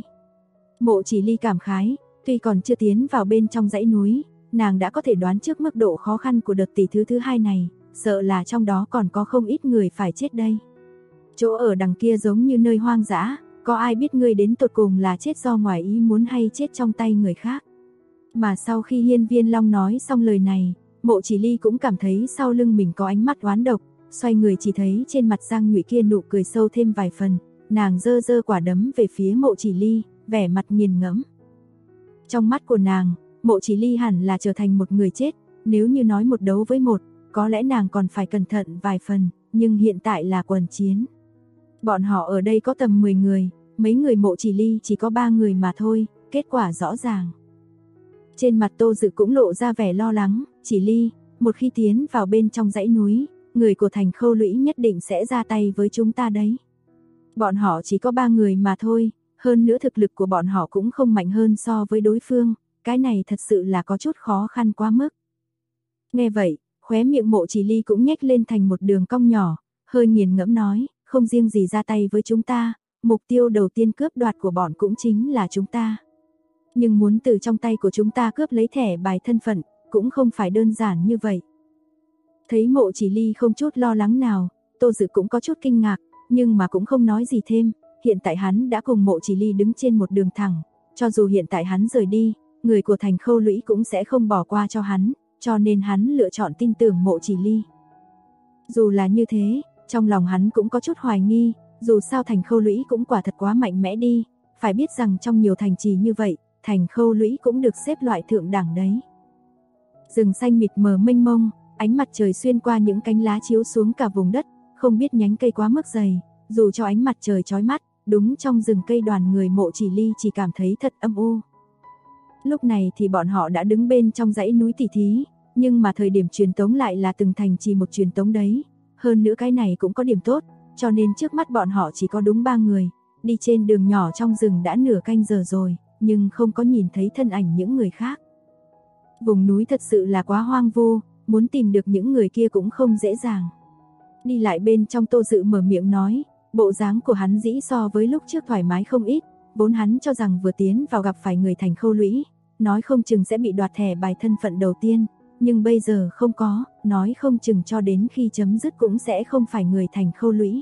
Mộ Chỉ Ly cảm khái, tuy còn chưa tiến vào bên trong dãy núi, nàng đã có thể đoán trước mức độ khó khăn của đợt tỷ thí thứ hai này, sợ là trong đó còn có không ít người phải chết đây. Chỗ ở đằng kia giống như nơi hoang dã, có ai biết ngươi đến tột cùng là chết do ngoài ý muốn hay chết trong tay người khác. Mà sau khi Hiên Viên Long nói xong lời này, Mộ Chỉ Ly cũng cảm thấy sau lưng mình có ánh mắt oán độc, xoay người chỉ thấy trên mặt Giang Nhụy kia nụ cười sâu thêm vài phần, nàng giơ giơ quả đấm về phía Mộ Chỉ Ly, vẻ mặt nghiền ngẫm. Trong mắt của nàng, Mộ Chỉ Ly hẳn là trở thành một người chết, nếu như nói một đấu với một, có lẽ nàng còn phải cẩn thận vài phần, nhưng hiện tại là quần chiến. Bọn họ ở đây có tầm 10 người, mấy người Mộ Chỉ Ly chỉ có 3 người mà thôi, kết quả rõ ràng. Trên mặt Tô Dự cũng lộ ra vẻ lo lắng, Chỉ Ly, một khi tiến vào bên trong dãy núi, người của thành Khâu Lũy nhất định sẽ ra tay với chúng ta đấy. Bọn họ chỉ có 3 người mà thôi, hơn nữa thực lực của bọn họ cũng không mạnh hơn so với đối phương, cái này thật sự là có chút khó khăn quá mức. Nghe vậy, khóe miệng Mộ Chỉ Ly cũng nhếch lên thành một đường cong nhỏ, hơi nghiền ngẫm nói, không riêng gì ra tay với chúng ta, mục tiêu đầu tiên cướp đoạt của bọn cũng chính là chúng ta. Nhưng muốn từ trong tay của chúng ta cướp lấy thẻ bài thân phận, cũng không phải đơn giản như vậy. Thấy Mộ Chỉ Ly không chút lo lắng nào, Tô Dự cũng có chút kinh ngạc, nhưng mà cũng không nói gì thêm. Hiện tại hắn đã cùng Mộ Chỉ Ly đứng trên một đường thẳng, cho dù hiện tại hắn rời đi, người của Thành Khâu Lũy cũng sẽ không bỏ qua cho hắn, cho nên hắn lựa chọn tin tưởng Mộ Chỉ Ly. Dù là như thế, trong lòng hắn cũng có chút hoài nghi, dù sao Thành Khâu Lũy cũng quả thật quá mạnh mẽ đi, phải biết rằng trong nhiều thành trì như vậy, Thành Khâu Lũy cũng được xếp loại thượng đẳng đấy. Rừng xanh mịt mờ mênh mông, ánh mặt trời xuyên qua những cánh lá chiếu xuống cả vùng đất, không biết nhánh cây quá mức dày, dù cho ánh mặt trời chói mắt, đúng trong rừng cây đoàn người Mộ Chỉ Ly chỉ cảm thấy thật âm u. Lúc này thì bọn họ đã đứng bên trong dãy núi tỉ thí, nhưng mà thời điểm truyền tống lại là từng thành trì một truyền tống đấy. Hơn nữa cái này cũng có điểm tốt, cho nên trước mắt bọn họ chỉ có đúng 3 người, đi trên đường nhỏ trong rừng đã nửa canh giờ rồi, nhưng không có nhìn thấy thân ảnh những người khác. Vùng núi thật sự là quá hoang vu, muốn tìm được những người kia cũng không dễ dàng. Đi lại bên trong, Tô Dự mở miệng nói, bộ dáng của hắn dĩ so với lúc trước thoải mái không ít, vốn hắn cho rằng vừa tiến vào gặp phải người Thành Khâu Lũy, nói không chừng sẽ bị đoạt thẻ bài thân phận đầu tiên, nhưng bây giờ không có, nói không chừng cho đến khi chấm dứt cũng sẽ không phải người Thành Khâu Lũy.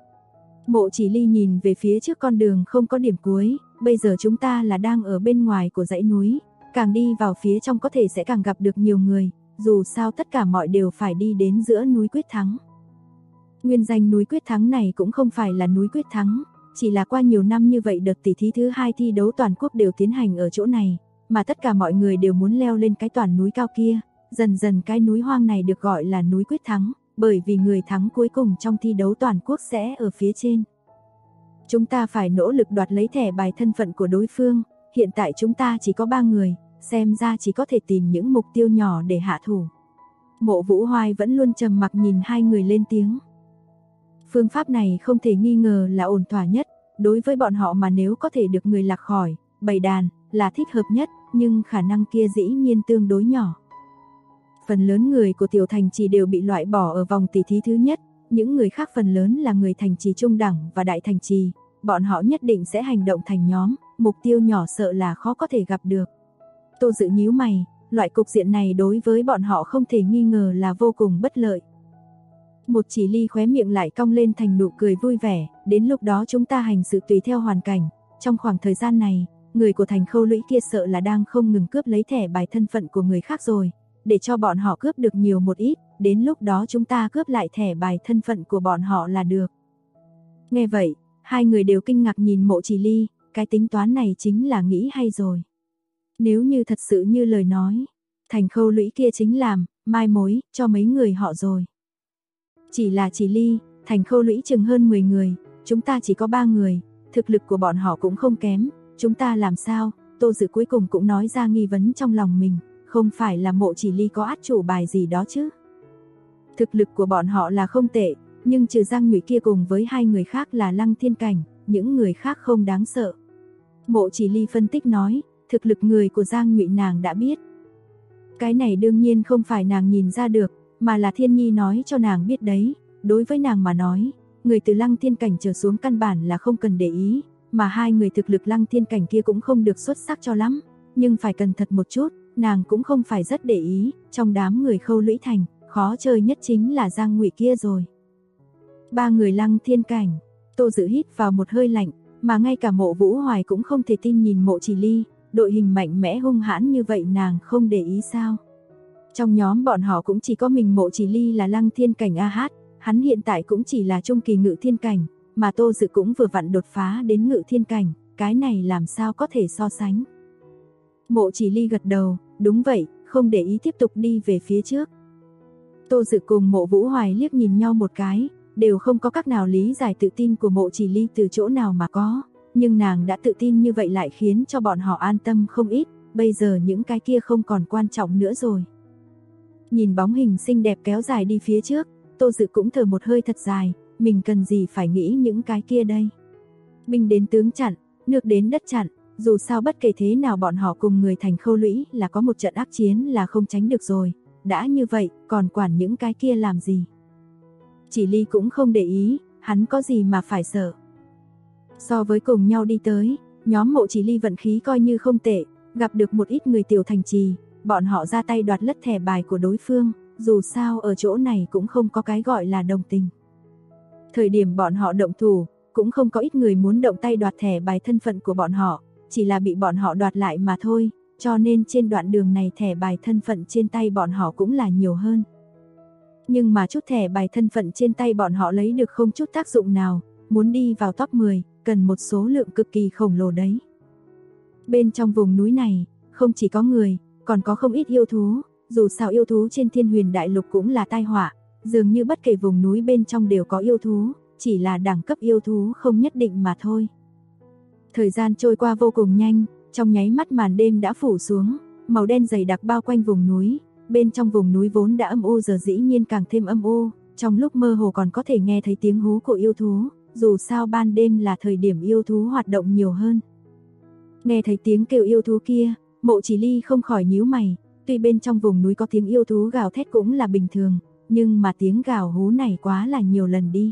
Mộ Chỉ Ly nhìn về phía trước con đường không có điểm cuối, bây giờ chúng ta là đang ở bên ngoài của dãy núi, càng đi vào phía trong có thể sẽ càng gặp được nhiều người, dù sao tất cả mọi đều phải đi đến giữa núi Quyết Thắng. Nguyên danh núi Quyết Thắng này cũng không phải là núi Quyết Thắng, chỉ là qua nhiều năm như vậy đợt tỷ thí thứ 2 thi đấu toàn quốc đều tiến hành ở chỗ này, mà tất cả mọi người đều muốn leo lên cái toàn núi cao kia, dần dần cái núi hoang này được gọi là núi Quyết Thắng, bởi vì người thắng cuối cùng trong thi đấu toàn quốc sẽ ở phía trên. Chúng ta phải nỗ lực đoạt lấy thẻ bài thân phận của đối phương, hiện tại chúng ta chỉ có 3 người, xem ra chỉ có thể tìm những mục tiêu nhỏ để hạ thủ. Mộ Vũ Hoài vẫn luôn trầm mặc nhìn hai người lên tiếng. Phương pháp này không thể nghi ngờ là ổn thỏa nhất, đối với bọn họ mà nếu có thể được người lạc khỏi, bầy đàn, là thích hợp nhất, nhưng khả năng kia dĩ nhiên tương đối nhỏ. Phần lớn người của tiểu thành trì đều bị loại bỏ ở vòng tỷ thí thứ nhất, những người khác phần lớn là người thành trì trung đẳng và đại thành trì, bọn họ nhất định sẽ hành động thành nhóm, mục tiêu nhỏ sợ là khó có thể gặp được. Tô Dự nhíu mày, loại cục diện này đối với bọn họ không thể nghi ngờ là vô cùng bất lợi. Một Chỉ Ly khóe miệng lại cong lên thành nụ cười vui vẻ, đến lúc đó chúng ta hành sự tùy theo hoàn cảnh, trong khoảng thời gian này, người của Thành Khâu Lũy kia sợ là đang không ngừng cướp lấy thẻ bài thân phận của người khác rồi, để cho bọn họ cướp được nhiều một ít, đến lúc đó chúng ta cướp lại thẻ bài thân phận của bọn họ là được. Nghe vậy, hai người đều kinh ngạc nhìn Mộ Chỉ Ly, cái tính toán này chính là nghĩ hay rồi. Nếu như thật sự như lời nói, Thành Khâu Lũy kia chính làm mai mối cho mấy người họ rồi. Chỉ là Chỉ Ly, Thành Khâu Lũy chừng hơn 10 người, chúng ta chỉ có 3 người, thực lực của bọn họ cũng không kém, chúng ta làm sao? Tô Dự cuối cùng cũng nói ra nghi vấn trong lòng mình, không phải là Mộ Chỉ Ly có át chủ bài gì đó chứ? Thực lực của bọn họ là không tệ, nhưng trừ Giang Nhụy kia cùng với hai người khác là Lăng Thiên Cảnh, những người khác không đáng sợ. Mộ Chỉ Ly phân tích nói, thực lực người của Giang Nhụy nàng đã biết. Cái này đương nhiên không phải nàng nhìn ra được, mà là Thiên Nhi nói cho nàng biết đấy. Đối với nàng mà nói, người từ Lăng Thiên Cảnh trở xuống căn bản là không cần để ý, mà hai người thực lực Lăng Thiên Cảnh kia cũng không được xuất sắc cho lắm, nhưng phải cẩn thận một chút, nàng cũng không phải rất để ý, trong đám người Khâu Lũy Thành, khó chơi nhất chính là Giang Ngụy kia rồi. 3 người Lăng Thiên Cảnh, Tô Dự hít vào một hơi lạnh, mà ngay cả Mộ Vũ Hoài cũng không thể tin nhìn Mộ Chỉ Ly, đội hình mạnh mẽ hung hãn như vậy nàng không để ý sao? Trong nhóm bọn họ cũng chỉ có mình Mộ Chỉ Ly là Lăng Thiên Cảnh AH, hắn hiện tại cũng chỉ là trung kỳ Ngự Thiên Cảnh, mà Tô Dự cũng vừa vặn đột phá đến Ngự Thiên Cảnh, cái này làm sao có thể so sánh. Mộ Chỉ Ly gật đầu, đúng vậy, không để ý tiếp tục đi về phía trước. Tô Dự cùng Mộ Vũ Hoài liếc nhìn nhau một cái, đều không có cách nào lý giải tự tin của Mộ Chỉ Ly từ chỗ nào mà có, nhưng nàng đã tự tin như vậy lại khiến cho bọn họ an tâm không ít, bây giờ những cái kia không còn quan trọng nữa rồi. Nhìn bóng hình xinh đẹp kéo dài đi phía trước, Tô Dự cũng thở một hơi thật dài, mình cần gì phải nghĩ những cái kia đây. Binh đến tướng chặn, nước đến đất chặn, dù sao bất kể thế nào bọn họ cùng người Thành Khâu Lũy là có một trận ác chiến là không tránh được rồi, đã như vậy, còn quản những cái kia làm gì. Chỉ Ly cũng không để ý, hắn có gì mà phải sợ. So với cùng nhau đi tới, nhóm Mộ Chỉ Ly vận khí coi như không tệ, Gặp được một ít người tiểu thành trì, bọn họ ra tay đoạt lất thẻ bài của đối phương, dù sao ở chỗ này cũng không có cái gọi là đồng tình. Thời điểm bọn họ động thủ, cũng không có ít người muốn động tay đoạt thẻ bài thân phận của bọn họ, chỉ là bị bọn họ đoạt lại mà thôi, cho nên trên đoạn đường này thẻ bài thân phận trên tay bọn họ cũng là nhiều hơn. Nhưng mà chút thẻ bài thân phận trên tay bọn họ lấy được không chút tác dụng nào, muốn đi vào top 10, cần một số lượng cực kỳ khổng lồ đấy. Bên trong vùng núi này, không chỉ có người, còn có không ít yêu thú, dù sao yêu thú trên Thiên Huyền Đại Lục cũng là tai họa, dường như bất kể vùng núi bên trong đều có yêu thú, chỉ là đẳng cấp yêu thú không nhất định mà thôi. Thời gian trôi qua vô cùng nhanh, trong nháy mắt màn đêm đã phủ xuống, màu đen dày đặc bao quanh vùng núi, bên trong vùng núi vốn đã âm u giờ dĩ nhiên càng thêm âm u, trong lúc mơ hồ còn có thể nghe thấy tiếng hú của yêu thú, dù sao ban đêm là thời điểm yêu thú hoạt động nhiều hơn. Nghe thấy tiếng kêu yêu thú kia, Mộ Chỉ Ly không khỏi nhíu mày, tuy bên trong vùng núi có tiếng yêu thú gào thét cũng là bình thường, nhưng mà tiếng gào hú này quá là nhiều lần đi.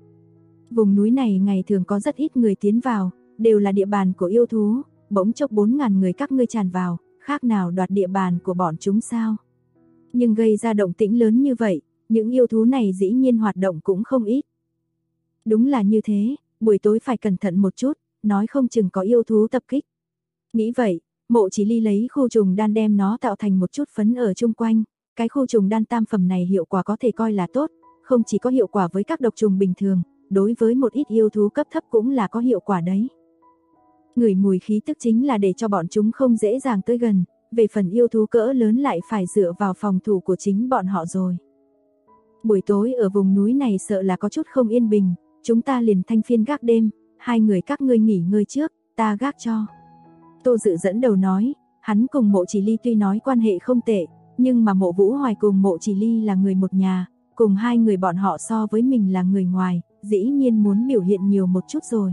Vùng núi này ngày thường có rất ít người tiến vào, đều là địa bàn của yêu thú, bỗng chốc 4.000 người các ngươi tràn vào, khác nào đoạt địa bàn của bọn chúng sao? Nhưng gây ra động tĩnh lớn như vậy, những yêu thú này dĩ nhiên hoạt động cũng không ít. Đúng là như thế, buổi tối phải cẩn thận một chút, nói không chừng có yêu thú tập kích. Nghĩ vậy, Mộ Chỉ Ly lấy khu trùng đan đem nó tạo thành một chút phấn ở chung quanh, cái khu trùng đan tam phẩm này hiệu quả có thể coi là tốt, không chỉ có hiệu quả với các độc trùng bình thường, đối với một ít yêu thú cấp thấp cũng là có hiệu quả đấy. Ngửi mùi khí tức chính là để cho bọn chúng không dễ dàng tới gần, về phần yêu thú cỡ lớn lại phải dựa vào phòng thủ của chính bọn họ rồi. Buổi tối ở vùng núi này sợ là có chút không yên bình, chúng ta liền thanh phiên gác đêm, hai người các ngươi nghỉ ngơi trước, ta gác cho. Tô Dự dẫn đầu nói, hắn cùng Mộ Chỉ Ly tuy nói quan hệ không tệ, nhưng mà Mộ Vũ Hoài cùng Mộ Chỉ Ly là người một nhà, cùng hai người bọn họ so với mình là người ngoài, dĩ nhiên muốn biểu hiện nhiều một chút rồi.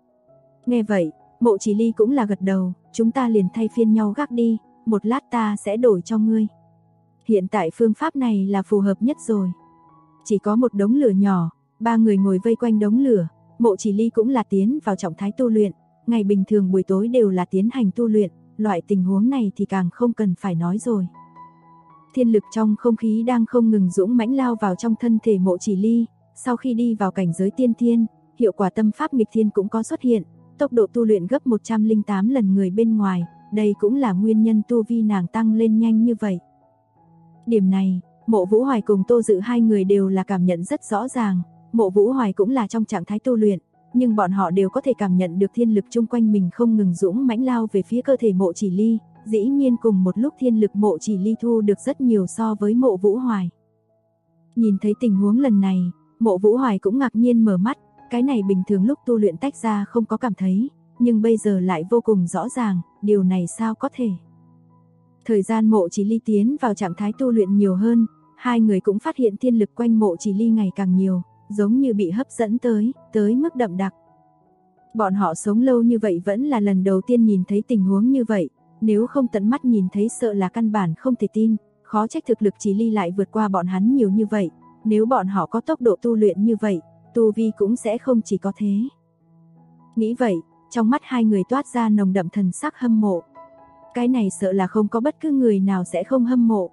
Nghe vậy, Mộ Chỉ Ly cũng là gật đầu, chúng ta liền thay phiên nhau gác đi, một lát ta sẽ đổi cho ngươi. Hiện tại phương pháp này là phù hợp nhất rồi. Chỉ có một đống lửa nhỏ, ba người ngồi vây quanh đống lửa, Mộ Chỉ Ly cũng là tiến vào trạng thái tu luyện, ngày bình thường buổi tối đều là tiến hành tu luyện, loại tình huống này thì càng không cần phải nói rồi. Thiên lực trong không khí đang không ngừng dũng mãnh lao vào trong thân thể Mộ Chỉ Ly, sau khi đi vào cảnh giới tiên thiên, hiệu quả tâm pháp nghịch thiên cũng có xuất hiện, tốc độ tu luyện gấp 108 lần người bên ngoài, đây cũng là nguyên nhân tu vi nàng tăng lên nhanh như vậy. Điểm này, Mộ Vũ Hoài cùng Tô Dự hai người đều là cảm nhận rất rõ ràng, Mộ Vũ Hoài cũng là trong trạng thái tu luyện, nhưng bọn họ đều có thể cảm nhận được thiên lực chung quanh mình không ngừng dũng mãnh lao về phía cơ thể Mộ Chỉ Ly, dĩ nhiên cùng một lúc thiên lực Mộ Chỉ Ly thu được rất nhiều so với Mộ Vũ Hoài. Nhìn thấy tình huống lần này, Mộ Vũ Hoài cũng ngạc nhiên mở mắt, cái này bình thường lúc tu luyện tách ra không có cảm thấy, nhưng bây giờ lại vô cùng rõ ràng, điều này sao có thể. Thời gian Mộ Chỉ Ly tiến vào trạng thái tu luyện nhiều hơn, hai người cũng phát hiện thiên lực quanh Mộ Chỉ Ly ngày càng nhiều, giống như bị hấp dẫn tới mức đậm đặc. Bọn họ sống lâu như vậy vẫn là lần đầu tiên nhìn thấy tình huống như vậy, nếu không tận mắt nhìn thấy sợ là căn bản không thể tin, khó trách thực lực Chỉ Ly lại vượt qua bọn hắn nhiều như vậy, nếu bọn họ có tốc độ tu luyện như vậy, tu vi cũng sẽ không chỉ có thế. Nghĩ vậy, trong mắt hai người toát ra nồng đậm thần sắc hâm mộ. Cái này sợ là không có bất cứ người nào sẽ không hâm mộ.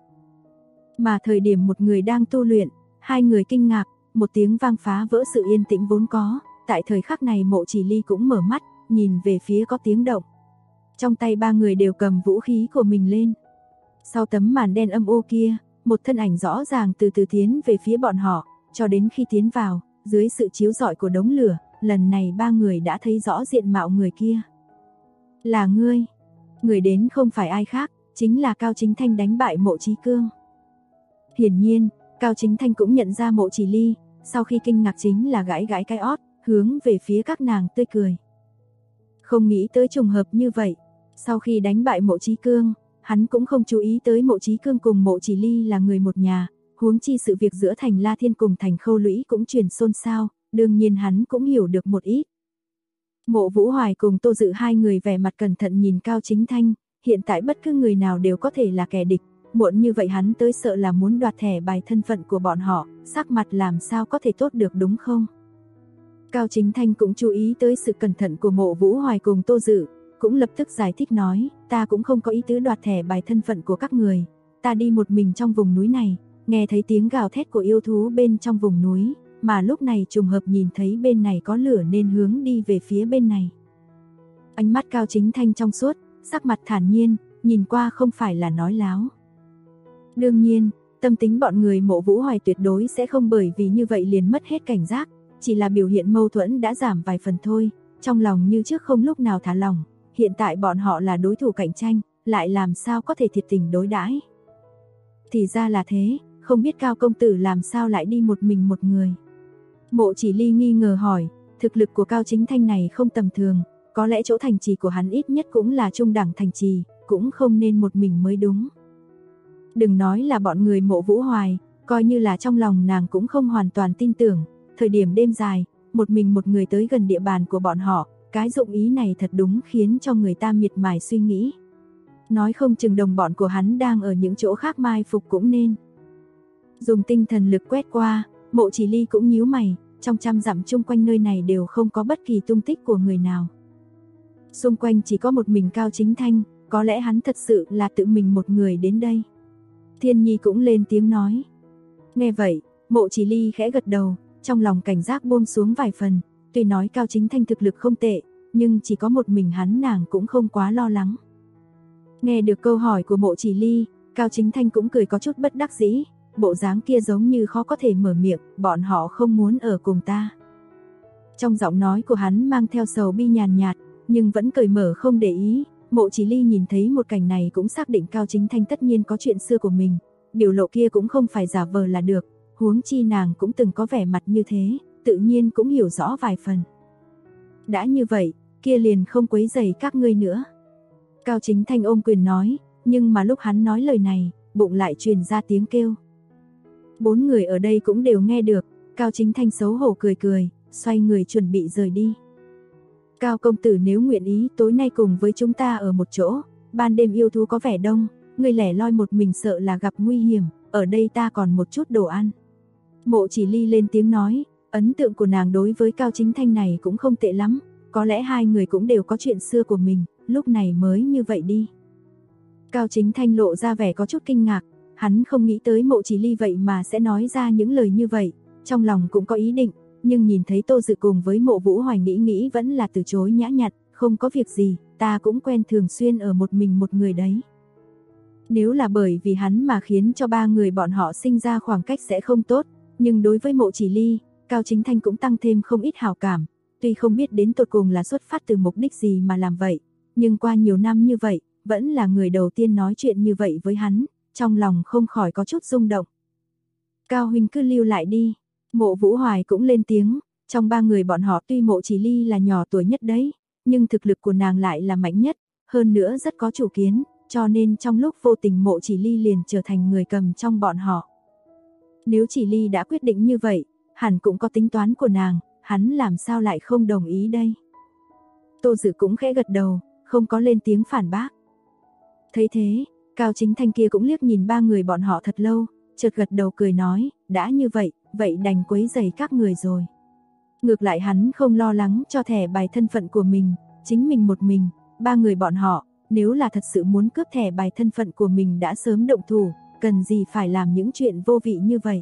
Mà thời điểm một người đang tu luyện, hai người kinh ngạc, một tiếng vang phá vỡ sự yên tĩnh vốn có, tại thời khắc này Mộ Chỉ Ly cũng mở mắt, nhìn về phía có tiếng động. Trong tay ba người đều cầm vũ khí của mình lên. Sau tấm màn đen âm u kia, một thân ảnh rõ ràng từ từ tiến về phía bọn họ, cho đến khi tiến vào, dưới sự chiếu rọi của đống lửa, lần này ba người đã thấy rõ diện mạo người kia. Là ngươi. Người đến không phải ai khác, chính là Cao Chính Thanh đánh bại Mộ Chí Cương. Hiển nhiên, Cao Chính Thanh cũng nhận ra Mộ Chỉ Ly, sau khi kinh ngạc chính là gãi gãi cái ót, hướng về phía các nàng tươi cười. Không nghĩ tới trùng hợp như vậy, sau khi đánh bại Mộ Chí Cương, hắn cũng không chú ý tới Mộ Chí Cương cùng Mộ Chỉ Ly là người một nhà, huống chi sự việc giữa Thành La Thiên cùng Thành Khâu Lũy cũng truyền xôn xao, đương nhiên hắn cũng hiểu được một ít. Mộ Vũ Hoài cùng Tô Dự hai người vẻ mặt cẩn thận nhìn Cao Chính Thanh, hiện tại bất cứ người nào đều có thể là kẻ địch, muộn như vậy hắn tới sợ là muốn đoạt thẻ bài thân phận của bọn họ, sắc mặt làm sao có thể tốt được đúng không? Cao Chính Thanh cũng chú ý tới sự cẩn thận của Mộ Vũ Hoài cùng Tô Dự, cũng lập tức giải thích nói, ta cũng không có ý tứ đoạt thẻ bài thân phận của các người. Ta đi một mình trong vùng núi này, nghe thấy tiếng gào thét của yêu thú bên trong vùng núi, mà lúc này trùng hợp nhìn thấy bên này có lửa nên hướng đi về phía bên này. Ánh mắt Cao Chính Thanh trong suốt, sắc mặt thản nhiên, nhìn qua không phải là nói láo. Đương nhiên, tâm tính bọn người Mộ Vũ Hoài tuyệt đối sẽ không bởi vì như vậy liền mất hết cảnh giác, chỉ là biểu hiện mâu thuẫn đã giảm vài phần thôi, trong lòng như trước không lúc nào thả lỏng, hiện tại bọn họ là đối thủ cạnh tranh, lại làm sao có thể thiệt tình đối đãi. Thì ra là thế, không biết Cao công tử làm sao lại đi một mình một người. Mộ Chỉ Ly nghi ngờ hỏi, thực lực của Cao Chính Thanh này không tầm thường, có lẽ chỗ thành trì của hắn ít nhất cũng là trung đẳng thành trì, cũng không nên một mình mới đúng. Đừng nói là bọn người Mộ Vũ Hoài, coi như là trong lòng nàng cũng không hoàn toàn tin tưởng, thời điểm đêm dài, một mình một người tới gần địa bàn của bọn họ, cái dụng ý này thật đúng khiến cho người ta miệt mài suy nghĩ. Nói không chừng đồng bọn của hắn đang ở những chỗ khác mai phục cũng nên. Dùng tinh thần lực quét qua, Mộ Chỉ Ly cũng nhíu mày, trong trăm dặm chung quanh nơi này đều không có bất kỳ tung tích của người nào. Xung quanh chỉ có một mình Cao Chính Thanh, có lẽ hắn thật sự là tự mình một người đến đây. Thiên Nhi cũng lên tiếng nói. Nghe vậy, Mộ Chỉ Ly khẽ gật đầu, trong lòng cảnh giác buông xuống vài phần, tuy nói Cao Chính Thanh thực lực không tệ, nhưng chỉ có một mình hắn nàng cũng không quá lo lắng. Nghe được câu hỏi của Mộ Chỉ Ly, Cao Chính Thanh cũng cười có chút bất đắc dĩ, bộ dáng kia giống như khó có thể mở miệng, bọn họ không muốn ở cùng ta. Trong giọng nói của hắn mang theo sầu bi nhàn nhạt, nhưng vẫn cởi mở không để ý. Mộ Chỉ Ly nhìn thấy một cảnh này cũng xác định Cao Chính Thanh tất nhiên có chuyện xưa của mình, biểu lộ kia cũng không phải giả vờ là được, huống chi nàng cũng từng có vẻ mặt như thế, tự nhiên cũng hiểu rõ vài phần. Đã như vậy, kia liền không quấy rầy các ngươi nữa. Cao Chính Thanh ôm quyền nói, nhưng mà lúc hắn nói lời này, bụng lại truyền ra tiếng kêu. 4 người ở đây cũng đều nghe được, Cao Chính Thanh xấu hổ cười cười, xoay người chuẩn bị rời đi. Cao công tử nếu nguyện ý tối nay cùng với chúng ta ở một chỗ, ban đêm yêu thú có vẻ đông, người lẻ loi một mình sợ là gặp nguy hiểm, ở đây ta còn một chút đồ ăn. Mộ Chỉ Ly lên tiếng nói, ấn tượng của nàng đối với Cao Chính Thanh này cũng không tệ lắm, có lẽ hai người cũng đều có chuyện xưa của mình, lúc này mới như vậy đi. Cao Chính Thanh lộ ra vẻ có chút kinh ngạc, hắn không nghĩ tới Mộ Chỉ Ly vậy mà sẽ nói ra những lời như vậy, trong lòng cũng có ý định, nhưng nhìn thấy Tô Dự cùng với Mộ Vũ Hoài nghĩ vẫn là từ chối nhã nhặn, không có việc gì, ta cũng quen thường xuyên ở một mình một người đấy. Nếu là bởi vì hắn mà khiến cho 3 người bọn họ sinh ra khoảng cách sẽ không tốt, nhưng đối với Mộ Chỉ Ly, Cao Chính Thanh cũng tăng thêm không ít hảo cảm, tuy không biết đến tột cùng là xuất phát từ mục đích gì mà làm vậy, nhưng qua nhiều năm như vậy, vẫn là người đầu tiên nói chuyện như vậy với hắn, trong lòng không khỏi có chút rung động. Cao huynh cứ lưu lại đi. Mộ Vũ Hoài cũng lên tiếng, trong 3 người bọn họ tuy Mộ Chỉ Ly là nhỏ tuổi nhất đấy, nhưng thực lực của nàng lại là mạnh nhất, hơn nữa rất có chủ kiến, cho nên trong lúc vô tình Mộ Chỉ Ly liền trở thành người cầm trong bọn họ. Nếu Chỉ Ly đã quyết định như vậy, hẳn cũng có tính toán của nàng, hắn làm sao lại không đồng ý đây. Tô Dự cũng khẽ gật đầu, không có lên tiếng phản bác. Thấy thế, Cao Chính Thanh kia cũng liếc nhìn 3 người bọn họ thật lâu, chợt gật đầu cười nói, đã như vậy, vậy đành quấy rầy các người rồi. Ngược lại hắn không lo lắng cho thẻ bài thân phận của mình, chính mình một mình, 3 người bọn họ, nếu là thật sự muốn cướp thẻ bài thân phận của mình đã sớm động thủ, cần gì phải làm những chuyện vô vị như vậy.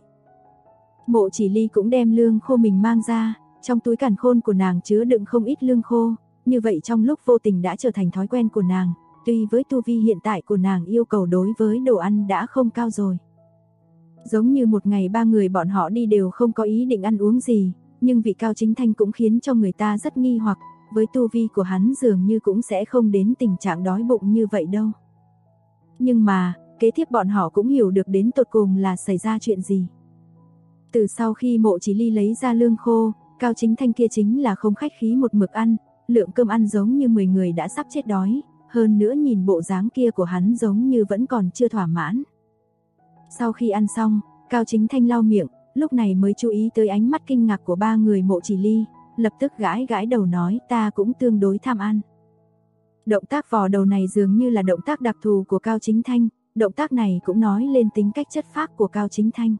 Mộ Chỉ Ly cũng đem lương khô mình mang ra, trong túi càn khôn của nàng chứa đựng không ít lương khô, như vậy trong lúc vô tình đã trở thành thói quen của nàng, tuy với tu vi hiện tại của nàng yêu cầu đối với đồ ăn đã không cao rồi. Giống như một ngày 3 người bọn họ đi đều không có ý định ăn uống gì, nhưng vị Cao Chính Thanh cũng khiến cho người ta rất nghi hoặc, với tu vi của hắn dường như cũng sẽ không đến tình trạng đói bụng như vậy đâu. Nhưng mà, kế tiếp bọn họ cũng hiểu được đến tột cùng là xảy ra chuyện gì. Từ sau khi Mộ Chỉ Ly lấy ra lương khô, Cao Chính Thanh kia chính là không khách khí một mực ăn, lượng cơm ăn giống như 10 người đã sắp chết đói, hơn nữa nhìn bộ dáng kia của hắn giống như vẫn còn chưa thỏa mãn. Sau khi ăn xong, Cao Chính Thanh lau miệng, lúc này mới chú ý tới ánh mắt kinh ngạc của 3 người Mộ Chỉ Ly, lập tức gãi gãi đầu nói ta cũng tương đối tham ăn. Động tác vò đầu này dường như là động tác đặc thù của Cao Chính Thanh, động tác này cũng nói lên tính cách chất phác của Cao Chính Thanh.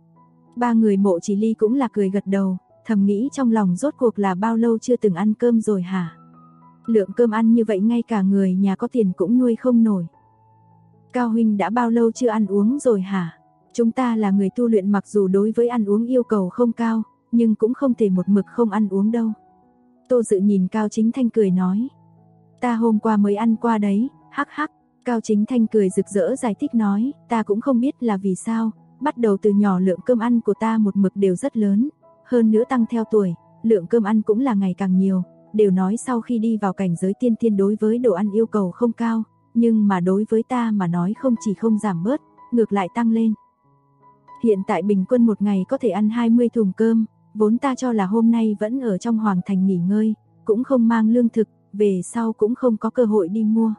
3 người Mộ Chỉ Ly cũng là cười gật đầu, thầm nghĩ trong lòng rốt cuộc là bao lâu chưa từng ăn cơm rồi hả? Lượng cơm ăn như vậy ngay cả người nhà có tiền cũng nuôi không nổi. Cao huynh đã bao lâu chưa ăn uống rồi hả? Chúng ta là người tu luyện, mặc dù đối với ăn uống yêu cầu không cao, nhưng cũng không thể một mực không ăn uống đâu. Tô Dự nhìn Cao Chính Thanh cười nói. Ta hôm qua mới ăn qua đấy, hắc hắc. Cao Chính Thanh cười rực rỡ giải thích nói, ta cũng không biết là vì sao, bắt đầu từ nhỏ lượng cơm ăn của ta một mực đều rất lớn, hơn nữa tăng theo tuổi, lượng cơm ăn cũng là ngày càng nhiều, đều nói sau khi đi vào cảnh giới tiên thiên đối với đồ ăn yêu cầu không cao, nhưng mà đối với ta mà nói không chỉ không giảm bớt, ngược lại tăng lên. Hiện tại bình quân một ngày có thể ăn 20 thùng cơm, vốn ta cho là hôm nay vẫn ở trong Hoàng Thành nghỉ ngơi, cũng không mang lương thực, về sau cũng không có cơ hội đi mua.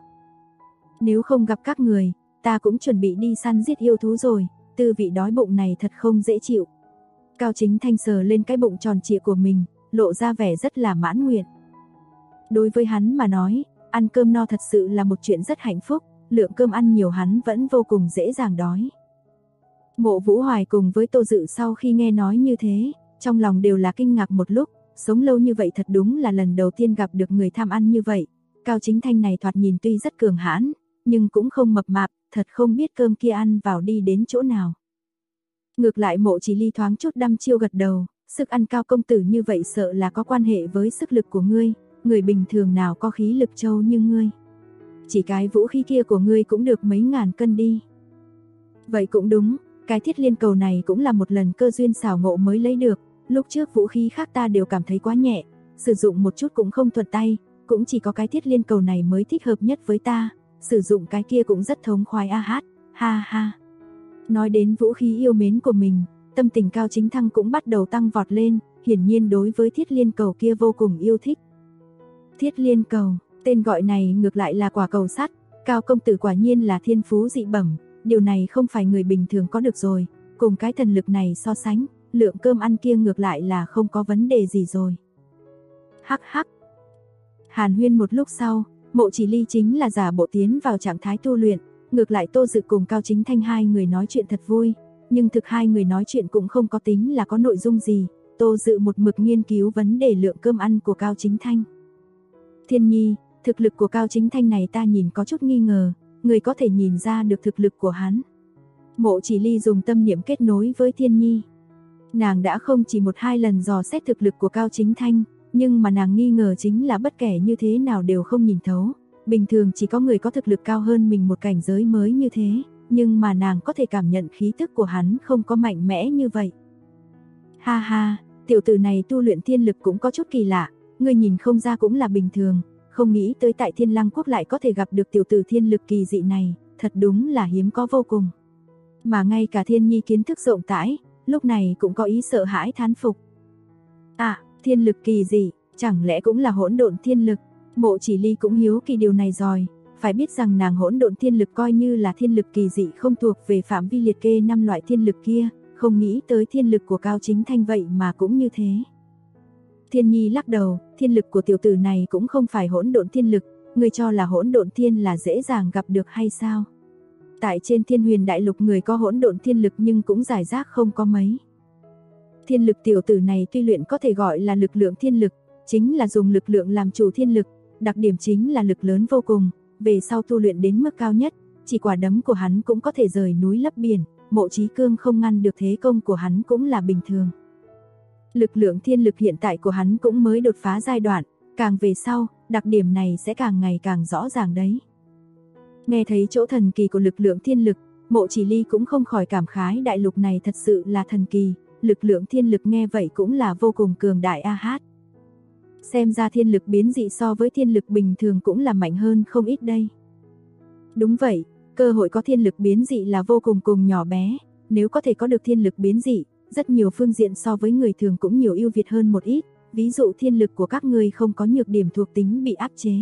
Nếu không gặp các người, ta cũng chuẩn bị đi săn giết yêu thú rồi, tư vị đói bụng này thật không dễ chịu. Cao Chính Thanh sờ lên cái bụng tròn trịa của mình, lộ ra vẻ rất là mãn nguyện. Đối với hắn mà nói, ăn cơm no thật sự là một chuyện rất hạnh phúc, lượng cơm ăn nhiều hắn vẫn vô cùng dễ dàng đói. Mộ Vũ Hoài cùng với Tô Dự sau khi nghe nói như thế, trong lòng đều là kinh ngạc một lúc, sống lâu như vậy thật đúng là lần đầu tiên gặp được người tham ăn như vậy. Cao Chính Thanh này thoạt nhìn tuy rất cường hãn, nhưng cũng không mập mạp, thật không biết cơm kia ăn vào đi đến chỗ nào. Ngược lại Mộ Chỉ Ly thoáng chút đăm chiêu gật đầu, sức ăn Cao công tử như vậy sợ là có quan hệ với sức lực của ngươi, người bình thường nào có khí lực trâu như ngươi. Chỉ cái vũ khí kia của ngươi cũng được mấy ngàn cân đi. Vậy cũng đúng, cái thiết liên cầu này cũng là một lần cơ duyên xảo ngộ mới lấy được, lúc trước vũ khí khác ta đều cảm thấy quá nhẹ, sử dụng một chút cũng không thuận tay, cũng chỉ có cái thiết liên cầu này mới thích hợp nhất với ta, sử dụng cái kia cũng rất thống khoái a hát, ha ha. Nói đến vũ khí yêu mến của mình, tâm tình Cao Chính Thăng cũng bắt đầu tăng vọt lên, hiển nhiên đối với thiết liên cầu kia vô cùng yêu thích. Thiết liên cầu, tên gọi này ngược lại là quả cầu sắt, Cao công tử quả nhiên là thiên phú dị bẩm, điều này không phải người bình thường có được rồi, cùng cái thần lực này so sánh, lượng cơm ăn kia ngược lại là không có vấn đề gì rồi. Hắc hắc. Hàn huyên một lúc sau, Mộ Chỉ Ly chính là giả bộ tiến vào trạng thái tu luyện, ngược lại Tô Dự cùng Cao Chính Thanh hai người nói chuyện thật vui, nhưng thực hai người nói chuyện cũng không có tính là có nội dung gì, Tô Dự một mực nghiên cứu vấn đề lượng cơm ăn của Cao Chính Thanh. Thiên Nhi, thực lực của Cao Chính Thanh này ta nhìn có chút nghi ngờ, người có thể nhìn ra được thực lực của hắn. Mộ Chỉ Ly dùng tâm niệm kết nối với Thiên Nhi. Nàng đã không chỉ một hai lần dò xét thực lực của Cao Chính Thanh, nhưng mà nàng nghi ngờ chính là bất kể như thế nào đều không nhìn thấu. Bình thường chỉ có người có thực lực cao hơn mình một cảnh giới mới như thế, nhưng mà nàng có thể cảm nhận khí tức của hắn không có mạnh mẽ như vậy. Ha ha, tiểu tử này tu luyện thiên lực cũng có chút kỳ lạ, người nhìn không ra cũng là bình thường, không nghĩ tới tại Thiên Lăng Quốc lại có thể gặp được tiểu tử thiên lực kỳ dị này, thật đúng là hiếm có vô cùng. Mà ngay cả Thiên Nhi kiến thức rộng rãi, lúc này cũng có ý sợ hãi thán phục. À, thiên lực kỳ dị, chẳng lẽ cũng là hỗn độn thiên lực? Mộ Chỉ Ly cũng hiếu kỳ điều này rồi, phải biết rằng nàng hỗn độn thiên lực coi như là thiên lực kỳ dị không thuộc về phạm vi liệt kê 5 loại thiên lực kia, không nghĩ tới thiên lực của Cao Chính Thanh vậy mà cũng như thế. Thiên Nhi lắc đầu, thiên lực của tiểu tử này cũng không phải hỗn độn thiên lực, người cho là hỗn độn thiên là dễ dàng gặp được hay sao? Tại trên Thiên Huyền Đại Lục người có hỗn độn thiên lực nhưng cũng rải rác không có mấy. Thiên lực tiểu tử này tuy luyện có thể gọi là lực lượng thiên lực, chính là dùng lực lượng làm chủ thiên lực, đặc điểm chính là lực lớn vô cùng, về sau tu luyện đến mức cao nhất, chỉ quả đấm của hắn cũng có thể rời núi lấp biển, Mộ Chí Cương không ngăn được thế công của hắn cũng là bình thường. Lực lượng thiên lực hiện tại của hắn cũng mới đột phá giai đoạn, càng về sau, đặc điểm này sẽ càng ngày càng rõ ràng đấy. Nghe thấy chỗ thần kỳ của lực lượng thiên lực, Mộ Chỉ Ly cũng không khỏi cảm khái đại lục này thật sự là thần kỳ, lực lượng thiên lực nghe vậy cũng là vô cùng cường đại a hát. Xem ra thiên lực biến dị so với thiên lực bình thường cũng là mạnh hơn không ít đây. Đúng vậy, cơ hội có thiên lực biến dị là vô cùng nhỏ bé, nếu có thể có được thiên lực biến dị, rất nhiều phương diện so với người thường cũng nhiều ưu việt hơn một ít, ví dụ thiên lực của các ngươi không có nhược điểm thuộc tính bị áp chế.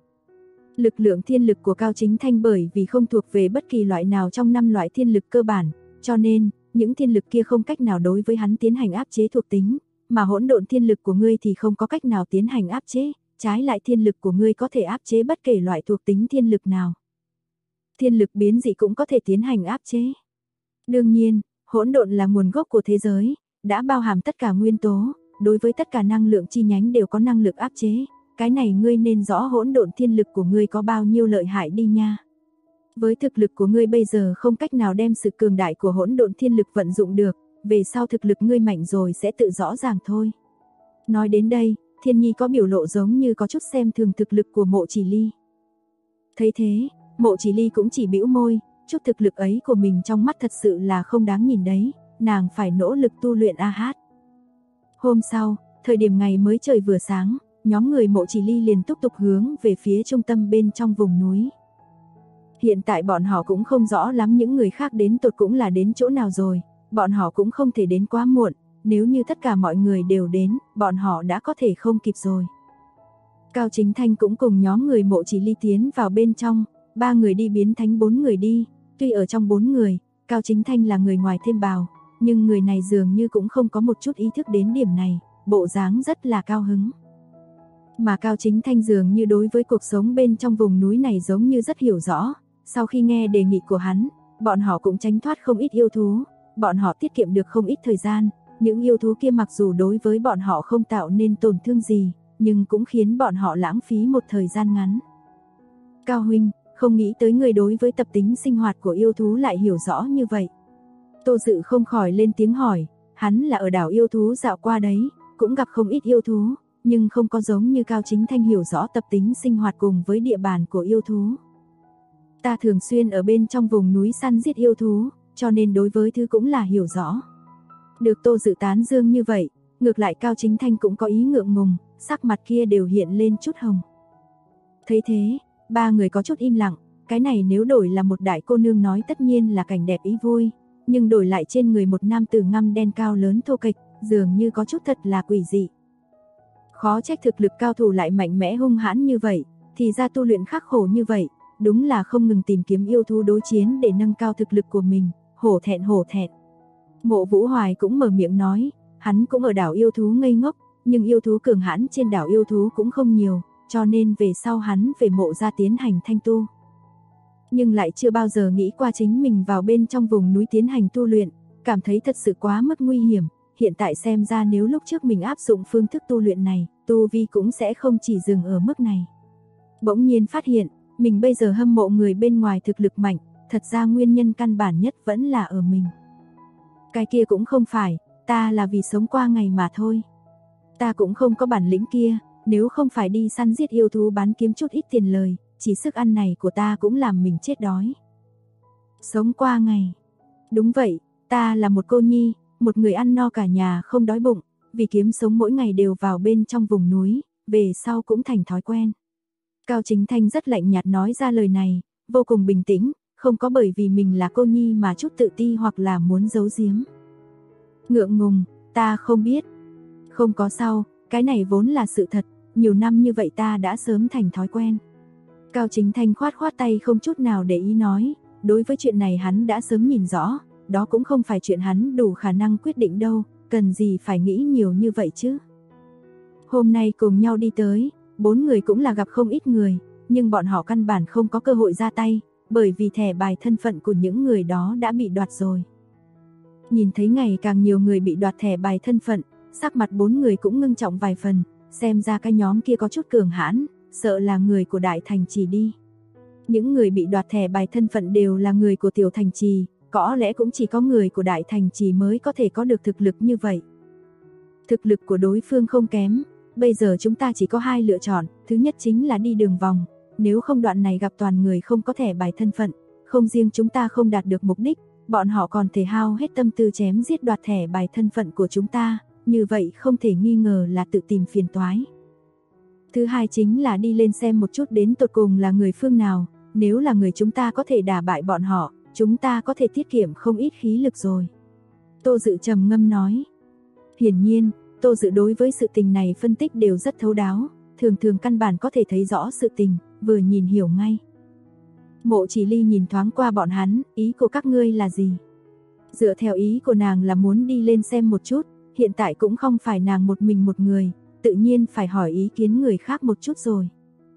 Lực lượng thiên lực của Cao Chính Thanh bởi vì không thuộc về bất kỳ loại nào trong 5 loại thiên lực cơ bản, cho nên, những thiên lực kia không cách nào đối với hắn tiến hành áp chế thuộc tính, mà hỗn độn thiên lực của ngươi thì không có cách nào tiến hành áp chế, trái lại thiên lực của ngươi có thể áp chế bất kể loại thuộc tính thiên lực nào. Thiên lực biến dị cũng có thể tiến hành áp chế. Đương nhiên, hỗn độn là nguồn gốc của thế giới, đã bao hàm tất cả nguyên tố, đối với tất cả năng lượng chi nhánh đều có năng lực áp chế, cái này ngươi nên rõ hỗn độn thiên lực của ngươi có bao nhiêu lợi hại đi nha. Với thực lực của ngươi bây giờ không cách nào đem sự cường đại của hỗn độn thiên lực vận dụng được, về sau thực lực ngươi mạnh rồi sẽ tự rõ ràng thôi. Nói đến đây, Thiên Nhi có biểu lộ giống như có chút xem thường thực lực của Mộ Chỉ Ly. Thấy thế, Mộ Chỉ Ly cũng chỉ bĩu môi, chút thực lực ấy của mình trong mắt thật sự là không đáng nhìn đấy, nàng phải nỗ lực tu luyện a hát. Hôm sau, thời điểm ngày mới trời vừa sáng, nhóm người Mộ Chỉ Ly liền tiếp tục hướng về phía trung tâm bên trong vùng núi. Hiện tại bọn họ cũng không rõ lắm những người khác đến tột cũng là đến chỗ nào rồi, bọn họ cũng không thể đến quá muộn, nếu như tất cả mọi người đều đến, bọn họ đã có thể không kịp rồi. Cao Chính Thanh cũng cùng nhóm người Mộ Chỉ Ly tiến vào bên trong, 3 người đi biến thành 4 người đi, tuy ở trong 4 người, Cao Chính Thanh là người ngoài thêm bào, nhưng người này dường như cũng không có một chút ý thức đến điểm này, bộ dáng rất là cao hứng. Mà Cao Chính Thanh dường như đối với cuộc sống bên trong vùng núi này giống như rất hiểu rõ, sau khi nghe đề nghị của hắn, bọn họ cũng tránh thoát không ít yêu thú, bọn họ tiết kiệm được không ít thời gian, những yêu thú kia mặc dù đối với bọn họ không tạo nên tổn thương gì, nhưng cũng khiến bọn họ lãng phí một thời gian ngắn. Cao huynh, không nghĩ tới người đối với tập tính sinh hoạt của yêu thú lại hiểu rõ như vậy. Tô Dự không khỏi lên tiếng hỏi, hắn là ở đảo yêu thú dạo qua đấy, cũng gặp không ít yêu thú, nhưng không có giống như Cao Chính Thanh hiểu rõ tập tính sinh hoạt cùng với địa bàn của yêu thú. Ta thường xuyên ở bên trong vùng núi săn giết yêu thú, cho nên đối với thứ cũng là hiểu rõ. Được Tô Dự tán dương như vậy, ngược lại Cao Chính Thanh cũng có ý ngượng ngùng, sắc mặt kia đều hiện lên chút hồng. Thấy thế, 3 người có chút im lặng, cái này nếu đổi là một đại cô nương nói tất nhiên là cảnh đẹp ý vui, nhưng đổi lại trên người một nam tử ngăm đen cao lớn thô kệch, dường như có chút thật là quỷ dị. Khó trách thực lực cao thủ lại mạnh mẽ hung hãn như vậy, thì ra tu luyện khắc khổ như vậy, đúng là không ngừng tìm kiếm yêu thú đối chiến để nâng cao thực lực của mình, hổ thẹn hổ thẹn. Mộ Vũ Hoài cũng mở miệng nói, hắn cũng ở đảo yêu thú ngây ngốc, nhưng yêu thú cường hãn trên đảo yêu thú cũng không nhiều, cho nên về sau hắn về mộ ra tiến hành thanh tu. Nhưng lại chưa bao giờ nghĩ qua chính mình vào bên trong vùng núi tiến hành tu luyện, cảm thấy thật sự quá mức nguy hiểm, hiện tại xem ra nếu lúc trước mình áp dụng phương thức tu luyện này, tu vi cũng sẽ không chỉ dừng ở mức này. Bỗng nhiên phát hiện, mình bây giờ hâm mộ người bên ngoài thực lực mạnh, thật ra nguyên nhân căn bản nhất vẫn là ở mình. Cái kia cũng không phải, ta là vì sống qua ngày mà thôi. Ta cũng không có bản lĩnh kia, nếu không phải đi săn giết yêu thú bán kiếm chút ít tiền lời, chỉ sức ăn này của ta cũng làm mình chết đói. Sống qua ngày. Đúng vậy, ta là một cô nhi, một người ăn no cả nhà không đói bụng, vì kiếm sống mỗi ngày đều vào bên trong vùng núi, về sau cũng thành thói quen. Cao Chính Thanh rất lạnh nhạt nói ra lời này, vô cùng bình tĩnh, không có bởi vì mình là cô nhi mà chút tự ti hoặc là muốn giấu giếm. Ngượng ngùng, ta không biết. Không có sao, cái này vốn là sự thật, nhiều năm như vậy ta đã sớm thành thói quen. Cao Chính Thanh khoát khoát tay không chút nào để ý nói, đối với chuyện này hắn đã sớm nhìn rõ, đó cũng không phải chuyện hắn đủ khả năng quyết định đâu, cần gì phải nghĩ nhiều như vậy chứ. Hôm nay cùng nhau đi tới, 4 người cũng là gặp không ít người, nhưng bọn họ căn bản không có cơ hội ra tay, bởi vì thẻ bài thân phận của những người đó đã bị đoạt rồi. Nhìn thấy ngày càng nhiều người bị đoạt thẻ bài thân phận, sắc mặt 4 người cũng ngưng trọng vài phần, xem ra cái nhóm kia có chút cường hãn, sợ là người của đại thành trì đi. Những người bị đoạt thẻ bài thân phận đều là người của tiểu thành trì, có lẽ cũng chỉ có người của đại thành trì mới có thể có được thực lực như vậy. Thực lực của đối phương không kém, bây giờ chúng ta chỉ có 2 lựa chọn, thứ nhất chính là đi đường vòng, nếu không đoạn này gặp toàn người không có thẻ bài thân phận, không riêng chúng ta không đạt được mục đích, bọn họ còn thể hao hết tâm tư chém giết đoạt thẻ bài thân phận của chúng ta, như vậy không thể nghi ngờ là tự tìm phiền toái. Thứ hai chính là đi lên xem một chút đến tột cùng là người phương nào, nếu là người chúng ta có thể đả bại bọn họ, chúng ta có thể tiết kiệm không ít khí lực rồi. Tô Dự trầm ngâm nói. Hiển nhiên, Tô Dự đối với sự tình này phân tích đều rất thấu đáo, thường thường căn bản có thể thấy rõ sự tình, vừa nhìn hiểu ngay. Mộ Chỉ Ly nhìn thoáng qua bọn hắn, ý của các ngươi là gì? Dựa theo ý của nàng là muốn đi lên xem một chút, hiện tại cũng không phải nàng một mình một người, tự nhiên phải hỏi ý kiến người khác một chút rồi.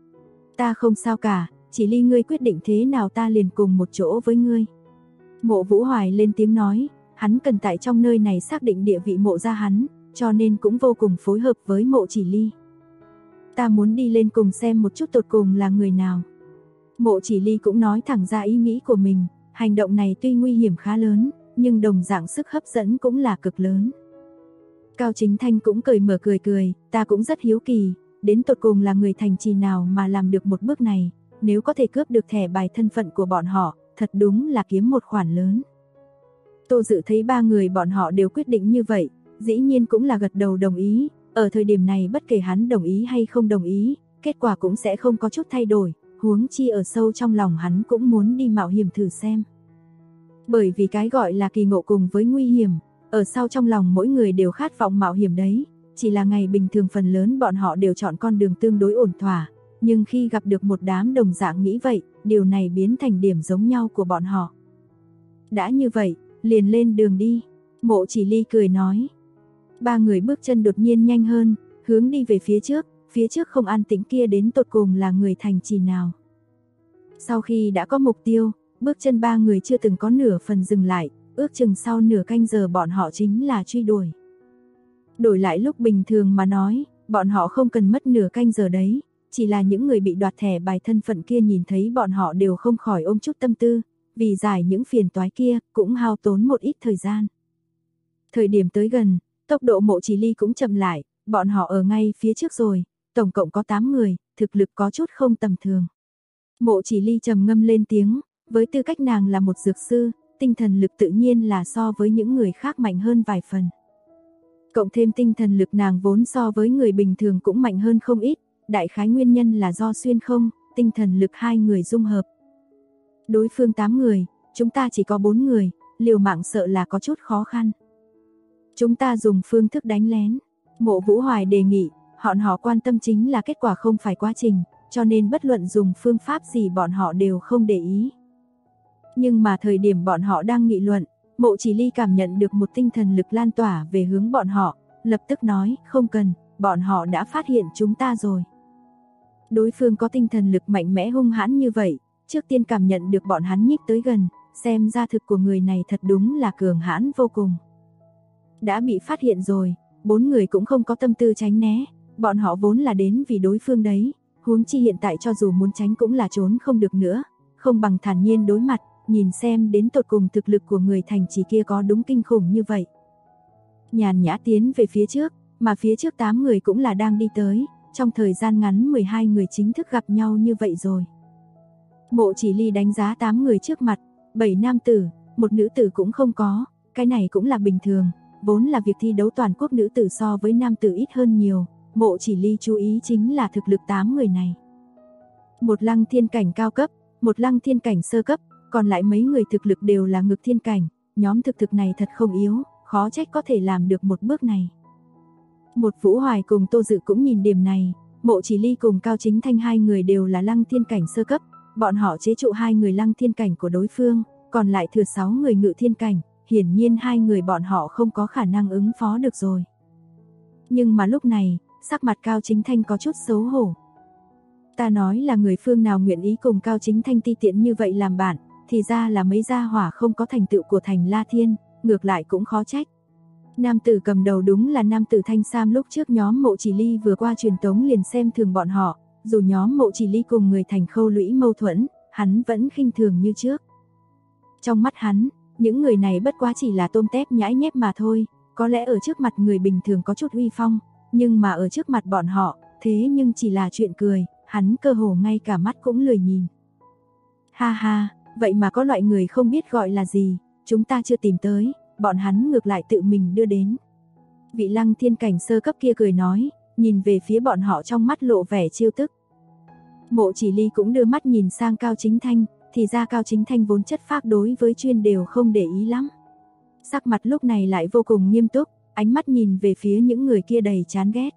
Ta không sao cả, Chỉ Ly ngươi quyết định thế nào ta liền cùng một chỗ với ngươi. Mộ Vũ Hoài lên tiếng nói, hắn cần tại trong nơi này xác định địa vị mộ gia hắn, cho nên cũng vô cùng phối hợp với Mộ Chỉ Ly. ta muốn đi lên cùng xem một chút tột cùng là người nào. Mộ Chỉ Ly cũng nói thẳng ra ý nghĩ của mình, hành động này tuy nguy hiểm khá lớn, nhưng đồng dạng sức hấp dẫn cũng là cực lớn. Cao Chính Thanh cũng cười mở cười, ta cũng rất hiếu kỳ, đến tột cùng là người thành trì nào mà làm được một bước này, nếu có thể cướp được thẻ bài thân phận của bọn họ, thật đúng là kiếm một khoản lớn. Tô Dự thấy ba người bọn họ đều quyết định như vậy, dĩ nhiên cũng là gật đầu đồng ý, ở thời điểm này bất kể hắn đồng ý hay không đồng ý, kết quả cũng sẽ không có chút thay đổi, huống chi ở sâu trong lòng hắn cũng muốn đi mạo hiểm thử xem. Bởi vì cái gọi là kỳ ngộ cùng với nguy hiểm, ở sau trong lòng mỗi người đều khát vọng mạo hiểm đấy, chỉ là ngày bình thường phần lớn bọn họ đều chọn con đường tương đối ổn thỏa, nhưng khi gặp được một đám đồng dạng nghĩ vậy, điều này biến thành điểm giống nhau của bọn họ. Đã như vậy, liền lên đường đi, Mộ Chỉ Ly cười nói. Ba người bước chân đột nhiên nhanh hơn, hướng đi về phía trước không an tĩnh kia đến tột cùng là người thành trì nào. Sau khi đã có mục tiêu, bước chân ba người chưa từng có nửa phần dừng lại, ước chừng sau nửa canh giờ bọn họ chính là truy đuổi. Đổi lại lúc bình thường mà nói, bọn họ không cần mất nửa canh giờ đấy, chỉ là những người bị đoạt thẻ bài thân phận kia nhìn thấy bọn họ đều không khỏi ôm chút tâm tư, vì giải những phiền toái kia cũng hao tốn một ít thời gian. Thời điểm tới gần, tốc độ Mộ Chỉ Ly cũng chậm lại, bọn họ ở ngay phía trước rồi, tổng cộng có 8 người, thực lực có chút không tầm thường. Mộ Chỉ Ly trầm ngâm lên tiếng, với tư cách nàng là một dược sư, tinh thần lực tự nhiên là so với những người khác mạnh hơn vài phần. Cộng thêm tinh thần lực nàng vốn so với người bình thường cũng mạnh hơn không ít, đại khái nguyên nhân là do xuyên không, tinh thần lực hai người dung hợp. Đối phương 8 người, chúng ta chỉ có 4 người, liều mạng sợ là có chút khó khăn. Chúng ta dùng phương thức đánh lén. Mộ Vũ Hoài đề nghị, họ quan tâm chính là kết quả không phải quá trình, cho nên bất luận dùng phương pháp gì bọn họ đều không để ý. Nhưng mà thời điểm bọn họ đang nghị luận, Mộ Chỉ Ly cảm nhận được một tinh thần lực lan tỏa về hướng bọn họ, lập tức nói, không cần, bọn họ đã phát hiện chúng ta rồi. Đối phương có tinh thần lực mạnh mẽ hung hãn như vậy, trước tiên cảm nhận được bọn hắn nhích tới gần, xem ra thực của người này thật đúng là cường hãn vô cùng. Đã bị phát hiện rồi, 4 người cũng không có tâm tư tránh né, bọn họ vốn là đến vì đối phương đấy, huống chi hiện tại cho dù muốn tránh cũng là trốn không được nữa, không bằng thản nhiên đối mặt, nhìn xem đến tột cùng thực lực của người thành trì kia có đúng kinh khủng như vậy. Nhàn nhã tiến về phía trước, mà phía trước 8 người cũng là đang đi tới, trong thời gian ngắn 12 người chính thức gặp nhau như vậy rồi. Mộ Chỉ Ly đánh giá 8 người trước mặt, 7 nam tử, 1 nữ tử cũng không có, cái này cũng là bình thường, vốn là việc thi đấu toàn quốc nữ tử so với nam tử ít hơn nhiều, Mộ Chỉ Ly chú ý chính là thực lực 8 người này. Một lăng thiên cảnh cao cấp, một lăng thiên cảnh sơ cấp, còn lại mấy người thực lực đều là ngực thiên cảnh, nhóm thực này thật không yếu, khó trách có thể làm được một bước này. Một Vũ Hoài cùng Tô Dự cũng nhìn điểm này, Mộ Chỉ Ly cùng Cao Chính Thanh hai người đều là lăng thiên cảnh sơ cấp, bọn họ chế trụ 2 người lăng thiên cảnh của đối phương, còn lại thừa 6 người ngự thiên cảnh, hiển nhiên 2 người bọn họ không có khả năng ứng phó được rồi. Nhưng mà lúc này, sắc mặt Cao Chính Thanh có chút xấu hổ. Ta nói là người phương nào nguyện ý cùng Cao Chính Thanh ti tiện như vậy làm bạn, thì ra là mấy gia hỏa không có thành tựu của thành La Thiên, ngược lại cũng khó trách. Nam tử cầm đầu đúng là nam tử Thanh Sam lúc trước nhóm Mộ Chỉ Ly vừa qua truyền tống liền xem thường bọn họ, dù nhóm Mộ Chỉ Ly cùng người thành Khâu Lũy mâu thuẫn, hắn vẫn khinh thường như trước. Trong mắt hắn, những người này bất quá chỉ là tôm tép nhãi nhép mà thôi, có lẽ ở trước mặt người bình thường có chút uy phong, nhưng mà ở trước mặt bọn họ, thế nhưng chỉ là chuyện cười, hắn cơ hồ ngay cả mắt cũng lười nhìn. Ha ha, vậy mà có loại người không biết gọi là gì, chúng ta chưa tìm tới, bọn hắn ngược lại tự mình đưa đến. Vị lăng thiên cảnh sơ cấp kia cười nói, nhìn về phía bọn họ trong mắt lộ vẻ trêu tức. Mộ Chỉ Ly cũng đưa mắt nhìn sang Cao Chính Thanh, thì ra Cao Chính Thanh vốn chất phác đối với chuyên đều không để ý lắm. Sắc mặt lúc này lại vô cùng nghiêm túc, ánh mắt nhìn về phía những người kia đầy chán ghét.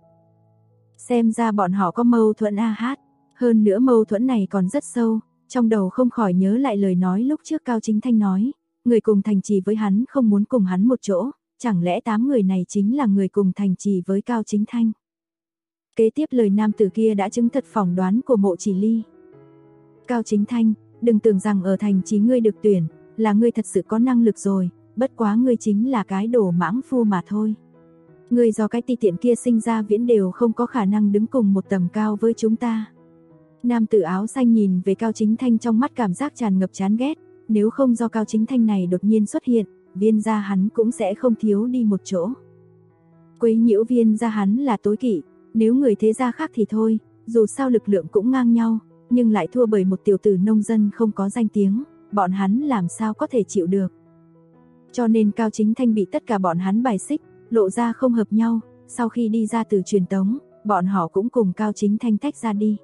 Xem ra bọn họ có mâu thuẫn hơn nữa mâu thuẫn này còn rất sâu, trong đầu không khỏi nhớ lại lời nói lúc trước Cao Chính Thanh nói, người cùng thành trì với hắn không muốn cùng hắn một chỗ, chẳng lẽ 8 người này chính là người cùng thành trì với Cao Chính Thanh. Kế tiếp lời nam tử kia đã chứng thật phỏng đoán của Mộ Chỉ Ly. Cao Chính Thanh, đừng tưởng rằng ở thành trì ngươi được tuyển, là ngươi thật sự có năng lực rồi, bất quá ngươi chính là cái đồ mãng phu mà thôi. Ngươi do cái ti tiện kia sinh ra viễn đều không có khả năng đứng cùng một tầm cao với chúng ta. Nam tử áo xanh nhìn về Cao Chính Thanh trong mắt cảm giác tràn ngập chán ghét, nếu không do Cao Chính Thanh này đột nhiên xuất hiện, Viên gia hắn cũng sẽ không thiếu đi một chỗ. Quấy nhiễu Viên gia hắn là tối kỵ, nếu người thế gia khác thì thôi, dù sao lực lượng cũng ngang nhau, nhưng lại thua bởi một tiểu tử nông dân không có danh tiếng, bọn hắn làm sao có thể chịu được. Cho nên Cao Chính Thanh bị tất cả bọn hắn bài xích, lộ ra không hợp nhau, sau khi đi ra từ truyền tống, bọn họ cũng cùng Cao Chính Thanh tách ra đi.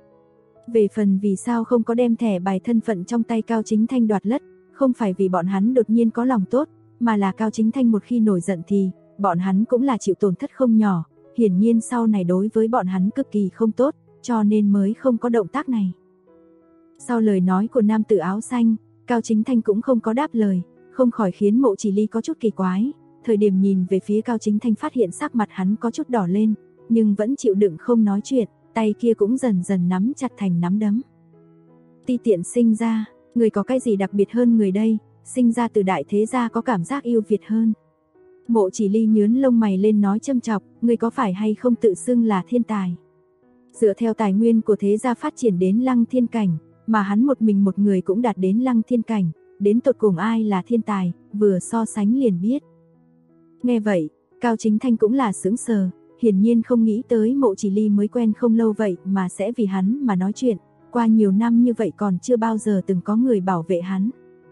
Về phần vì sao không có đem thẻ bài thân phận trong tay Cao Chính Thanh đoạt lất, không phải vì bọn hắn đột nhiên có lòng tốt, mà là Cao Chính Thanh một khi nổi giận thì, bọn hắn cũng là chịu tổn thất không nhỏ, hiển nhiên sau này đối với bọn hắn cực kỳ không tốt, cho nên mới không có động tác này. Sau lời nói của nam tử áo xanh, Cao Chính Thanh cũng không có đáp lời, không khỏi khiến Mộ Chỉ Ly có chút kỳ quái, thời điểm nhìn về phía Cao Chính Thanh phát hiện sắc mặt hắn có chút đỏ lên, nhưng vẫn chịu đựng không nói chuyện, tay kia cũng dần dần nắm chặt thành nắm đấm. Ti tiện sinh ra, người có cái gì đặc biệt hơn người đây, sinh ra từ đại thế gia có cảm giác yêu Việt hơn. Mộ Chỉ Ly nhướng lông mày lên nói châm chọc, người có phải hay không tự xưng là thiên tài. Dựa theo tài nguyên của thế gia phát triển đến lăng thiên cảnh, mà hắn một mình một người cũng đạt đến lăng thiên cảnh, đến tột cùng ai là thiên tài, vừa so sánh liền biết. Nghe vậy, Cao Chính Thanh cũng là sững sờ, hiển nhiên không nghĩ tới Mộ Chỉ Ly mới quen không lâu vậy mà sẽ vì hắn mà nói chuyện, qua nhiều năm như vậy còn chưa bao giờ từng có người bảo vệ hắn.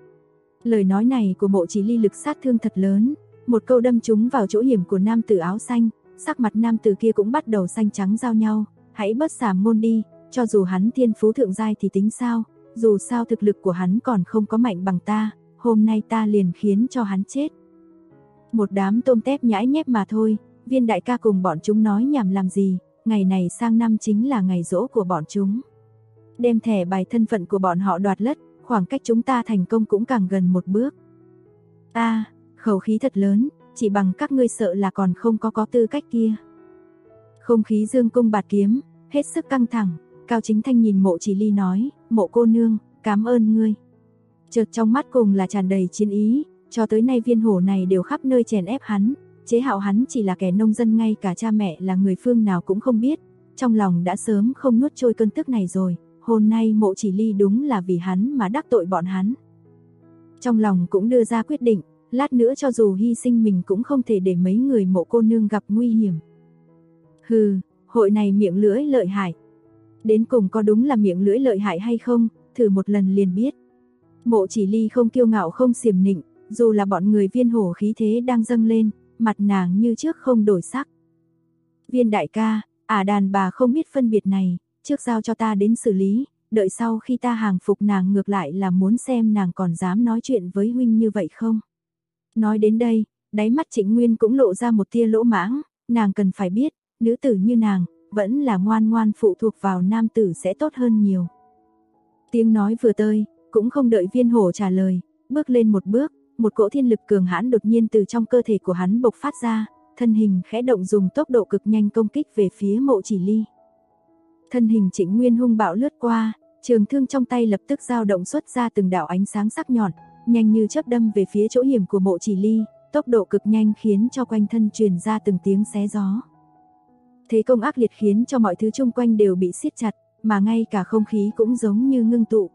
Lời nói này của Mộ Chỉ Ly lực sát thương thật lớn, một câu đâm trúng vào chỗ hiểm của nam tử áo xanh, sắc mặt nam tử kia cũng bắt đầu xanh trắng giao nhau, hãy bớt xàm môn đi, cho dù hắn thiên phú thượng giai thì tính sao, dù sao thực lực của hắn còn không có mạnh bằng ta, hôm nay ta liền khiến cho hắn chết. Một đám tôm tép nhãi nhép mà thôi, Viên đại ca cùng bọn chúng nói nhảm làm gì, ngày này sang năm chính là ngày giỗ của bọn chúng. Đem thẻ bài thân phận của bọn họ đoạt lất, khoảng cách chúng ta thành công cũng càng gần một bước. Khẩu khí thật lớn, chỉ bằng các ngươi sợ là còn không có tư cách kia. Không khí dương cung bạt kiếm, hết sức căng thẳng, Cao Chính Thanh nhìn Mộ Chỉ Ly nói, Mộ cô nương, cảm ơn ngươi. Chợt trong mắt cùng là tràn đầy chiến ý, cho tới nay Viên hổ này đều khắp nơi chèn ép hắn, chế hạo hắn chỉ là kẻ nông dân, ngay cả cha mẹ là người phương nào cũng không biết, trong lòng đã sớm không nuốt trôi cơn tức này rồi, hôm nay Mộ Chỉ Ly đúng là vì hắn mà đắc tội bọn hắn. Trong lòng cũng đưa ra quyết định, lát nữa cho dù hy sinh mình cũng không thể để mấy người Mộ cô nương gặp nguy hiểm. Hừ, hội này miệng lưỡi lợi hại. Đến cùng có đúng là miệng lưỡi lợi hại hay không, thử một lần liền biết. Mộ Chỉ Ly không kiêu ngạo không xiểm nịnh, dù là bọn người Viên hổ khí thế đang dâng lên, mặt nàng như trước không đổi sắc. Viên đại ca, đàn bà không biết phân biệt này, trước giao cho ta đến xử lý, đợi sau khi ta hàng phục nàng ngược lại là muốn xem nàng còn dám nói chuyện với huynh như vậy không. Nói đến đây, đáy mắt Trịnh Nguyên cũng lộ ra một tia lỗ mãng, nàng cần phải biết, nữ tử như nàng, vẫn là ngoan ngoan phụ thuộc vào nam tử sẽ tốt hơn nhiều. Tiếng nói vừa tơi, cũng không đợi Viên hổ trả lời, bước lên một bước, một cỗ thiên lực cường hãn đột nhiên từ trong cơ thể của hắn bộc phát ra, thân hình khẽ động dùng tốc độ cực nhanh công kích về phía Mộ Chỉ Ly. Thân hình Trịnh Nguyên hung bạo lướt qua, trường thương trong tay lập tức dao động xuất ra từng đạo ánh sáng sắc nhọn, nhanh như chớp đâm về phía chỗ hiểm của Mộ Chỉ Ly, tốc độ cực nhanh khiến cho quanh thân truyền ra từng tiếng xé gió. Thế công ác liệt khiến cho mọi thứ xung quanh đều bị siết chặt, mà ngay cả không khí cũng giống như ngưng tụ.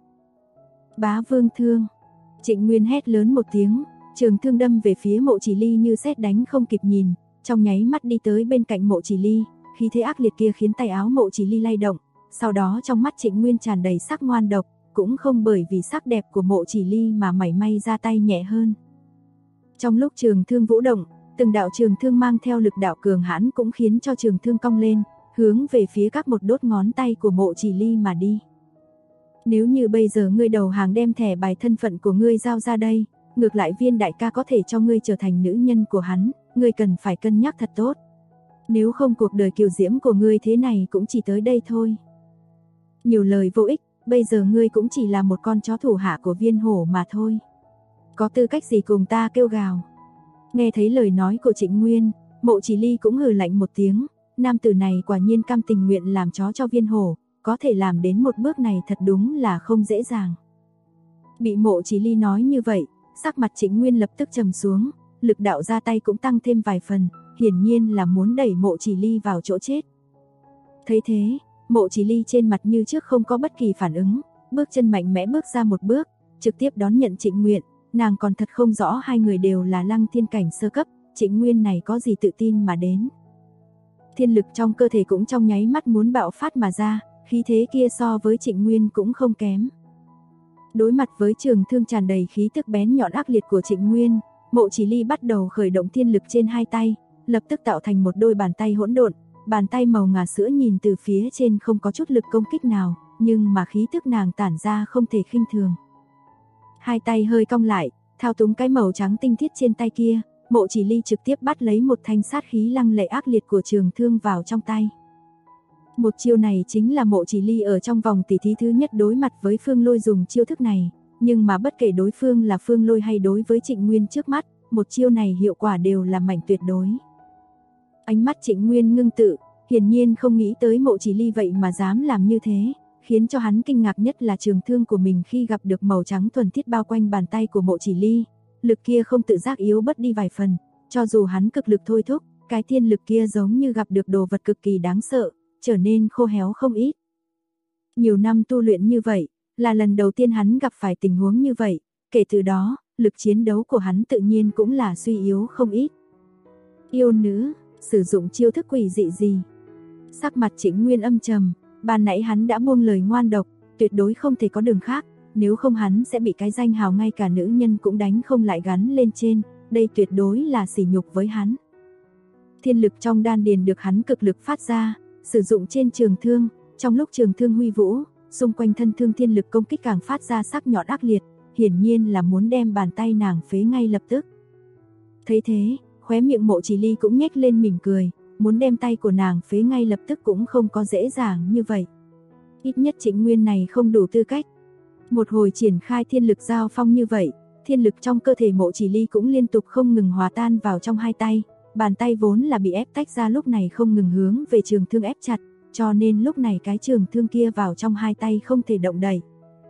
Bá vương thương. Trịnh Nguyên hét lớn một tiếng, trường thương đâm về phía Mộ Chỉ Ly như sét đánh không kịp nhìn, trong nháy mắt đi tới bên cạnh Mộ Chỉ Ly, khí thế ác liệt kia khiến tay áo Mộ Chỉ Ly lay động, sau đó trong mắt Trịnh Nguyên tràn đầy sắc ngoan độc, cũng không bởi vì sắc đẹp của Mộ Chỉ Ly mà mảy may ra tay nhẹ hơn. Trong lúc trường thương vũ động, từng đạo trường thương mang theo lực đạo cường hãn cũng khiến cho trường thương cong lên, hướng về phía các một đốt ngón tay của Mộ Chỉ Ly mà đi. Nếu như bây giờ ngươi đầu hàng đem thẻ bài thân phận của ngươi giao ra đây, ngược lại Viên đại ca có thể cho ngươi trở thành nữ nhân của hắn, ngươi cần phải cân nhắc thật tốt. Nếu không cuộc đời kiều diễm của ngươi thế này cũng chỉ tới đây thôi. Nhiều lời vô ích, bây giờ ngươi cũng chỉ là một con chó thủ hạ của Viên hổ mà thôi. Có tư cách gì cùng ta kêu gào. Nghe thấy lời nói của Trịnh Nguyên, Mộ Chỉ Ly cũng hừ lạnh một tiếng, nam tử này quả nhiên cam tình nguyện làm chó cho Viên hổ, có thể làm đến một bước này thật đúng là không dễ dàng. Bị Mộ Chỉ Ly nói như vậy, sắc mặt Trịnh Nguyên lập tức trầm xuống, lực đạo ra tay cũng tăng thêm vài phần, hiển nhiên là muốn đẩy Mộ Chỉ Ly vào chỗ chết. Thấy thế, Mộ Chỉ Ly trên mặt như trước không có bất kỳ phản ứng, bước chân mạnh mẽ bước ra một bước, trực tiếp đón nhận Trịnh Nguyện, nàng còn thật không rõ hai người đều là Lăng Thiên cảnh sơ cấp, Trịnh Nguyên này có gì tự tin mà đến. Thiên lực trong cơ thể cũng trong nháy mắt muốn bạo phát mà ra, khí thế kia so với Trịnh Nguyên cũng không kém. Đối mặt với trường thương tràn đầy khí tức bén nhọn ác liệt của Trịnh Nguyên, Mộ Chỉ Ly bắt đầu khởi động thiên lực trên hai tay, lập tức tạo thành một đôi bàn tay hỗn độn, bàn tay màu ngà sữa nhìn từ phía trên không có chút lực công kích nào, nhưng mà khí tức nàng tản ra không thể khinh thường. Hai tay hơi cong lại, thao túng cái màu trắng tinh thiết trên tay kia, Mộ Chỉ Ly trực tiếp bắt lấy một thanh sát khí lăng lệ ác liệt của trường thương vào trong tay. Một chiêu này chính là Mộ Chỉ Ly ở trong vòng tỉ thí thứ nhất đối mặt với Phương Lôi dùng chiêu thức này, nhưng mà bất kể đối phương là Phương Lôi hay đối với Trịnh Nguyên trước mắt, một chiêu này hiệu quả đều là mạnh tuyệt đối. Ánh mắt Trịnh Nguyên ngưng tự, hiển nhiên không nghĩ tới Mộ Chỉ Ly vậy mà dám làm như thế, khiến cho hắn kinh ngạc nhất là trường thương của mình khi gặp được màu trắng thuần thiết bao quanh bàn tay của Mộ Chỉ Ly, lực kia không tự giác yếu bớt đi vài phần, cho dù hắn cực lực thôi thúc, cái thiên lực kia giống như gặp được đồ vật cực kỳ đáng sợ, trở nên khô héo không ít. Nhiều năm tu luyện như vậy, là lần đầu tiên hắn gặp phải tình huống như vậy, kể từ đó, lực chiến đấu của hắn tự nhiên cũng là suy yếu không ít. Yêu nữ, sử dụng chiêu thức quỷ dị gì? Sắc mặt Trịnh Nguyên âm trầm, ban nãy hắn đã buông lời ngoan độc, tuyệt đối không thể có đường khác, nếu không hắn sẽ bị cái danh hào ngay cả nữ nhân cũng đánh không lại gắn lên trên, đây tuyệt đối là sỉ nhục với hắn. Thiên lực trong đan điền được hắn cực lực phát ra, sử dụng trên trường thương, trong lúc trường thương huy vũ, xung quanh thân thương thiên lực công kích càng phát ra sắc nhọn ác liệt, hiển nhiên là muốn đem bàn tay nàng phế ngay lập tức. Thấy thế, khóe miệng Mộ Chỉ Ly cũng nhếch lên mỉm cười, muốn đem tay của nàng phế ngay lập tức cũng không có dễ dàng như vậy. Ít nhất Trịnh Nguyên này không đủ tư cách. Một hồi triển khai thiên lực giao phong như vậy, thiên lực trong cơ thể Mộ Chỉ Ly cũng liên tục không ngừng hòa tan vào trong hai tay, bàn tay vốn là bị ép tách ra lúc này không ngừng hướng về trường thương ép chặt, cho nên lúc này cái trường thương kia vào trong hai tay không thể động đậy.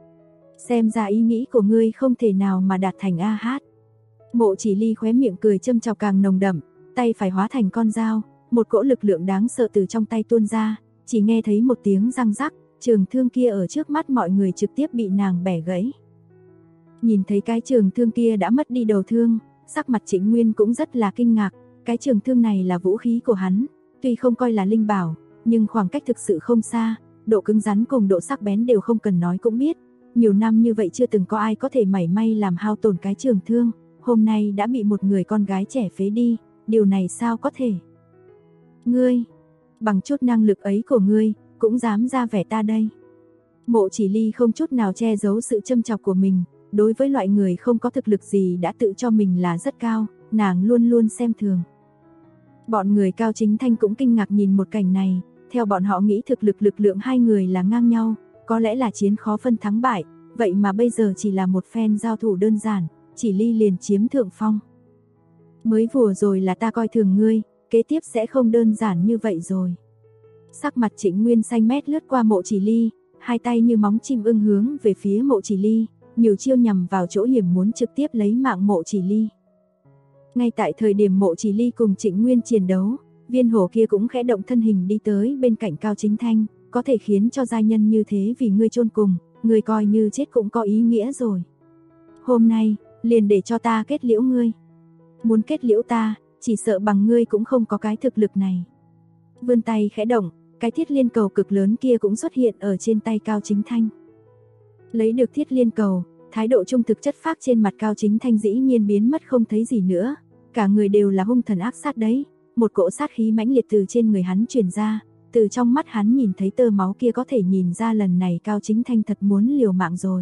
Xem ra ý nghĩ của ngươi không thể nào mà đạt thành a hát. Mộ Chỉ Ly khóe miệng cười châm chọc càng nồng đậm, tay phải hóa thành con dao, một cỗ lực lượng đáng sợ từ trong tay tuôn ra, chỉ nghe thấy một tiếng răng rắc, trường thương kia ở trước mắt mọi người trực tiếp bị nàng bẻ gãy. Nhìn thấy cái trường thương kia đã mất đi đầu thương, sắc mặt Trịnh Nguyên cũng rất là kinh ngạc, cái trường thương này là vũ khí của hắn, tuy không coi là linh bảo, nhưng khoảng cách thực sự không xa, độ cứng rắn cùng độ sắc bén đều không cần nói cũng biết, nhiều năm như vậy chưa từng có ai có thể mảy may làm hao tổn cái trường thương, hôm nay đã bị một người con gái trẻ phế đi, điều này sao có thể? Ngươi, bằng chút năng lực ấy của ngươi, cũng dám ra vẻ ta đây. Mộ Chỉ Ly không chút nào che giấu sự châm chọc của mình, đối với loại người không có thực lực gì đã tự cho mình là rất cao, nàng luôn luôn xem thường. Bọn người Cao Chính Thanh cũng kinh ngạc nhìn một cảnh này, theo bọn họ nghĩ thực lực lượng hai người là ngang nhau, có lẽ là chiến khó phân thắng bại, vậy mà bây giờ chỉ là một phen giao thủ đơn giản, Chỉ Ly liền chiếm thượng phong. Mới vừa rồi là ta coi thường ngươi, kế tiếp sẽ không đơn giản như vậy rồi. Sắc mặt Trịnh Nguyên xanh mét lướt qua Mộ Chỉ Ly, hai tay như móng chim ưng hướng về phía Mộ Chỉ Ly, nhiều chiêu nhằm vào chỗ hiểm muốn trực tiếp lấy mạng Mộ Chỉ Ly. Ngay tại thời điểm Mộ Chỉ Ly cùng Trịnh Nguyên chiến đấu, viên hổ kia cũng khẽ động thân hình đi tới bên cạnh Cao Chính Thanh, có thể khiến cho giai nhân như thế vì ngươi chôn cùng, ngươi coi như chết cũng có ý nghĩa rồi. Hôm nay, liền để cho ta kết liễu ngươi. Muốn kết liễu ta, chỉ sợ bằng ngươi cũng không có cái thực lực này. Vươn tay khẽ động, cái thiết liên cầu cực lớn kia cũng xuất hiện ở trên tay Cao Chính Thanh. Lấy được thiết liên cầu, thái độ trung thực chất phác trên mặt Cao Chính Thanh dĩ nhiên biến mất không thấy gì nữa, cả người đều là hung thần ác sát đấy, một cỗ sát khí mãnh liệt từ trên người hắn truyền ra, từ trong mắt hắn nhìn thấy tơ máu kia có thể nhìn ra lần này Cao Chính Thanh thật muốn liều mạng rồi.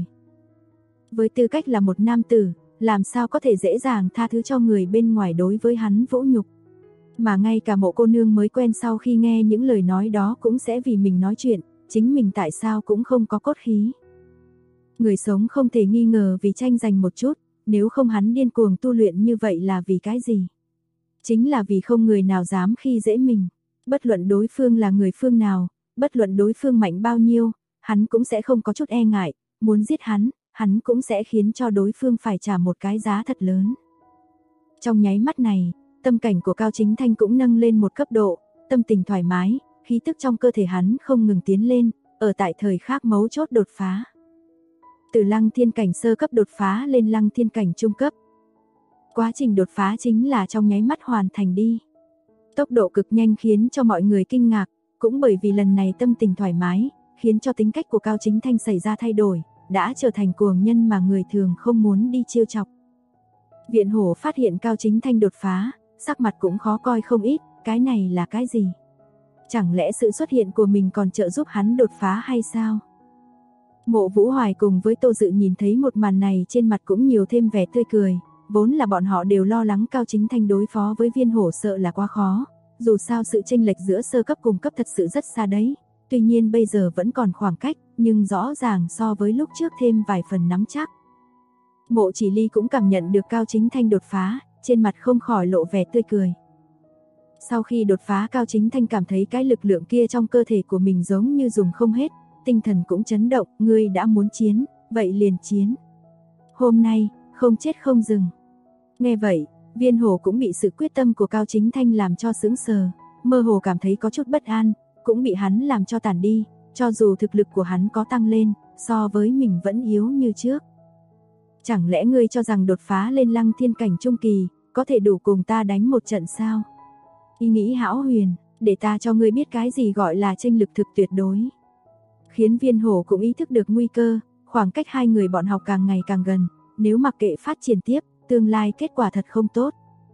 Với tư cách là một nam tử, làm sao có thể dễ dàng tha thứ cho người bên ngoài đối với hắn vũ nhục. Mà ngay cả Mộ cô nương mới quen sau khi nghe những lời nói đó cũng sẽ vì mình nói chuyện, chính mình tại sao cũng không có cốt khí. Người sống không thể nghi ngờ vì tranh giành một chút, nếu không hắn điên cuồng tu luyện như vậy là vì cái gì? Chính là vì không người nào dám khi dễ mình. Bất luận đối phương là người phương nào, bất luận đối phương mạnh bao nhiêu, hắn cũng sẽ không có chút e ngại, muốn giết hắn, hắn cũng sẽ khiến cho đối phương phải trả một cái giá thật lớn. Trong nháy mắt này, tâm cảnh của Cao Chính Thanh cũng nâng lên một cấp độ, tâm tình thoải mái, khí tức trong cơ thể hắn không ngừng tiến lên, ở tại thời khắc mấu chốt đột phá. Từ Lăng Thiên cảnh sơ cấp đột phá lên Lăng Thiên cảnh trung cấp. Quá trình đột phá chính là trong nháy mắt hoàn thành đi. Tốc độ cực nhanh khiến cho mọi người kinh ngạc, cũng bởi vì lần này tâm tình thoải mái, khiến cho tính cách của Cao Chính Thanh xảy ra thay đổi, đã trở thành cuồng nhân mà người thường không muốn đi trêu chọc. Viện Hổ phát hiện Cao Chính Thanh đột phá, sắc mặt cũng khó coi không ít, cái này là cái gì? Chẳng lẽ sự xuất hiện của mình còn trợ giúp hắn đột phá hay sao? Mộ Vũ Hoài cùng với Tô Dự nhìn thấy một màn này trên mặt cũng nhiều thêm vẻ tươi cười, vốn là bọn họ đều lo lắng Cao Chính Thanh đối phó với Viên Hổ sợ là quá khó, dù sao sự chênh lệch giữa sơ cấp cùng cấp thật sự rất xa đấy, tuy nhiên bây giờ vẫn còn khoảng cách, nhưng rõ ràng so với lúc trước thêm vài phần nắm chắc. Mộ Chỉ Ly cũng cảm nhận được Cao Chính Thanh đột phá, trên mặt không khỏi lộ vẻ tươi cười. Sau khi đột phá Cao Chính Thanh cảm thấy cái lực lượng kia trong cơ thể của mình giống như dùng không hết, tinh thần cũng chấn động, ngươi đã muốn chiến, vậy liền chiến. Hôm nay, không chết không dừng. Nghe vậy, Viên Hổ cũng bị sự quyết tâm của Cao Chính Thanh làm cho sững sờ, mơ hồ cảm thấy có chút bất an, cũng bị hắn làm cho tản đi, cho dù thực lực của hắn có tăng lên, so với mình vẫn yếu như trước. Chẳng lẽ ngươi cho rằng đột phá lên Lăng Thiên cảnh trung kỳ, có thể đủ cùng ta đánh một trận sao? Ý nghĩ hão huyền, để ta cho ngươi biết cái gì gọi là chênh lực thực tuyệt đối. Khiến Viên Hổ cũng ý thức được nguy cơ, khoảng cách hai người bọn họ càng ngày càng gần, nếu mặc kệ phát triển tiếp, tương lai kết quả thật không tốt.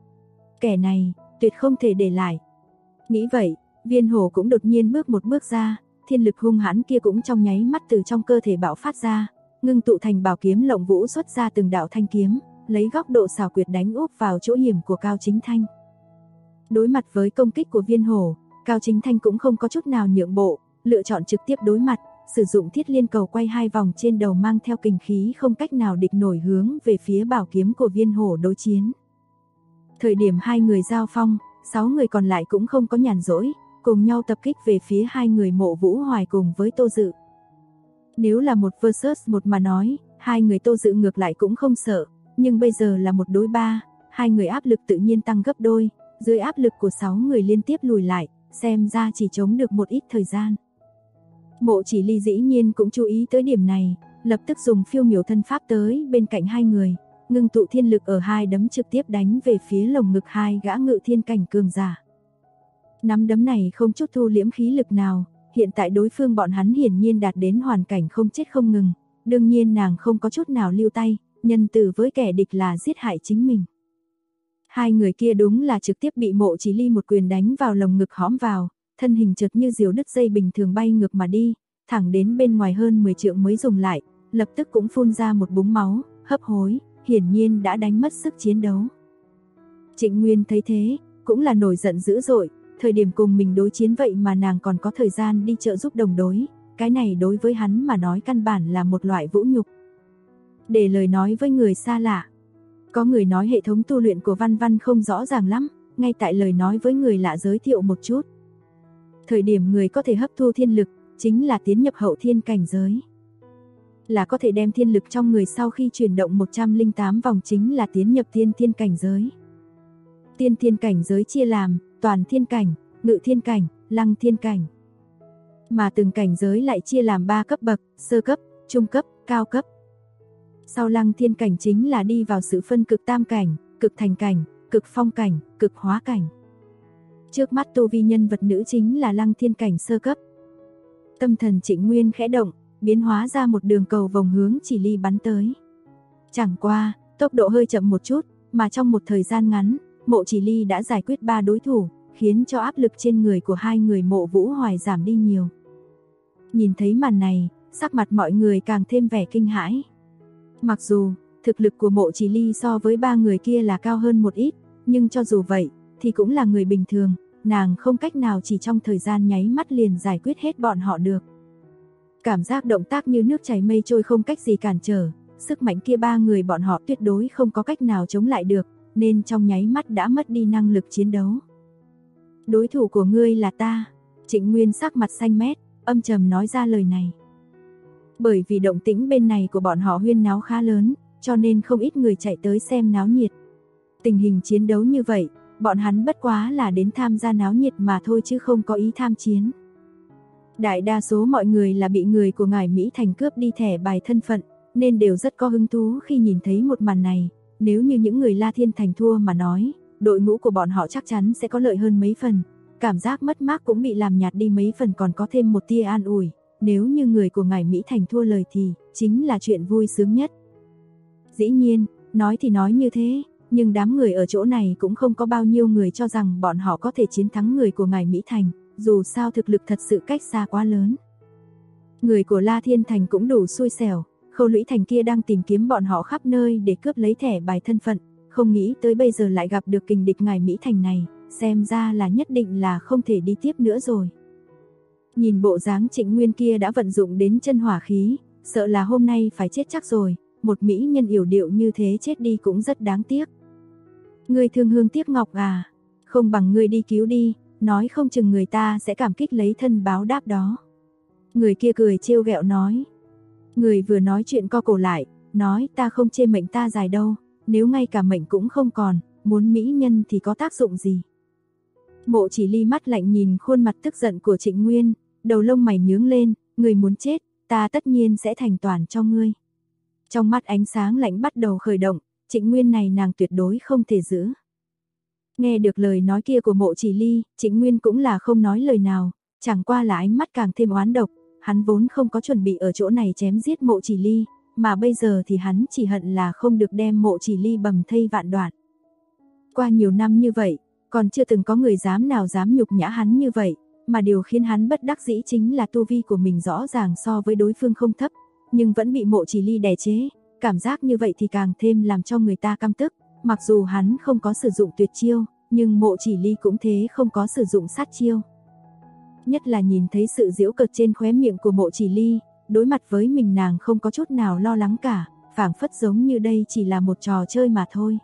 Kẻ này, tuyệt không thể để lại. Nghĩ vậy, Viên Hổ cũng đột nhiên bước một bước ra, thiên lực hung hãn kia cũng trong nháy mắt từ trong cơ thể bạo phát ra, ngưng tụ thành bảo kiếm lộng vũ xuất ra từng đạo thanh kiếm, lấy góc độ xảo quyệt đánh úp vào chỗ hiểm của Cao Chính Thanh. Đối mặt với công kích của Viên Hổ, Cao Chính Thanh cũng không có chút nào nhượng bộ, lựa chọn trực tiếp đối mặt, sử dụng Thiết Liên cầu quay 2 vòng trên đầu mang theo kình khí không cách nào địch nổi hướng về phía bảo kiếm của Viên Hổ đối chiến. Thời điểm hai người giao phong, 6 người còn lại cũng không có nhàn rỗi, cùng nhau tập kích về phía hai người Mộ Vũ Hoài cùng với Tô Dự. Nếu là một versus một mà nói, hai người Tô Dự ngược lại cũng không sợ, nhưng bây giờ là một đối ba, hai người áp lực tự nhiên tăng gấp đôi, dưới áp lực của 6 người liên tiếp lùi lại, xem ra chỉ chống được một ít thời gian. Mộ Chỉ Ly dĩ nhiên cũng chú ý tới điểm này, lập tức dùng phiêu miểu thân pháp tới bên cạnh hai người, ngưng tụ thiên lực ở hai đấm trực tiếp đánh về phía lồng ngực hai gã ngự thiên cảnh cường giả. Nắm đấm này không chút thu liễm khí lực nào, hiện tại đối phương bọn hắn hiển nhiên đạt đến hoàn cảnh không chết không ngừng, đương nhiên nàng không có chút nào lưu tay, nhân từ với kẻ địch là giết hại chính mình. Hai người kia đúng là trực tiếp bị Mộ Chỉ Ly một quyền đánh vào lồng ngực hõm vào, thân hình chợt như diều đứt dây bình thường bay ngược mà đi, thẳng đến bên ngoài hơn 10 trượng mới dừng lại, lập tức cũng phun ra một búng máu, hấp hối, hiển nhiên đã đánh mất sức chiến đấu. Trịnh Nguyên thấy thế, cũng là nổi giận dữ dội, thời điểm cùng mình đối chiến vậy mà nàng còn có thời gian đi trợ giúp đồng đối, cái này đối với hắn mà nói căn bản là một loại vũ nhục. Để lời nói với người xa lạ. Có người nói hệ thống tu luyện của Văn Văn không rõ ràng lắm, ngay tại lời nói với người lạ giới thiệu một chút. Thời điểm người có thể hấp thu thiên lực, chính là tiến nhập hậu thiên cảnh giới. Là có thể đem thiên lực trong người sau khi chuyển động 108 vòng chính là tiến nhập tiên thiên cảnh giới. Tiên thiên cảnh giới chia làm toàn thiên cảnh, ngự thiên cảnh, lăng thiên cảnh. Mà từng cảnh giới lại chia làm 3 cấp bậc, sơ cấp, trung cấp, cao cấp. Sau lăng thiên cảnh chính là đi vào sự phân cực tam cảnh, cực thành cảnh, cực phong cảnh, cực hóa cảnh. Trước mắt tu vi nhân vật nữ chính là lăng thiên cảnh sơ cấp. Tâm thần Trịnh Nguyên khẽ động, biến hóa ra một đường cầu vòng hướng Chỉ Ly bắn tới. Chẳng qua, tốc độ hơi chậm một chút, mà trong một thời gian ngắn, Mộ Chỉ Ly đã giải quyết 3 đối thủ, khiến cho áp lực trên người của hai người Mộ Vũ Hoài giảm đi nhiều. Nhìn thấy màn này, sắc mặt mọi người càng thêm vẻ kinh hãi. Mặc dù, thực lực của Mộ Chỉ Ly so với 3 người kia là cao hơn một ít, nhưng cho dù vậy, thì cũng là người bình thường, nàng không cách nào chỉ trong thời gian nháy mắt liền giải quyết hết bọn họ được. Cảm giác động tác như nước chảy mây trôi không cách gì cản trở, sức mạnh kia 3 người bọn họ tuyệt đối không có cách nào chống lại được, nên trong nháy mắt đã mất đi năng lực chiến đấu. Đối thủ của ngươi là ta. Trịnh Nguyên sắc mặt xanh mét, âm trầm nói ra lời này. Bởi vì động tĩnh bên này của bọn họ huyên náo khá lớn, cho nên không ít người chạy tới xem náo nhiệt. Tình hình chiến đấu như vậy, bọn hắn bất quá là đến tham gia náo nhiệt mà thôi chứ không có ý tham chiến. Đại đa số mọi người là bị người của ngài Mỹ Thành cướp đi thẻ bài thân phận, nên đều rất có hứng thú khi nhìn thấy một màn này. Nếu như những người La Thiên Thành thua mà nói, đội ngũ của bọn họ chắc chắn sẽ có lợi hơn mấy phần. Cảm giác mất mát cũng bị làm nhạt đi mấy phần, còn có thêm một tia an ủi. Nếu như người của ngài Mỹ Thành thua lời thì chính là chuyện vui sướng nhất. Dĩ nhiên, nói thì nói như thế, nhưng đám người ở chỗ này cũng không có bao nhiêu người cho rằng bọn họ có thể chiến thắng người của ngài Mỹ Thành, dù sao thực lực thật sự cách xa quá lớn. Người của La Thiên Thành cũng đủ xui xẻo, Khâu Lũy Thành kia đang tìm kiếm bọn họ khắp nơi để cướp lấy thẻ bài thân phận, không nghĩ tới bây giờ lại gặp được kình địch ngài Mỹ Thành này, xem ra là nhất định là không thể đi tiếp nữa rồi. Nhìn bộ dáng Trịnh Nguyên kia đã vận dụng đến chân hỏa khí, sợ là hôm nay phải chết chắc rồi, một mỹ nhân yểu điệu như thế chết đi cũng rất đáng tiếc. Ngươi thương hương tiếc ngọc à, không bằng ngươi đi cứu đi, nói không chừng người ta sẽ cảm kích lấy thân báo đáp đó. Người kia cười trêu ghẹo nói. Người vừa nói chuyện co cổ lại, nói ta không chê mệnh ta dài đâu, nếu ngay cả mệnh cũng không còn, muốn mỹ nhân thì có tác dụng gì. Mộ Chỉ Ly mắt lạnh nhìn khuôn mặt tức giận của Trịnh Nguyên, đầu lông mày nhướng lên, người muốn chết, ta tất nhiên sẽ thành toàn cho ngươi. Trong mắt ánh sáng lạnh bắt đầu khởi động, Trịnh Nguyên này nàng tuyệt đối không thể giữ. Nghe được lời nói kia của Mộ Chỉ Ly, Trịnh Nguyên cũng là không nói lời nào, chẳng qua là ánh mắt càng thêm oán độc, hắn vốn không có chuẩn bị ở chỗ này chém giết Mộ Chỉ Ly, mà bây giờ thì hắn chỉ hận là không được đem Mộ Chỉ Ly bầm thây vạn đoạn. Qua nhiều năm như vậy, còn chưa từng có người nào dám nhục nhã hắn như vậy, mà điều khiến hắn bất đắc dĩ chính là tu vi của mình rõ ràng so với đối phương không thấp, nhưng vẫn bị Mộ Chỉ Ly đè chế, cảm giác như vậy thì càng thêm làm cho người ta căm tức, mặc dù hắn không có sử dụng tuyệt chiêu, nhưng Mộ Chỉ Ly cũng thế không có sử dụng sát chiêu. Nhất là nhìn thấy sự giễu cợt trên khóe miệng của Mộ Chỉ Ly, đối mặt với mình nàng không có chút nào lo lắng cả, phảng phất giống như đây chỉ là một trò chơi mà thôi.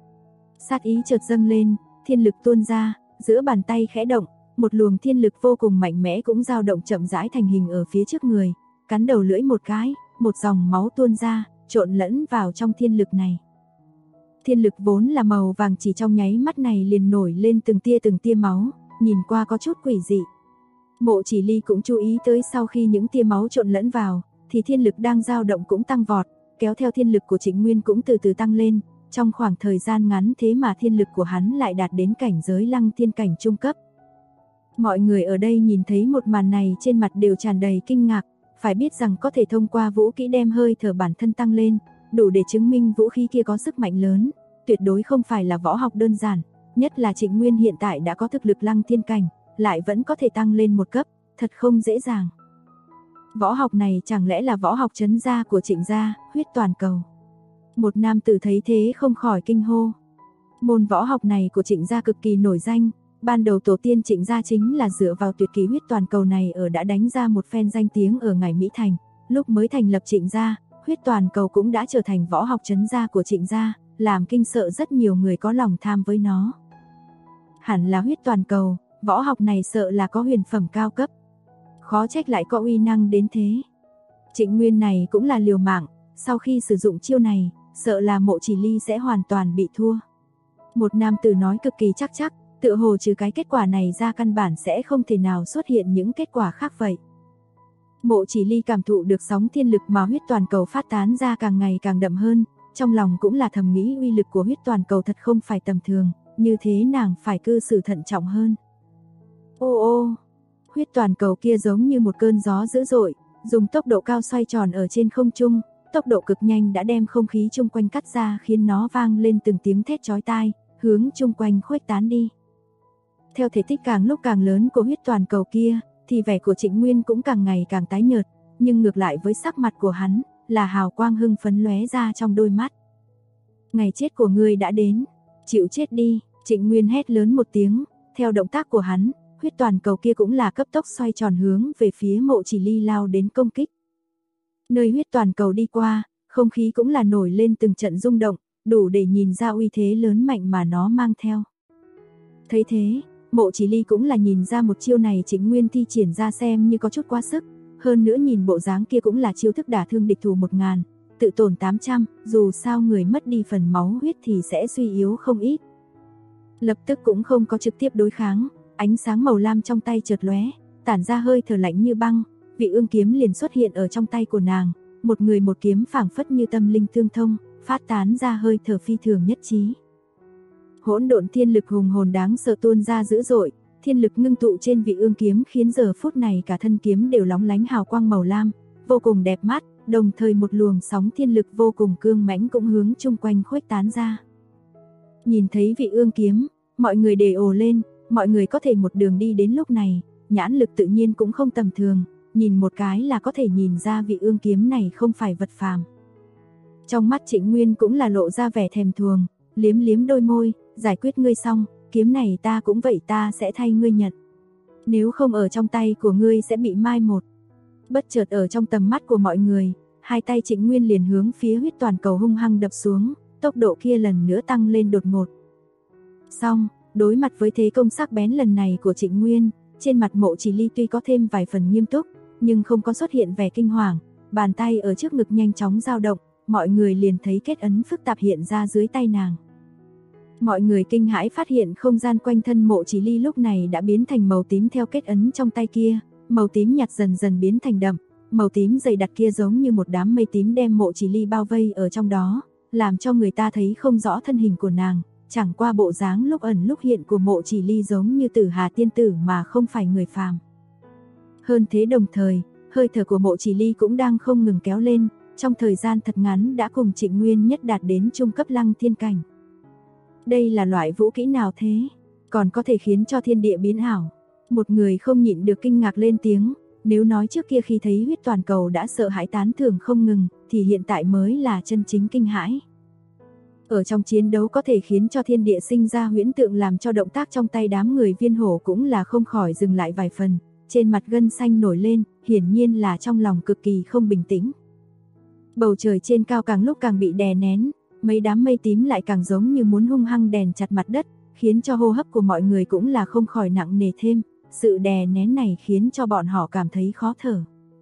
Sát ý chợt dâng lên, thiên lực tuôn ra, giữa bàn tay khẽ động, một luồng thiên lực vô cùng mạnh mẽ cũng dao động chậm rãi thành hình ở phía trước người, cắn đầu lưỡi một cái, một dòng máu tuôn ra, trộn lẫn vào trong thiên lực này. Thiên lực vốn là màu vàng chỉ trong nháy mắt này liền nổi lên từng tia máu, nhìn qua có chút quỷ dị. Mộ Chỉ Ly cũng chú ý tới sau khi những tia máu trộn lẫn vào, thì thiên lực đang dao động cũng tăng vọt, kéo theo thiên lực của Trịnh Nguyên cũng từ từ tăng lên, trong khoảng thời gian ngắn thế mà thiên lực của hắn lại đạt đến cảnh giới lăng thiên cảnh trung cấp. Mọi người ở đây nhìn thấy một màn này trên mặt đều tràn đầy kinh ngạc, phải biết rằng có thể thông qua vũ kỹ đem hơi thở bản thân tăng lên, đủ để chứng minh vũ khí kia có sức mạnh lớn, tuyệt đối không phải là võ học đơn giản, nhất là Trịnh Nguyên hiện tại đã có thực lực lăng thiên cảnh, lại vẫn có thể tăng lên một cấp, thật không dễ dàng. Võ học này chẳng lẽ là võ học trấn gia của Trịnh gia, huyết toàn cầu. Một nam tử thấy thế không khỏi kinh hô. Môn võ học này của Trịnh gia cực kỳ nổi danh, ban đầu tổ tiên Trịnh gia chính là dựa vào tuyệt kỹ huyết toàn cầu này ở đã đánh ra một phen danh tiếng ở ngải Mỹ Thành, lúc mới thành lập Trịnh gia, huyết toàn cầu cũng đã trở thành võ học trấn gia của Trịnh gia, làm kinh sợ rất nhiều người có lòng tham với nó. Hẳn là huyết toàn cầu, võ học này sợ là có huyền phẩm cao cấp. Khó trách lại có uy năng đến thế. Trịnh Nguyên này cũng là liều mạng, sau khi sử dụng chiêu này, sợ là Mộ Chỉ Ly sẽ hoàn toàn bị thua. Một nam tử nói cực kỳ chắc, tựa hồ trừ cái kết quả này ra căn bản sẽ không thể nào xuất hiện những kết quả khác vậy. Mộ Chỉ Ly cảm thụ được sóng thiên lực mà huyết toàn cầu phát tán ra càng ngày càng đậm hơn, trong lòng cũng là thầm nghĩ uy lực của huyết toàn cầu thật không phải tầm thường, như thế nàng phải cư xử thận trọng hơn. Ô, huyết toàn cầu kia giống như một cơn gió dữ dội, dùng tốc độ cao xoay tròn ở trên không trung, tốc độ cực nhanh đã đem không khí chung quanh cắt ra khiến nó vang lên từng tiếng thét chói tai, hướng chung quanh khuếch tán đi. Theo thể tích càng lúc càng lớn của huyết toàn cầu kia, thì vẻ của Trịnh Nguyên cũng càng ngày càng tái nhợt, nhưng ngược lại với sắc mặt của hắn, là hào quang hưng phấn lóe ra trong đôi mắt. Ngày chết của ngươi đã đến, chịu chết đi, Trịnh Nguyên hét lớn một tiếng, theo động tác của hắn, huyết toàn cầu kia cũng là cấp tốc xoay tròn hướng về phía Mộ Chỉ Ly lao đến công kích. Nơi huyết toàn cầu đi qua, không khí cũng là nổi lên từng trận rung động, đủ để nhìn ra uy thế lớn mạnh mà nó mang theo. Thấy thế, Mộ Chỉ Ly cũng là nhìn ra một chiêu này Trịnh Nguyên thi triển ra xem như có chút quá sức, hơn nữa nhìn bộ dáng kia cũng là chiêu thức đả thương địch thủ 1000, tự tổn 800, dù sao người mất đi phần máu huyết thì sẽ suy yếu không ít. Lập tức cũng không có trực tiếp đối kháng, ánh sáng màu lam trong tay chợt lóe, tản ra hơi thở lạnh như băng, Vị Ương kiếm liền xuất hiện ở trong tay của nàng, một người một kiếm phảng phất như tâm linh tương thông, phát tán ra hơi thở phi thường nhất trí. Hỗn độn thiên lực hùng hồn đáng sợ tuôn ra dữ dội, thiên lực ngưng tụ trên Vị Ương kiếm khiến giờ phút này cả thân kiếm đều lóng lánh hào quang màu lam, vô cùng đẹp mắt, đồng thời một luồng sóng thiên lực vô cùng cương mãnh cũng hướng chung quanh khuếch tán ra. Nhìn thấy Vị Ương kiếm, mọi người đều ồ lên, mọi người có thể một đường đi đến lúc này, nhãn lực tự nhiên cũng không tầm thường, nhìn một cái là có thể nhìn ra Vị Ương kiếm này không phải vật phàm. Trong mắt Trịnh Nguyên cũng là lộ ra vẻ thèm thuồng, liếm liếm đôi môi, giải quyết ngươi xong, kiếm này ta cũng vậy, ta sẽ thay ngươi nhận. Nếu không ở trong tay của ngươi sẽ bị mai một. Bất chợt ở trong tầm mắt của mọi người, hai tay Trịnh Nguyên liền hướng phía huyết toàn cầu hung hăng đập xuống, tốc độ kia lần nữa tăng lên đột ngột. Xong, đối mặt với thế công sắc bén lần này của Trịnh Nguyên, trên mặt Mộ Chỉ Ly tuy có thêm vài phần nghiêm túc, nhưng không có xuất hiện vẻ kinh hoàng, bàn tay ở trước ngực nhanh chóng dao động, mọi người liền thấy kết ấn phức tạp hiện ra dưới tay nàng. Mọi người kinh hãi phát hiện không gian quanh thân Mộ Chỉ Ly lúc này đã biến thành màu tím theo kết ấn trong tay kia, màu tím nhạt dần dần biến thành đậm, màu tím dày đặc kia giống như một đám mây tím đem Mộ Chỉ Ly bao vây ở trong đó, làm cho người ta thấy không rõ thân hình của nàng, chẳng qua bộ dáng lúc ẩn lúc hiện của Mộ Chỉ Ly giống như Tử Hà tiên tử mà không phải người phàm. Hơn thế đồng thời, hơi thở của Mộ Chỉ Ly cũng đang không ngừng kéo lên, trong thời gian thật ngắn đã cùng Trịnh Nguyên nhất đạt đến trung cấp lăng thiên cảnh. Đây là loại vũ kỹ nào thế? Còn có thể khiến cho thiên địa biến ảo. Một người không nhịn được kinh ngạc lên tiếng, nếu nói trước kia khi thấy huyết toàn cầu đã sợ hãi tán thưởng không ngừng, thì hiện tại mới là chân chính kinh hãi. Ở trong chiến đấu có thể khiến cho thiên địa sinh ra huyễn tượng, làm cho động tác trong tay đám người Viên Hổ cũng là không khỏi dừng lại vài phần, trên mặt gân xanh nổi lên, hiển nhiên là trong lòng cực kỳ không bình tĩnh. Bầu trời trên cao càng lúc càng bị đè nén, mấy đám mây tím lại càng giống như muốn hung hăng đèn chặt mặt đất, khiến cho hô hấp của mọi người cũng là không khỏi nặng nề thêm, sự đè nén này khiến cho bọn họ cảm thấy khó thở.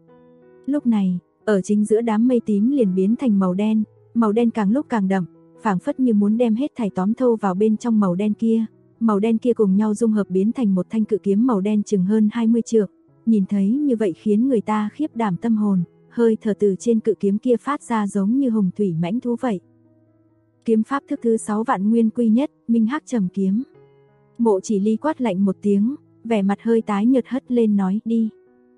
Lúc này, ở chính giữa đám mây tím liền biến thành màu đen càng lúc càng đậm, phảng phất như muốn đem hết thảy tóm thâu vào bên trong màu đen kia cùng nhau dung hợp biến thành một thanh cự kiếm màu đen chừng hơn 20 trượng, nhìn thấy như vậy khiến người ta khiếp đảm tâm hồn, hơi thở từ trên cự kiếm kia phát ra giống như hồng thủy mãnh thú vậy. Kiếm pháp thức thứ 6 vạn nguyên quy nhất, Minh Hắc Trầm Kiếm. Mộ Chỉ Ly quát lạnh một tiếng, vẻ mặt hơi tái nhợt hất lên nói đi.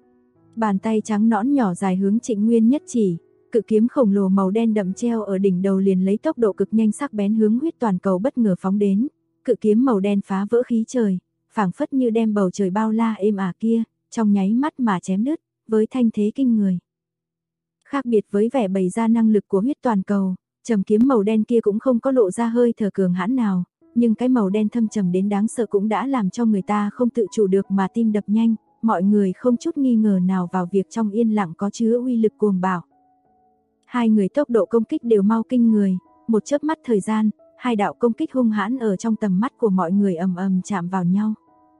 Bàn tay trắng nõn nhỏ dài hướng Trịnh Nguyên nhất chỉ, cự kiếm khổng lồ màu đen đậm treo ở đỉnh đầu liền lấy tốc độ cực nhanh sắc bén hướng huyết toàn cầu bất ngờ phóng đến. Cự kiếm màu đen phá vỡ khí trời, phảng phất như đem bầu trời bao la êm ả kia, trong nháy mắt mà chém đứt, với thanh thế kinh người. Khác biệt với vẻ bày ra năng lực của huyết toàn cầu, trầm kiếm màu đen kia cũng không có lộ ra hơi thở cường hãn nào, nhưng cái màu đen thâm trầm đến đáng sợ cũng đã làm cho người ta không tự chủ được mà tim đập nhanh, mọi người không chút nghi ngờ nào vào việc trong yên lặng có chứa uy lực cuồng bạo. Hai người tốc độ công kích đều mau kinh người, một chớp mắt thời gian, hai đạo công kích hung hãn ở trong tầm mắt của mọi người ầm ầm chạm vào nhau.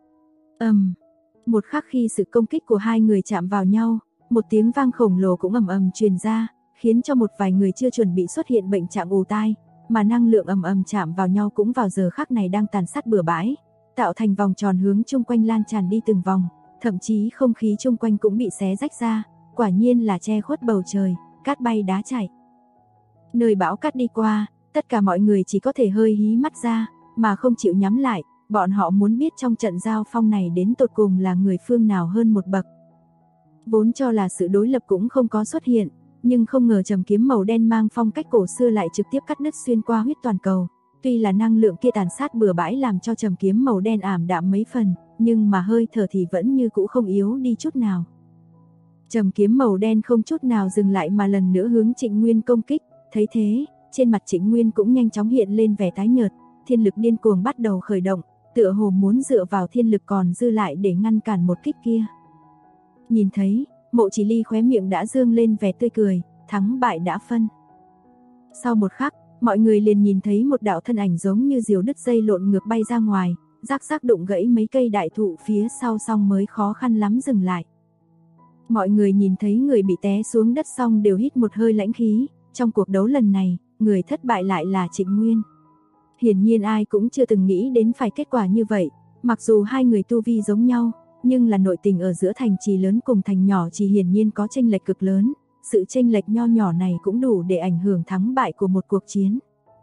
Một khắc khi sự công kích của hai người chạm vào nhau, một tiếng vang khổng lồ cũng ầm ầm truyền ra, khiến cho một vài người chưa chuẩn bị xuất hiện bệnh trạng ù tai, mà năng lượng ầm ầm chạm vào nhau cũng vào giờ khắc này đang tàn sát bừa bãi, tạo thành vòng tròn hướng chung quanh lan tràn đi từng vòng, thậm chí không khí chung quanh cũng bị xé rách ra, quả nhiên là che khuất bầu trời, cát bay đá chạy. Nơi bão cát đi qua, tất cả mọi người chỉ có thể hơi hí mắt ra, mà không chịu nhắm lại, bọn họ muốn biết trong trận giao phong này đến tột cùng là người phương nào hơn một bậc. Vốn cho là sự đối lập cũng không có xuất hiện, nhưng không ngờ trầm kiếm màu đen mang phong cách cổ xưa lại trực tiếp cắt đứt xuyên qua huyết toàn cầu. Tuy là năng lượng kia tàn sát bừa bãi làm cho trầm kiếm màu đen ảm đạm mấy phần, nhưng mà hơi thở thì vẫn như cũ không yếu đi chút nào. Trầm kiếm màu đen không chút nào dừng lại mà lần nữa hướng Trịnh Nguyên công kích, thấy thế, trên mặt Trịnh Nguyên cũng nhanh chóng hiện lên vẻ tái nhợt, thiên lực điên cuồng bắt đầu khởi động, tựa hồ muốn dựa vào thiên lực còn dư lại để ngăn cản một kích kia. Nhìn thấy, Mộ Chỉ Ly khóe miệng đã dương lên vẻ tươi cười, thắng bại đã phân. Sau một khắc, mọi người liền nhìn thấy một đạo thân ảnh giống như diều đứt dây lộn ngược bay ra ngoài, rắc rắc đụng gãy mấy cây đại thụ phía sau xong mới khó khăn lắm dừng lại. Mọi người nhìn thấy người bị té xuống đất xong đều hít một hơi lãnh khí, trong cuộc đấu lần này, người thất bại lại là Trịnh Nguyên. Hiển nhiên ai cũng chưa từng nghĩ đến phải kết quả như vậy, mặc dù hai người tu vi giống nhau, nhưng là nội tình ở giữa thành trì lớn cùng thành nhỏ chỉ hiển nhiên có chênh lệch cực lớn, sự chênh lệch nho nhỏ này cũng đủ để ảnh hưởng thắng bại của một cuộc chiến.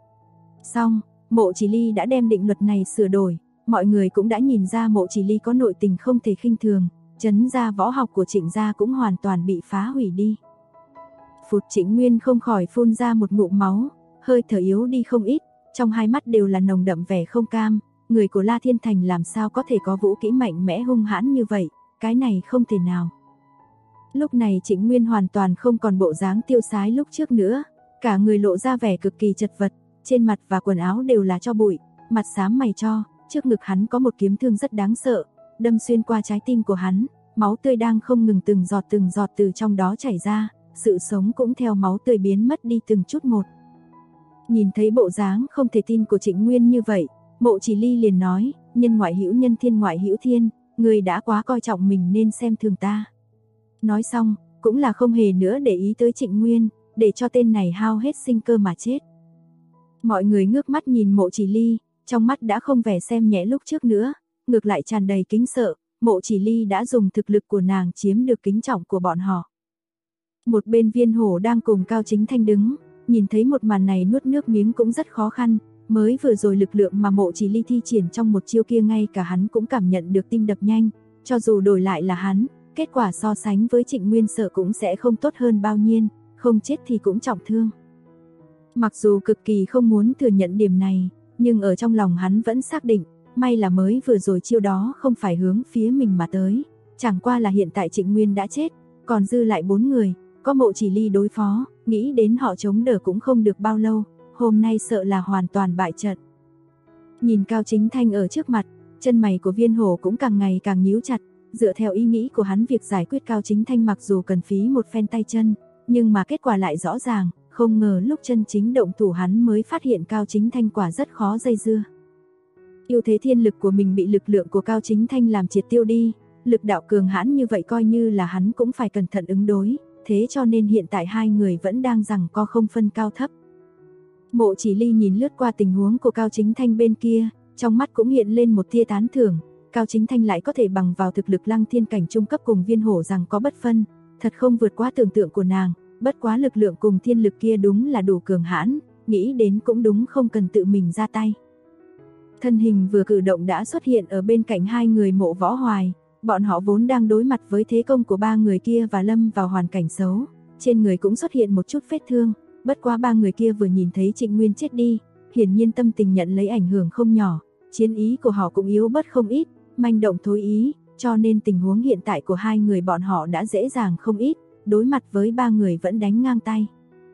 Xong, Mộ Chỉ Ly đã đem định luật này sửa đổi, mọi người cũng đã nhìn ra Mộ Chỉ Ly có nội tình không thể khinh thường, Trấn gia võ học của Trịnh gia cũng hoàn toàn bị phá hủy đi. Phụt, Trịnh Nguyên không khỏi phun ra một ngụm máu, hơi thở yếu đi không ít, trong hai mắt đều là nồng đậm vẻ không cam, người của La Thiên Thành làm sao có thể có vũ kỹ mạnh mẽ hung hãn như vậy, cái này không thể nào. Lúc này Trịnh Nguyên hoàn toàn không còn bộ dáng tiêu sái lúc trước nữa, cả người lộ ra vẻ cực kỳ chật vật, trên mặt và quần áo đều là tro bụi, mặt xám mày cho, trước ngực hắn có một kiếm thương rất đáng sợ, đâm xuyên qua trái tim của hắn, máu tươi đang không ngừng từng giọt từ trong đó chảy ra, sự sống cũng theo máu tươi biến mất đi từng chút một. Nhìn thấy bộ dáng không thể tin của Trịnh Nguyên như vậy, Mộ Chỉ Ly liền nói, nhân ngoại hữu nhân, thiên ngoại hữu thiên, người đã quá coi trọng mình nên xem thường ta. Nói xong, cũng là không hề nữa để ý tới Trịnh Nguyên, để cho tên này hao hết sinh cơ mà chết. Mọi người ngước mắt nhìn Mộ Chỉ Ly, trong mắt đã không vẻ xem nhẹ lúc trước nữa, ngược lại tràn đầy kính sợ, Mộ Chỉ Ly đã dùng thực lực của nàng chiếm được kính trọng của bọn họ. Một bên Viên Hổ đang cùng Cao Chính Thanh đứng, nhìn thấy một màn này nuốt nước miếng cũng rất khó khăn, mới vừa rồi lực lượng mà Mộ Chỉ Ly thi triển trong một chiêu kia ngay cả hắn cũng cảm nhận được tim đập nhanh, cho dù đổi lại là hắn, kết quả so sánh với Trịnh Nguyên sợ cũng sẽ không tốt hơn bao nhiêu, không chết thì cũng trọng thương. Mặc dù cực kỳ không muốn thừa nhận điểm này, nhưng ở trong lòng hắn vẫn xác định, may là mới vừa rồi chiêu đó không phải hướng phía mình mà tới, chẳng qua là hiện tại Trịnh Nguyên đã chết, còn dư lại 4 người, có Mộ Chỉ Ly đối phó, nghĩ đến họ chống đỡ cũng không được bao lâu, hôm nay sợ là hoàn toàn bại trận. Nhìn Cao Chính Thanh ở trước mặt, chân mày của Viên Hổ cũng càng ngày càng nhíu chặt, dựa theo ý nghĩ của hắn việc giải quyết Cao Chính Thanh mặc dù cần phí một phen tay chân, nhưng mà kết quả lại rõ ràng, không ngờ lúc chân chính động thủ hắn mới phát hiện Cao Chính Thanh quả rất khó dây dưa. Ưu thế thiên lực của mình bị lực lượng của Cao Chính Thanh làm triệt tiêu đi, lực đạo cường hãn như vậy coi như là hắn cũng phải cẩn thận ứng đối, thế cho nên hiện tại hai người vẫn đang giằng co không phân cao thấp. Mộ Chỉ Ly nhìn lướt qua tình huống của Cao Chính Thanh bên kia, trong mắt cũng hiện lên một tia tán thưởng, Cao Chính Thanh lại có thể bằng vào thực lực lăng thiên cảnh trung cấp cùng Viên Hổ rằng có bất phân, thật không vượt quá tưởng tượng của nàng, bất quá lực lượng cùng thiên lực kia đúng là đủ cường hãn, nghĩ đến cũng đúng không cần tự mình ra tay. Thân hình vừa cử động đã xuất hiện ở bên cạnh hai người Mộ Võ Hoài, bọn họ vốn đang đối mặt với thế công của ba người kia và lâm vào hoàn cảnh xấu, trên người cũng xuất hiện một chút vết thương, bất quá ba người kia vừa nhìn thấy Trịnh Nguyên chết đi, hiển nhiên tâm tình nhận lấy ảnh hưởng không nhỏ, chiến ý của họ cũng yếu bớt không ít, manh động thối ý, cho nên tình huống hiện tại của hai người bọn họ đã dễ dàng không ít, đối mặt với ba người vẫn đánh ngang tay.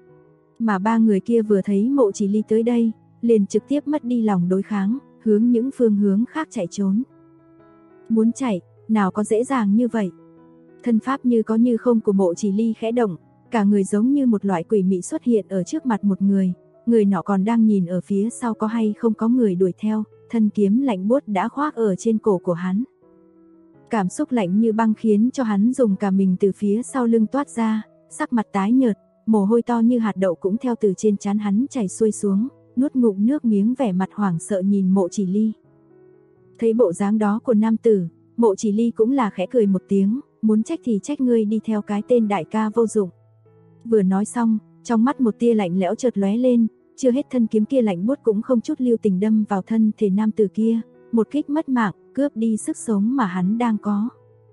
Mà ba người kia vừa thấy Mộ Chỉ Ly tới đây, liền trực tiếp mất đi lòng đối kháng, hướng những phương hướng khác chạy trốn. Muốn chạy, nào có dễ dàng như vậy. Thân pháp như có như không của Mộ Chỉ Ly khẽ động, cả người giống như một loại quỷ mị xuất hiện ở trước mặt một người nọ còn đang nhìn ở phía sau có hay không có người đuổi theo, thân kiếm lạnh buốt đã khoác ở trên cổ của hắn. Cảm xúc lạnh như băng khiến cho hắn dùng cả mình từ phía sau lưng toát ra, sắc mặt tái nhợt, mồ hôi to như hạt đậu cũng theo từ trên trán hắn chảy xuôi xuống, nuốt ngụm nước miếng vẻ mặt hoảng sợ nhìn Mộ Chỉ Ly. Thấy bộ dáng đó của nam tử, Mộ Chỉ Ly cũng là khẽ cười một tiếng, muốn trách thì trách ngươi đi theo cái tên đại ca vô dụng. Vừa nói xong, trong mắt một tia lạnh lẽo chợt lóe lên, chưa hết thân kiếm kia lạnh buốt cũng không chút lưu tình đâm vào thân thể nam tử kia, một kích mất mạng, cướp đi sức sống mà hắn đang có.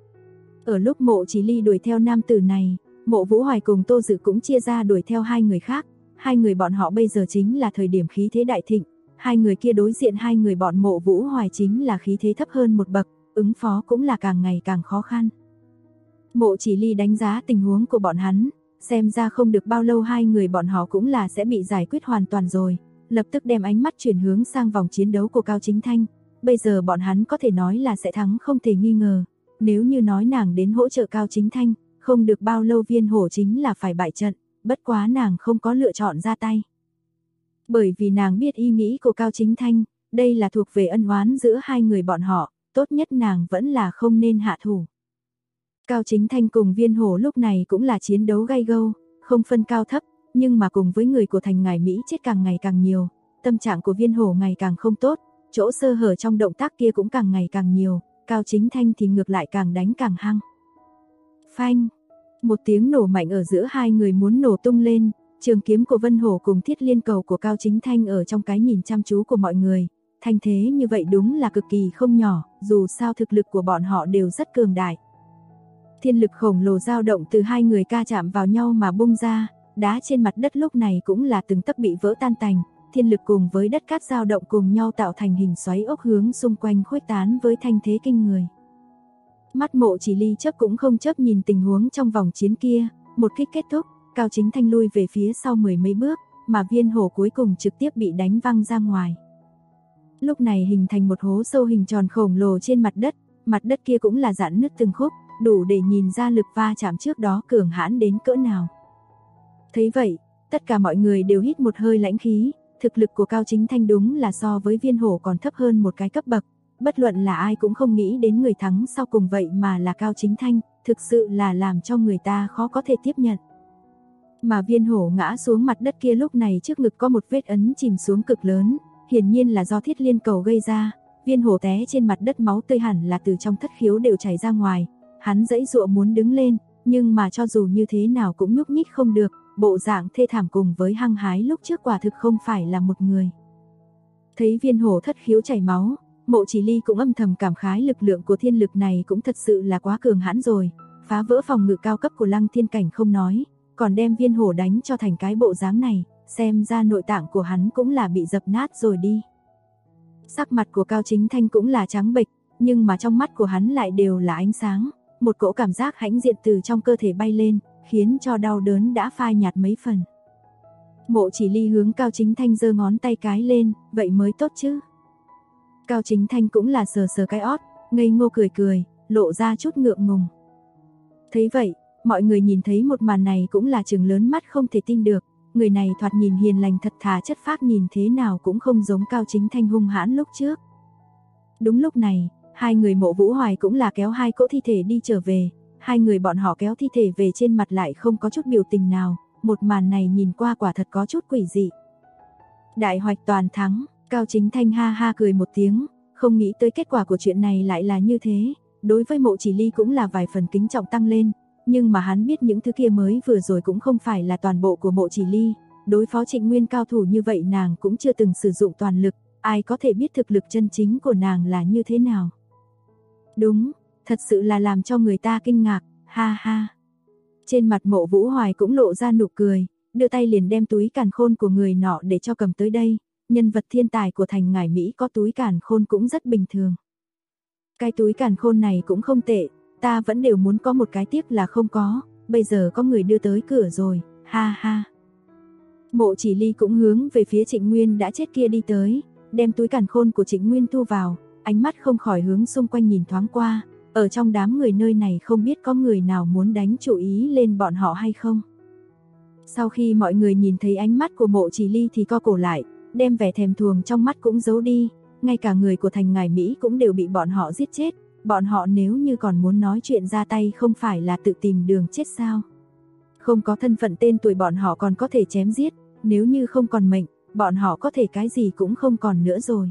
Ở lúc Mộ Chỉ Ly đuổi theo nam tử này, Mộ Vũ Hoài cùng Tô Dự cũng chia ra đuổi theo hai người khác, hai người bọn họ bây giờ chính là thời điểm khí thế đại thịnh, hai người kia đối diện hai người bọn Mộ Vũ Hoài chính là khí thế thấp hơn một bậc, ứng phó cũng là càng ngày càng khó khăn. Mộ Chỉ Ly đánh giá tình huống của bọn hắn, xem ra không được bao lâu hai người bọn họ cũng là sẽ bị giải quyết hoàn toàn rồi, lập tức đem ánh mắt chuyển hướng sang vòng chiến đấu của Cao Chính Thanh. Bây giờ bọn hắn có thể nói là sẽ thắng không thể nghi ngờ, nếu như nói nàng đến hỗ trợ Cao Chính Thanh, không được bao lâu Viên Hổ chính là phải bại trận, bất quá nàng không có lựa chọn ra tay. Bởi vì nàng biết ý nghĩ của Cao Chính Thanh, đây là thuộc về ân oán giữa hai người bọn họ, tốt nhất nàng vẫn là không nên hạ thủ. Cao Chính Thanh cùng Viên Hổ lúc này cũng là chiến đấu gay gâu, không phân cao thấp, nhưng mà cùng với người của thành Ngải Mỹ chết càng ngày càng nhiều, tâm trạng của Viên Hổ ngày càng không tốt, chỗ sơ hở trong động tác kia cũng càng ngày càng nhiều, Cao Chính Thanh thì ngược lại càng đánh càng hăng. Phanh, một tiếng nổ mạnh ở giữa hai người muốn nổ tung lên, trường kiếm của Vân Hổ cùng thiết liên cầu của Cao Chính Thanh ở trong cái nhìn chăm chú của mọi người, thanh thế như vậy đúng là cực kỳ không nhỏ, dù sao thực lực của bọn họ đều rất cường đại. Thiên lực khổng lồ dao động từ hai người ca chạm vào nhau mà bung ra, đá trên mặt đất lúc này cũng là từng tấc bị vỡ tan tành, thiên lực cùng với đất cát dao động cùng nhau tạo thành hình xoáy ốc hướng xung quanh khuếch tán với thanh thế kinh người. Mắt Mộ Chỉ Ly chớp cũng không chớp nhìn tình huống trong vòng chiến kia, một kích kết thúc, Cao Chính Thanh lui về phía sau mười mấy bước, mà Viên Hổ cuối cùng trực tiếp bị đánh văng ra ngoài. Lúc này hình thành một hố sâu hình tròn khổng lồ trên mặt đất kia cũng là rạn nứt từng khúc, đủ để nhìn ra lực va chạm trước đó cường hãn đến cỡ nào. Thấy vậy, tất cả mọi người đều hít một hơi lãnh khí, thực lực của Cao Chính Thanh đúng là so với Viên Hổ còn thấp hơn một cái cấp bậc, bất luận là ai cũng không nghĩ đến người thắng sau cùng vậy mà là Cao Chính Thanh, thực sự là làm cho người ta khó có thể tiếp nhận. Mà Viên Hổ ngã xuống mặt đất kia lúc này trước ngực có một vết ấn chìm xuống cực lớn, hiển nhiên là do thiết liên cầu gây ra, Viên Hổ té trên mặt đất máu tươi hẳn là từ trong thất khiếu đều chảy ra ngoài, hắn giãy giụa muốn đứng lên, nhưng mà cho dù như thế nào cũng nhúc nhích không được, bộ dạng thê thảm cùng với hăng hái lúc trước quả thực không phải là một người. Thấy Viên Hổ thất khiếu chảy máu, Mộ Chỉ Ly cũng âm thầm cảm khái lực lượng của thiên lực này cũng thật sự là quá cường hãn rồi, phá vỡ phòng ngự cao cấp của Lăng Thiên Cảnh không nói, còn đem Viên Hổ đánh cho thành cái bộ dáng này, xem ra nội tạng của hắn cũng là bị dập nát rồi đi. Sắc mặt của Cao Chính Thanh cũng là trắng bệch, nhưng mà trong mắt của hắn lại đều là ánh sáng, một cỗ cảm giác hãnh diện từ trong cơ thể bay lên, khiến cho đau đớn đã phai nhạt mấy phần. Mộ Chỉ Ly hướng Cao Chính Thanh giơ ngón tay cái lên, vậy mới tốt chứ. Cao Chính Thanh cũng là sờ sờ cái ót, ngây ngô cười cười, lộ ra chút ngượng ngùng. Thấy vậy, mọi người nhìn thấy một màn này cũng là trừng lớn mắt không thể tin được, người này thoạt nhìn hiền lành thật thà chất phác nhìn thế nào cũng không giống Cao Chính Thanh hung hãn lúc trước. Đúng lúc này, hai người Mộ Vũ Hoài cũng là kéo hai cỗ thi thể đi trở về, hai người bọn họ kéo thi thể về trên mặt lại không có chút biểu tình nào, một màn này nhìn qua quả thật có chút quỷ dị. Đại hoạch toàn thắng, Cao Chính Thanh ha ha cười một tiếng, không nghĩ tới kết quả của chuyện này lại là như thế, đối với Mộ Chỉ Ly cũng là vài phần kính trọng tăng lên, nhưng mà hắn biết những thứ kia mới vừa rồi cũng không phải là toàn bộ của Mộ Chỉ Ly, đối phó Trịnh Nguyên cao thủ như vậy nàng cũng chưa từng sử dụng toàn lực, ai có thể biết thực lực chân chính của nàng là như thế nào. Đúng, thật sự là làm cho người ta kinh ngạc, ha ha. Trên mặt Mộ Vũ Hoài cũng lộ ra nụ cười, đưa tay liền đem túi càn khôn của người nọ để cho cầm tới đây, nhân vật thiên tài của thành Ngải Mỹ có túi càn khôn cũng rất bình thường. Cái túi càn khôn này cũng không tệ, ta vẫn đều muốn có một cái, tiếc là không có, bây giờ có người đưa tới cửa rồi, ha ha. Mộ Chỉ Ly cũng hướng về phía Trịnh Nguyên đã chết kia đi tới, đem túi càn khôn của Trịnh Nguyên thu vào, ánh mắt không khỏi hướng xung quanh nhìn thoáng qua, ở trong đám người nơi này không biết có người nào muốn đánh chủ ý lên bọn họ hay không. Sau khi mọi người nhìn thấy ánh mắt của Mộ Chỉ Ly thì co cổ lại, đem vẻ thèm thuồng trong mắt cũng giấu đi, ngay cả người của thành Ngải Mỹ cũng đều bị bọn họ giết chết, bọn họ nếu như còn muốn nói chuyện ra tay không phải là tự tìm đường chết sao. Không có thân phận tên tuổi bọn họ còn có thể chém giết, nếu như không còn mệnh, bọn họ có thể cái gì cũng không còn nữa rồi.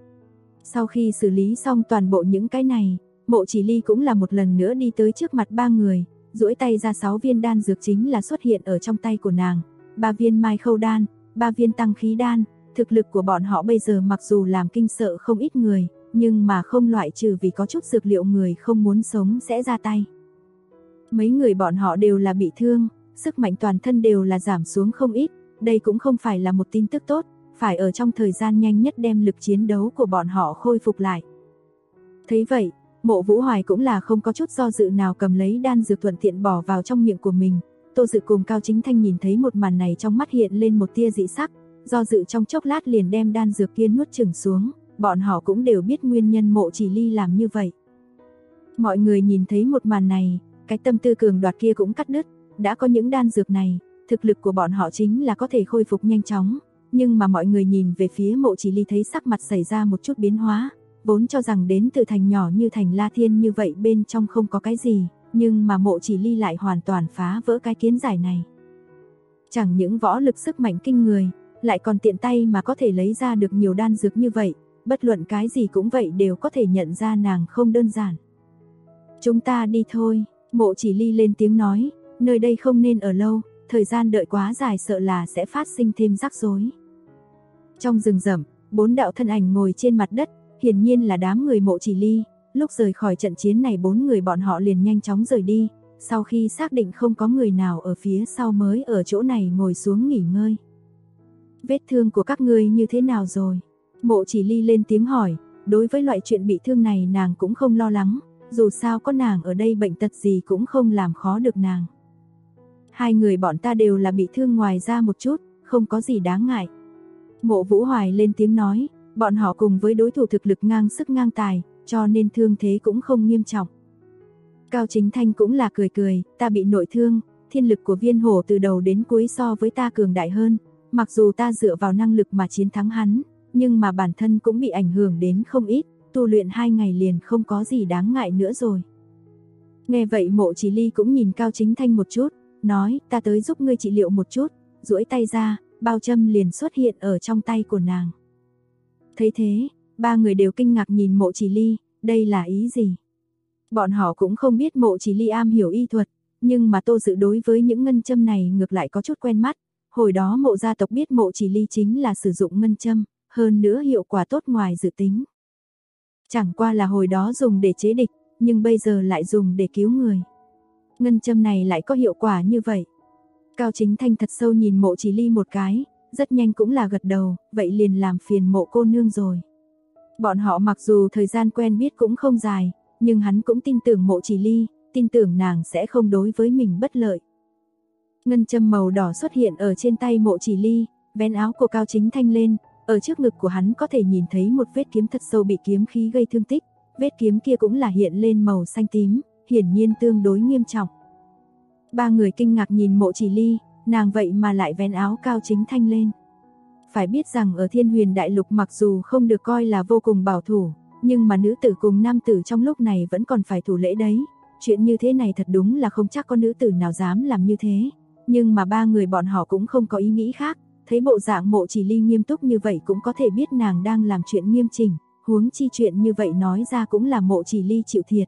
Sau khi xử lý xong toàn bộ những cái này, Mộ Chỉ Ly cũng là một lần nữa đi tới trước mặt ba người, duỗi tay ra 6 viên đan dược chính là xuất hiện ở trong tay của nàng, 3 viên mai khâu đan, 3 viên tăng khí đan, thực lực của bọn họ bây giờ mặc dù làm kinh sợ không ít người, nhưng mà không loại trừ vì có chút dược liệu người không muốn sống sẽ ra tay. Mấy người bọn họ đều là bị thương, sức mạnh toàn thân đều là giảm xuống không ít, đây cũng không phải là một tin tức tốt, phải ở trong thời gian nhanh nhất đem lực chiến đấu của bọn họ khôi phục lại. Thấy vậy, Mộ Vũ Hoài cũng là không có chút do dự nào cầm lấy đan dược thuận tiện bỏ vào trong miệng của mình. Tô Dự cùng Cao Chính Thanh nhìn thấy một màn này trong mắt hiện lên một tia dị sắc, do dự trong chốc lát liền đem đan dược kia nuốt chửng xuống, bọn họ cũng đều biết nguyên nhân Mộ Chỉ Ly làm như vậy. Mọi người nhìn thấy một màn này, cái tâm tư cường đoạt kia cũng cắt đứt, đã có những đan dược này, thực lực của bọn họ chính là có thể khôi phục nhanh chóng, nhưng mà mọi người nhìn về phía Mộ Chỉ Ly thấy sắc mặt xảy ra một chút biến hóa, vốn cho rằng đến từ thành nhỏ như thành La Thiên như vậy bên trong không có cái gì, nhưng mà Mộ Chỉ Ly lại hoàn toàn phá vỡ cái kiến giải này. Chẳng những võ lực sức mạnh kinh người, lại còn tiện tay mà có thể lấy ra được nhiều đan dược như vậy, bất luận cái gì cũng vậy đều có thể nhận ra nàng không đơn giản. Chúng ta đi thôi, Mộ Chỉ Ly lên tiếng nói, nơi đây không nên ở lâu, thời gian đợi quá dài sợ là sẽ phát sinh thêm rắc rối. Trong rừng rậm, 4 đạo thân ảnh ngồi trên mặt đất, hiển nhiên là đám người Mộ Chỉ Ly. Lúc rời khỏi trận chiến này 4 người bọn họ liền nhanh chóng rời đi, sau khi xác định không có người nào ở phía sau mới ở chỗ này ngồi xuống nghỉ ngơi. Vết thương của các ngươi như thế nào rồi? Mộ Chỉ Ly lên tiếng hỏi, đối với loại chuyện bị thương này nàng cũng không lo lắng, dù sao có nàng ở đây bệnh tật gì cũng không làm khó được nàng. Hai người bọn ta đều là bị thương ngoài ra một chút, không có gì đáng ngại. Mộ Vũ Hoài lên tiếng nói, bọn họ cùng với đối thủ thực lực ngang sức ngang tài, cho nên thương thế cũng không nghiêm trọng. Cao Chính Thanh cũng là cười cười, ta bị nội thương, thiên lực của Viên Hổ từ đầu đến cuối so với ta cường đại hơn, mặc dù ta dựa vào năng lực mà chiến thắng hắn, nhưng mà bản thân cũng bị ảnh hưởng đến không ít, tu luyện 2 ngày liền không có gì đáng ngại nữa rồi. Nghe vậy Mộ Chỉ Ly cũng nhìn Cao Chính Thanh một chút, nói, ta tới giúp ngươi trị liệu một chút, duỗi tay ra, bao châm liền xuất hiện ở trong tay của nàng. Thấy thế, 3 người đều kinh ngạc nhìn Mộ Chỉ Ly, đây là ý gì? Bọn họ cũng không biết Mộ Chỉ Ly am hiểu y thuật, nhưng mà Tô Dự đối với những ngân châm này ngược lại có chút quen mắt. Hồi đó Mộ gia tộc biết Mộ Chỉ Ly chính là sử dụng ngân châm, hơn nữa hiệu quả tốt ngoài dự tính. Chẳng qua là hồi đó dùng để chế địch, nhưng bây giờ lại dùng để cứu người. Ngân châm này lại có hiệu quả như vậy. Cao Chính Thanh thật sâu nhìn Mộ Chỉ Ly một cái, rất nhanh cũng là gật đầu, vậy liền làm phiền Mộ cô nương rồi. Bọn họ mặc dù thời gian quen biết cũng không dài, nhưng hắn cũng tin tưởng Mộ Chỉ Ly, tin tưởng nàng sẽ không đối với mình bất lợi. Ngân châm màu đỏ xuất hiện ở trên tay Mộ Chỉ Ly, vén áo của Cao Chính Thanh lên, ở trước ngực của hắn có thể nhìn thấy một vết kiếm thật sâu bị kiếm khí gây thương tích, vết kiếm kia cũng là hiện lên màu xanh tím, hiển nhiên tương đối nghiêm trọng. 3 người kinh ngạc nhìn Mộ Chỉ Ly, nàng vậy mà lại vén áo Cao Chính Thanh lên. Phải biết rằng ở Thiên Huyền Đại Lục mặc dù không được coi là vô cùng bảo thủ, nhưng mà nữ tử cùng nam tử trong lúc này vẫn còn phải thủ lễ đấy. Chuyện như thế này thật đúng là không chắc có nữ tử nào dám làm như thế. Nhưng mà 3 người bọn họ cũng không có ý nghĩ khác, thấy bộ dạng Mộ Chỉ Ly nghiêm túc như vậy cũng có thể biết nàng đang làm chuyện nghiêm chỉnh, huống chi chuyện như vậy nói ra cũng là Mộ Chỉ Ly chịu thiệt.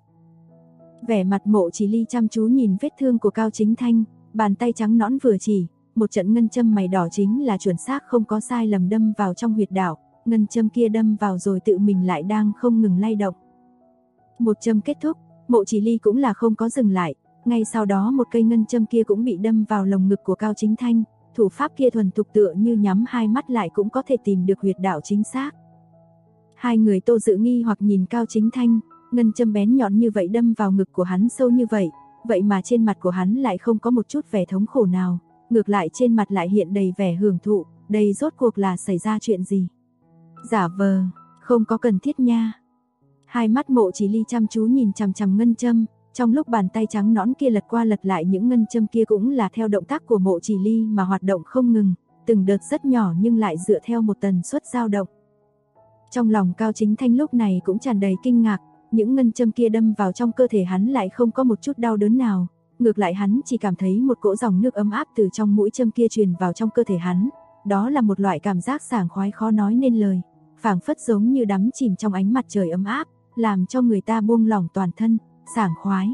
Vẻ mặt Mộ Chỉ Ly chăm chú nhìn vết thương của Cao Chính Thanh, bàn tay trắng nõn vừa chỉ, một trận ngân châm mày đỏ chính là chuẩn xác không có sai lầm đâm vào trong huyệt đạo, ngân châm kia đâm vào rồi tự mình lại đang không ngừng lay động. Một châm kết thúc, Mộ Chỉ Ly cũng là không có dừng lại, ngay sau đó một cây ngân châm kia cũng bị đâm vào lồng ngực của Cao Chính Thanh, thủ pháp kia thuần thục tựa như nhắm hai mắt lại cũng có thể tìm được huyệt đạo chính xác. Hai người Tô Dự nghi hoặc nhìn Cao Chính Thanh, ngân châm bén nhọn như vậy đâm vào ngực của hắn sâu như vậy, vậy mà trên mặt của hắn lại không có một chút vẻ thống khổ nào, ngược lại trên mặt lại hiện đầy vẻ hưởng thụ, đây rốt cuộc là xảy ra chuyện gì? Giả vờ, không có cần thiết nha. Hai mắt Mộ Chỉ Ly chăm chú nhìn chằm chằm ngân châm, trong lúc bàn tay trắng nõn kia lật qua lật lại những ngân châm kia cũng là theo động tác của Mộ Chỉ Ly mà hoạt động không ngừng, từng đợt rất nhỏ nhưng lại dựa theo một tần suất dao động. Trong lòng Cao Chính Thanh lúc này cũng tràn đầy kinh ngạc, những ngân châm kia đâm vào trong cơ thể hắn lại không có một chút đau đớn nào, ngược lại hắn chỉ cảm thấy một cỗ dòng nước ấm áp từ trong mũi châm kia truyền vào trong cơ thể hắn, đó là một loại cảm giác sảng khoái khó nói nên lời, phảng phất giống như đắm chìm trong ánh mặt trời ấm áp, làm cho người ta buông lỏng toàn thân, sảng khoái.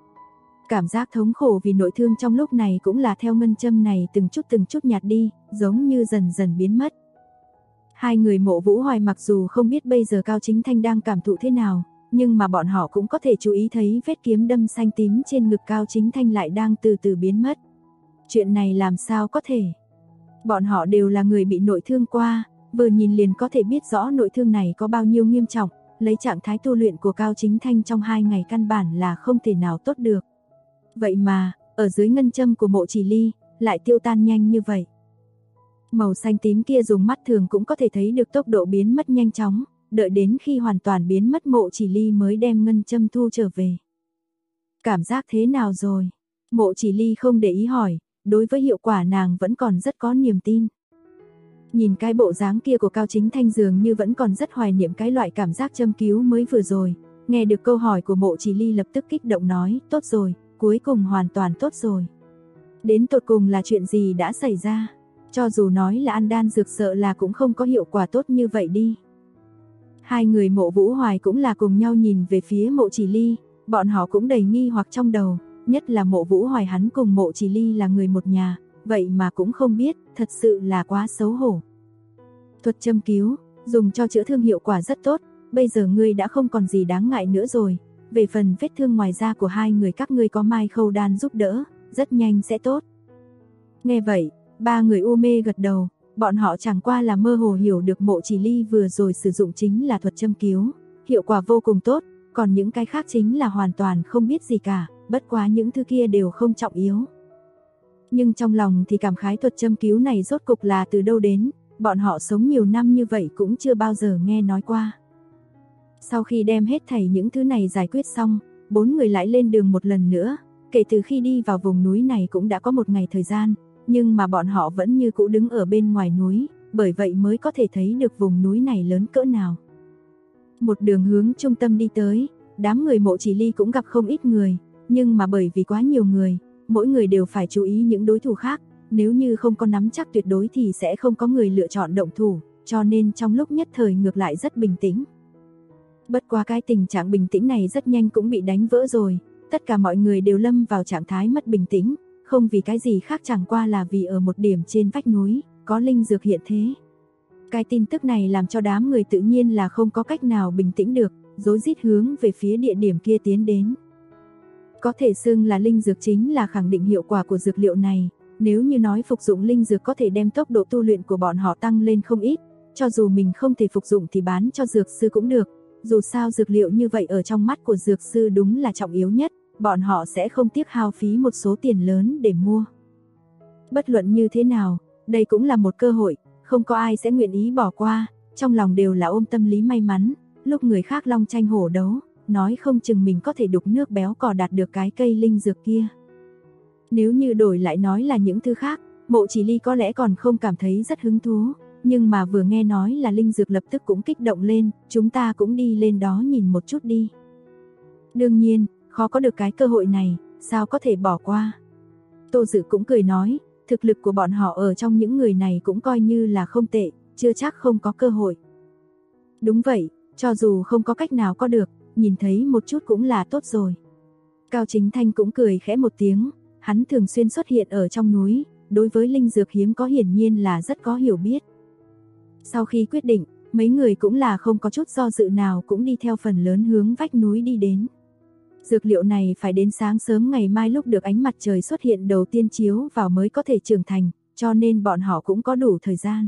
Cảm giác thống khổ vì nội thương trong lúc này cũng là theo ngân châm này từng chút nhạt đi, giống như dần dần biến mất. Hai người Mộ Vũ Hoài mặc dù không biết bây giờ Cao Chính Thanh đang cảm thụ thế nào, nhưng mà bọn họ cũng có thể chú ý thấy vết kiếm đâm xanh tím trên ngực Cao Chính Thanh lại đang từ từ biến mất. Chuyện này làm sao có thể? Bọn họ đều là người bị nội thương qua, vừa nhìn liền có thể biết rõ nội thương này có bao nhiêu nghiêm trọng, lấy trạng thái tu luyện của Cao Chính Thanh trong 2 ngày căn bản là không thể nào tốt được. Vậy mà, ở dưới ngân châm của Mộ Chỉ Ly, lại tiêu tan nhanh như vậy. Màu xanh tím kia dùng mắt thường cũng có thể thấy được tốc độ biến mất nhanh chóng, đợi đến khi hoàn toàn biến mất Mộ Chỉ Ly mới đem ngân châm thu trở về. Cảm giác thế nào rồi? Mộ Chỉ Ly không để ý hỏi, đối với hiệu quả nàng vẫn còn rất có niềm tin. Nhìn cái bộ dáng kia của Cao Chính Thanh dường như vẫn còn rất hoài niệm cái loại cảm giác châm cứu mới vừa rồi, nghe được câu hỏi của Mộ Chỉ Ly lập tức kích động nói, tốt rồi, cuối cùng hoàn toàn tốt rồi. Đến tột cùng là chuyện gì đã xảy ra? Cho dù nói là ăn đan dược sợ là cũng không có hiệu quả tốt như vậy đi. Hai người Mộ Vũ Hoài cũng là cùng nhau nhìn về phía Mộ Chỉ Ly, bọn họ cũng đầy nghi hoặc trong đầu, nhất là Mộ Vũ Hoài hắn cùng Mộ Chỉ Ly là người một nhà, vậy mà cũng không biết, thật sự là quá xấu hổ. Thuật châm cứu, dùng cho chữa thương hiệu quả rất tốt, bây giờ ngươi đã không còn gì đáng ngại nữa rồi, về phần vết thương ngoài da của hai người các ngươi có Mai Khâu Đan giúp đỡ, rất nhanh sẽ tốt. Nghe vậy, ba người u mê gật đầu, bọn họ chẳng qua là mơ hồ hiểu được Mộ Chỉ Ly vừa rồi sử dụng chính là thuật châm cứu, hiệu quả vô cùng tốt, còn những cái khác chính là hoàn toàn không biết gì cả, bất quá những thứ kia đều không trọng yếu. Nhưng trong lòng thì cảm khái thuật châm cứu này rốt cục là từ đâu đến, bọn họ sống nhiều năm như vậy cũng chưa bao giờ nghe nói qua. Sau khi đem hết thảy những thứ này giải quyết xong, bốn người lại lên đường một lần nữa, kể từ khi đi vào vùng núi này cũng đã có một ngày thời gian, nhưng mà bọn họ vẫn như cũ đứng ở bên ngoài núi, bởi vậy mới có thể thấy được vùng núi này lớn cỡ nào. Một đường hướng trung tâm đi tới, đám người Mộ Chỉ Ly cũng gặp không ít người, nhưng mà bởi vì quá nhiều người, mỗi người đều phải chú ý những đối thủ khác, nếu như không có nắm chắc tuyệt đối thì sẽ không có người lựa chọn động thủ, cho nên trong lúc nhất thời ngược lại rất bình tĩnh. Bất quá cái tình trạng bình tĩnh này rất nhanh cũng bị đánh vỡ rồi, tất cả mọi người đều lâm vào trạng thái mất bình tĩnh, không vì cái gì khác chẳng qua là vì ở một điểm trên vách núi, có linh dược hiện thế. Cái tin tức này làm cho đám người tự nhiên là không có cách nào bình tĩnh được, rối rít hướng về phía địa điểm kia tiến đến. Có thể xưng là linh dược chính là khẳng định hiệu quả của dược liệu này, nếu như nói phục dụng linh dược có thể đem tốc độ tu luyện của bọn họ tăng lên không ít, cho dù mình không thể phục dụng thì bán cho dược sư cũng được, dù sao dược liệu như vậy ở trong mắt của dược sư đúng là trọng yếu nhất, bọn họ sẽ không tiếc hao phí một số tiền lớn để mua. Bất luận như thế nào, đây cũng là một cơ hội, không có ai sẽ nguyện ý bỏ qua, trong lòng đều là ôm tâm lý may mắn, lúc người khác long tranh hổ đấu, nói không chừng mình có thể đục nước béo cò đạt được cái cây linh dược kia. Nếu như đổi lại nói là những thứ khác, Mộ Chỉ Ly có lẽ còn không cảm thấy rất hứng thú, nhưng mà vừa nghe nói là linh dược lập tức cũng kích động lên, chúng ta cũng đi lên đó nhìn một chút đi. Đương nhiên, khó có được cái cơ hội này, sao có thể bỏ qua. Tô Dự cũng cười nói, thực lực của bọn họ ở trong những người này cũng coi như là không tệ, chưa chắc không có cơ hội. Đúng vậy, cho dù không có cách nào có được, nhìn thấy một chút cũng là tốt rồi. Cao Chính Thanh cũng cười khẽ một tiếng, hắn thường xuyên xuất hiện ở trong núi, đối với linh dược hiếm có hiển nhiên là rất có hiểu biết. Sau khi quyết định, mấy người cũng là không có chút do dự nào cũng đi theo phần lớn hướng vách núi đi đến. Dược liệu này phải đến sáng sớm ngày mai lúc được ánh mặt trời xuất hiện đầu tiên chiếu vào mới có thể trưởng thành, cho nên bọn họ cũng có đủ thời gian.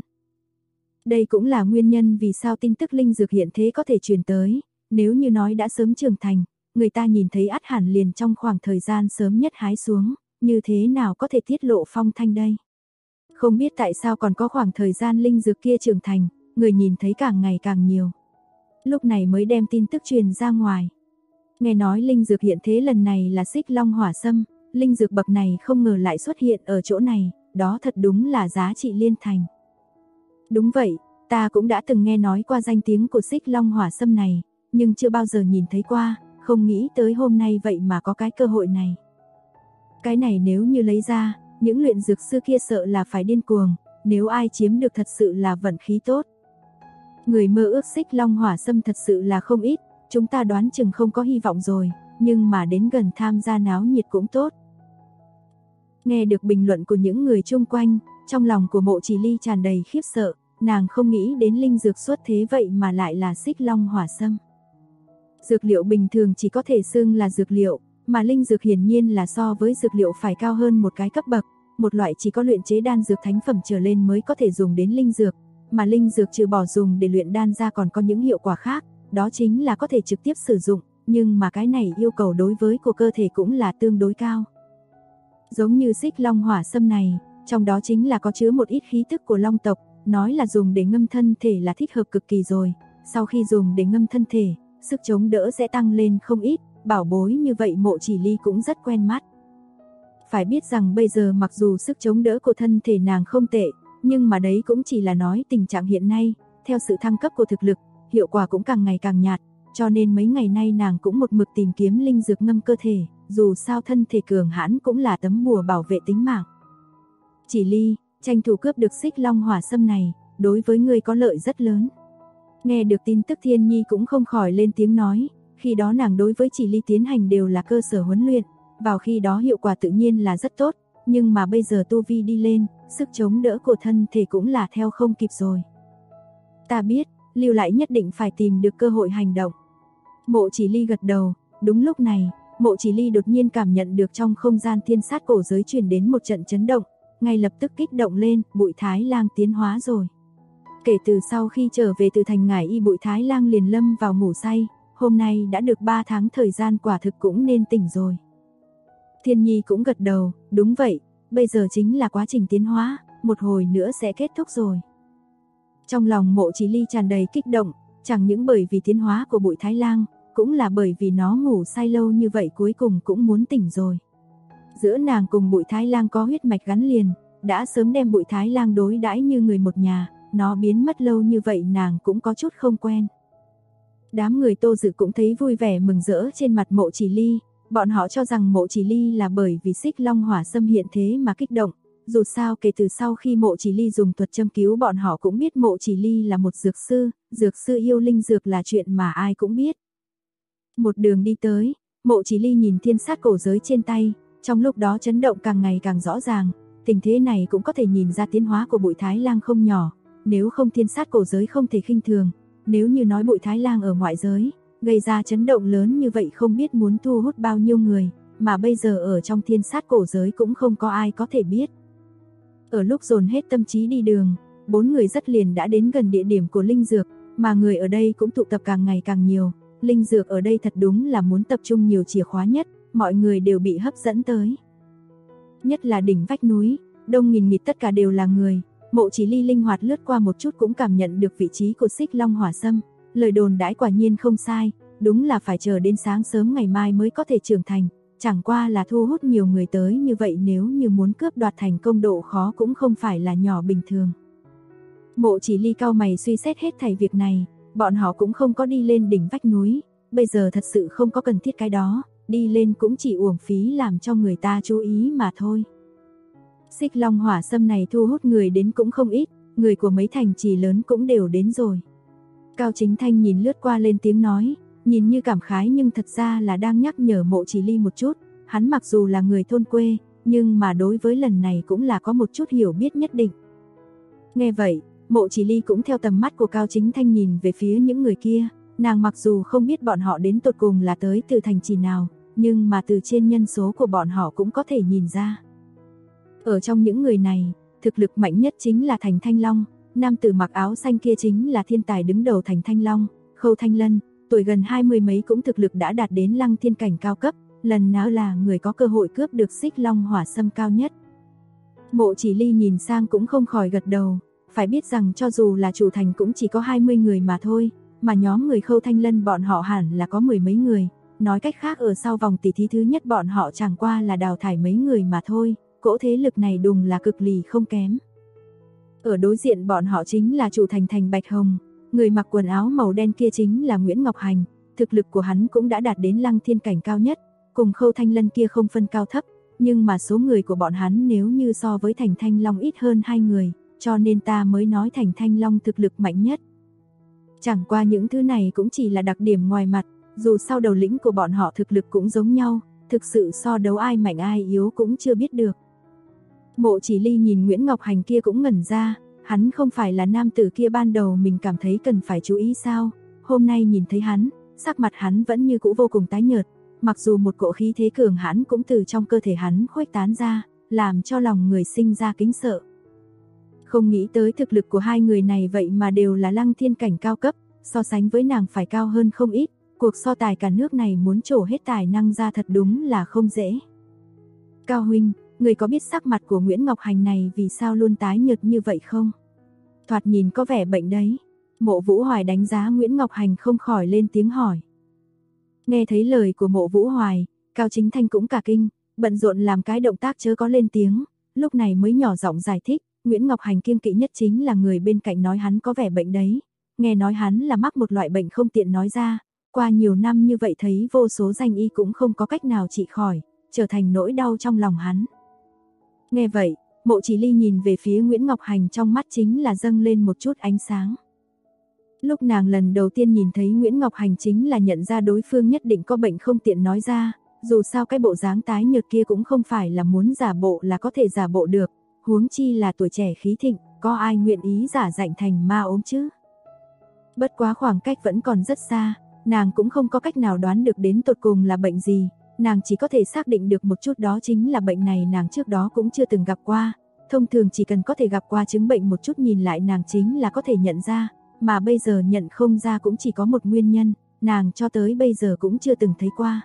Đây cũng là nguyên nhân vì sao tin tức linh dược hiện thế có thể truyền tới, nếu như nói đã sớm trưởng thành, người ta nhìn thấy ắt hẳn liền trong khoảng thời gian sớm nhất hái xuống, như thế nào có thể tiết lộ phong thanh đây. Không biết tại sao còn có khoảng thời gian linh dược kia trưởng thành, người nhìn thấy càng ngày càng nhiều. Lúc này mới đem tin tức truyền ra ngoài. Nghe nói linh dược hiện thế lần này là Xích Long Hỏa Sâm, linh dược bậc này không ngờ lại xuất hiện ở chỗ này, đó thật đúng là giá trị liên thành. Đúng vậy, ta cũng đã từng nghe nói qua danh tiếng của Xích Long Hỏa Sâm này, nhưng chưa bao giờ nhìn thấy qua, không nghĩ tới hôm nay vậy mà có cái cơ hội này. Cái này nếu như lấy ra, những luyện dược sư kia sợ là phải điên cuồng, nếu ai chiếm được thật sự là vận khí tốt. Người mơ ước Xích Long Hỏa Sâm thật sự là không ít, chúng ta đoán chừng không có hy vọng rồi, nhưng mà đến gần tham gia náo nhiệt cũng tốt. Nghe được bình luận của những người chung quanh, trong lòng của Mộ Chỉ Ly tràn đầy khiếp sợ, nàng không nghĩ đến linh dược xuất thế vậy mà lại là Xích Long Hỏa Sâm. Dược liệu bình thường chỉ có thể xưng là dược liệu, mà linh dược hiển nhiên là so với dược liệu phải cao hơn một cái cấp bậc, một loại chỉ có luyện chế đan dược thánh phẩm trở lên mới có thể dùng đến linh dược, mà linh dược trừ bỏ dùng để luyện đan ra còn có những hiệu quả khác, đó chính là có thể trực tiếp sử dụng, nhưng mà cái này yêu cầu đối với của cơ thể cũng là tương đối cao. Giống như Xích Long Hỏa Sâm này, trong đó chính là có chứa một ít khí tức của long tộc, nói là dùng để ngâm thân thể là thích hợp cực kỳ rồi, sau khi dùng để ngâm thân thể, sức chống đỡ sẽ tăng lên không ít, bảo bối như vậy Mộ Chỉ Ly cũng rất quen mắt. Phải biết rằng bây giờ mặc dù sức chống đỡ của thân thể nàng không tệ, nhưng mà đấy cũng chỉ là nói tình trạng hiện nay, theo sự thăng cấp của thực lực, hiệu quả cũng càng ngày càng nhạt, cho nên mấy ngày nay nàng cũng một mực tìm kiếm linh dược ngâm cơ thể, dù sao thân thể cường hãn cũng là tấm bùa bảo vệ tính mạng. Chỉ Ly, tranh thủ cướp được xích long hỏa sâm này, đối với ngươi có lợi rất lớn. Nghe được tin tức Thiên Nhi cũng không khỏi lên tiếng nói, khi đó nàng đối với Chỉ Ly tiến hành đều là cơ sở huấn luyện, vào khi đó hiệu quả tự nhiên là rất tốt, nhưng mà bây giờ tu vi đi lên, sức chống đỡ của thân thể cũng là theo không kịp rồi. Ta biết, lưu lại nhất định phải tìm được cơ hội hành động. Mộ Chỉ Ly gật đầu, đúng lúc này, Mộ Chỉ Ly đột nhiên cảm nhận được trong không gian thiên sát cổ giới truyền đến một trận chấn động, ngay lập tức kích động lên, Bụi Thái Lang tiến hóa rồi. Kể từ sau khi trở về từ thành Ngải Y, Bụi Thái Lang liền lâm vào ngủ say, hôm nay đã được 3 tháng thời gian, quả thực cũng nên tỉnh rồi. Thiên Nhi cũng gật đầu, đúng vậy, bây giờ chính là quá trình tiến hóa, một hồi nữa sẽ kết thúc rồi. Trong lòng Mộ Chỉ Ly tràn đầy kích động, chẳng những bởi vì tiến hóa của Bụi Thái Lang, cũng là bởi vì nó ngủ say lâu như vậy cuối cùng cũng muốn tỉnh rồi. Giữa nàng cùng Bụi Thái Lang có huyết mạch gắn liền, đã sớm đem Bụi Thái Lang đối đãi như người một nhà, nó biến mất lâu như vậy nàng cũng có chút không quen. Đám người Tô Dự cũng thấy vui vẻ mừng rỡ trên mặt Mộ Chỉ Ly, bọn họ cho rằng Mộ Chỉ Ly là bởi vì xích long hỏa xâm hiện thế mà kích động, dù sao kể từ sau khi Mộ Chỉ Ly dùng thuật châm cứu bọn họ cũng biết Mộ Chỉ Ly là một dược sư yêu linh dược là chuyện mà ai cũng biết. Một đường đi tới, Mộ Chỉ Ly nhìn thiên sát cổ giới trên tay, trong lúc đó chấn động càng ngày càng rõ ràng, tình thế này cũng có thể nhìn ra tiến hóa của Bụi Thái Lang không nhỏ, nếu không thiên sát cổ giới không thể khinh thường, nếu như nói Bụi Thái Lang ở ngoại giới, gây ra chấn động lớn như vậy không biết muốn thu hút bao nhiêu người, mà bây giờ ở trong thiên sát cổ giới cũng không có ai có thể biết. Ở lúc dồn hết tâm trí đi đường, 4 người rất liền đã đến gần địa điểm của linh dược, mà người ở đây cũng tụ tập càng ngày càng nhiều, linh dược ở đây thật đúng là muốn tập trung nhiều chìa khóa nhất, mọi người đều bị hấp dẫn tới. Nhất là đỉnh vách núi, đông nghìn nghịt tất cả đều là người, Mộ Chỉ Ly linh hoạt lướt qua một chút cũng cảm nhận được vị trí của xích long hỏa sâm, lời đồn đãi quả nhiên không sai, đúng là phải chờ đến sáng sớm ngày mai mới có thể trưởng thành, chẳng qua là thu hút nhiều người tới như vậy nếu như muốn cướp đoạt thành công độ khó cũng không phải là nhỏ bình thường. Mộ Chỉ Ly cau mày suy xét hết thảy việc này, bọn họ cũng không có đi lên đỉnh vách núi, bây giờ thật sự không có cần thiết cái đó, đi lên cũng chỉ uổng phí làm cho người ta chú ý mà thôi. Xích long hỏa sâm này thu hút người đến cũng không ít, người của mấy thành trì lớn cũng đều đến rồi. Cao Chính Thanh nhìn lướt qua lên tiếng nói, nhìn như cảm khái nhưng thật ra là đang nhắc nhở Mộ Chỉ Ly một chút, hắn mặc dù là người thôn quê, nhưng mà đối với lần này cũng là có một chút hiểu biết nhất định. Nghe vậy, Mộ Chỉ Ly cũng theo tầm mắt của Cao Chính Thanh nhìn về phía những người kia, nàng mặc dù không biết bọn họ đến tột cùng là tới từ thành trì nào, nhưng mà từ trên nhân số của bọn họ cũng có thể nhìn ra. Ở trong những người này, thực lực mạnh nhất chính là Thành Thanh Long, nam tử mặc áo xanh kia chính là thiên tài đứng đầu Thành Thanh Long, Khâu Thanh Lân, tuổi gần 20 mấy cũng thực lực đã đạt đến lăng thiên cảnh cao cấp, lần nào là người có cơ hội cướp được xích long hỏa sâm cao nhất. Mộ Chỉ Ly nhìn sang cũng không khỏi gật đầu, phải biết rằng cho dù là chủ thành cũng chỉ có 20 người mà thôi, mà nhóm người Khâu Thanh Lân bọn họ hẳn là có 10 mấy người, nói cách khác ở sau vòng tỷ thí thứ nhất bọn họ chẳng qua là đào thải mấy người mà thôi, cỗ thế lực này đùng là cực lì không kém. Ở đối diện bọn họ chính là chủ thành Thành Bạch Hồng, người mặc quần áo màu đen kia chính là Nguyễn Ngọc Hành, thực lực của hắn cũng đã đạt đến lăng thiên cảnh cao nhất, cùng Khâu Thanh Lân kia không phân cao thấp, nhưng mà số người của bọn hắn nếu như so với Thành Thanh Long ít hơn 2 người, cho nên ta mới nói Thành Thanh Long thực lực mạnh nhất. Chẳng qua những thứ này cũng chỉ là đặc điểm ngoài mặt, dù sau đầu lĩnh của bọn họ thực lực cũng giống nhau, thực sự so đấu ai mạnh ai yếu cũng chưa biết được. Mộ Chỉ Ly nhìn Nguyễn Ngọc Hành kia cũng ngẩn ra, hắn không phải là nam tử kia ban đầu mình cảm thấy cần phải chú ý sao, hôm nay nhìn thấy hắn, sắc mặt hắn vẫn như cũ vô cùng tái nhợt, mặc dù một cỗ khí thế cường hãn cũng từ trong cơ thể hắn khuếch tán ra, làm cho lòng người sinh ra kính sợ. Không nghĩ tới thực lực của hai người này vậy mà đều là lăng thiên cảnh cao cấp, so sánh với nàng phải cao hơn không ít, cuộc so tài cả nước này muốn trổ hết tài năng ra thật đúng là không dễ. Cao huynh, người có biết sắc mặt của Nguyễn Ngọc Hành này vì sao luôn tái nhợt như vậy không? Thoạt nhìn có vẻ bệnh đấy. Mộ Vũ Hoài đánh giá Nguyễn Ngọc Hành không khỏi lên tiếng hỏi. Nghe thấy lời của Mộ Vũ Hoài, Cao Chính Thanh cũng cả kinh, bận rộn làm cái động tác chớ có lên tiếng, lúc này mới nhỏ giọng giải thích, Nguyễn Ngọc Hành kiêng kỵ nhất chính là người bên cạnh nói hắn có vẻ bệnh đấy, nghe nói hắn là mắc một loại bệnh không tiện nói ra, qua nhiều năm như vậy thấy vô số danh y cũng không có cách nào trị khỏi, trở thành nỗi đau trong lòng hắn. Nghe vậy, Mộ Chỉ Ly nhìn về phía Nguyễn Ngọc Hành, trong mắt chính là dâng lên một chút ánh sáng. Lúc nàng lần đầu tiên nhìn thấy Nguyễn Ngọc Hành chính là nhận ra đối phương nhất định có bệnh không tiện nói ra, dù sao cái bộ dáng tái nhợt kia cũng không phải là muốn giả bộ là có thể giả bộ được, huống chi là tuổi trẻ khí thịnh, có ai nguyện ý giả dạnh thành ma ốm chứ. Bất quá khoảng cách vẫn còn rất xa, nàng cũng không có cách nào đoán được đến tột cùng là bệnh gì, nàng chỉ có thể xác định được một chút, đó chính là bệnh này nàng trước đó cũng chưa từng gặp qua, thông thường chỉ cần có thể gặp qua chứng bệnh một chút nhìn lại nàng chính là có thể nhận ra, mà bây giờ nhận không ra cũng chỉ có một nguyên nhân, nàng cho tới bây giờ cũng chưa từng thấy qua.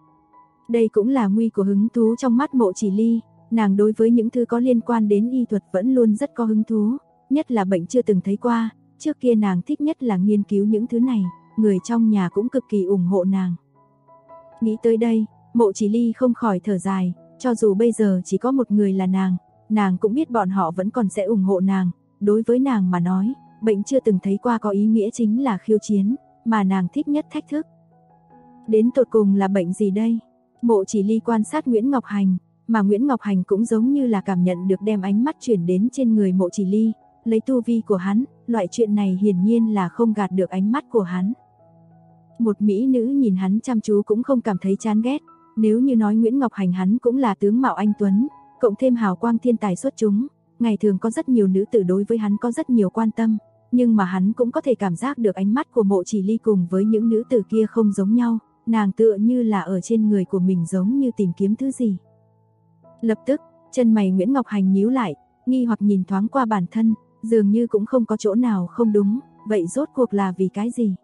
Đây cũng là nguy của hứng thú trong mắt Mộ Chỉ Ly, nàng đối với những thứ có liên quan đến y thuật vẫn luôn rất có hứng thú, nhất là bệnh chưa từng thấy qua, trước kia nàng thích nhất là nghiên cứu những thứ này, người trong nhà cũng cực kỳ ủng hộ nàng. Nghĩ tới đây, Mộ Chỉ Ly không khỏi thở dài, cho dù bây giờ chỉ có một người là nàng cũng biết bọn họ vẫn còn sẽ ủng hộ nàng, đối với nàng mà nói, bệnh chưa từng thấy qua có ý nghĩa chính là khiêu chiến, mà nàng thích nhất thách thức. Đến tột cùng là bệnh gì đây? Mộ Chỉ Ly quan sát Nguyễn Ngọc Hành, mà Nguyễn Ngọc Hành cũng giống như là cảm nhận được, đem ánh mắt chuyển đến trên người Mộ Chỉ Ly, lấy tu vi của hắn, loại chuyện này hiển nhiên là không gạt được ánh mắt của hắn. Một mỹ nữ nhìn hắn chăm chú cũng không cảm thấy chán ghét, nếu như nói Nguyễn Ngọc Hành hắn cũng là tướng mạo anh tuấn, cộng thêm hào quang thiên tài xuất chúng, ngày thường có rất nhiều nữ tử đối với hắn có rất nhiều quan tâm, nhưng mà hắn cũng có thể cảm giác được ánh mắt của Mộ Chỉ Ly cùng với những nữ tử kia không giống nhau, nàng tựa như là ở trên người của mình giống như tìm kiếm thứ gì. Lập tức, chân mày Nguyễn Ngọc Hành nhíu lại, nghi hoặc nhìn thoáng qua bản thân, dường như cũng không có chỗ nào không đúng, vậy rốt cuộc là vì cái gì?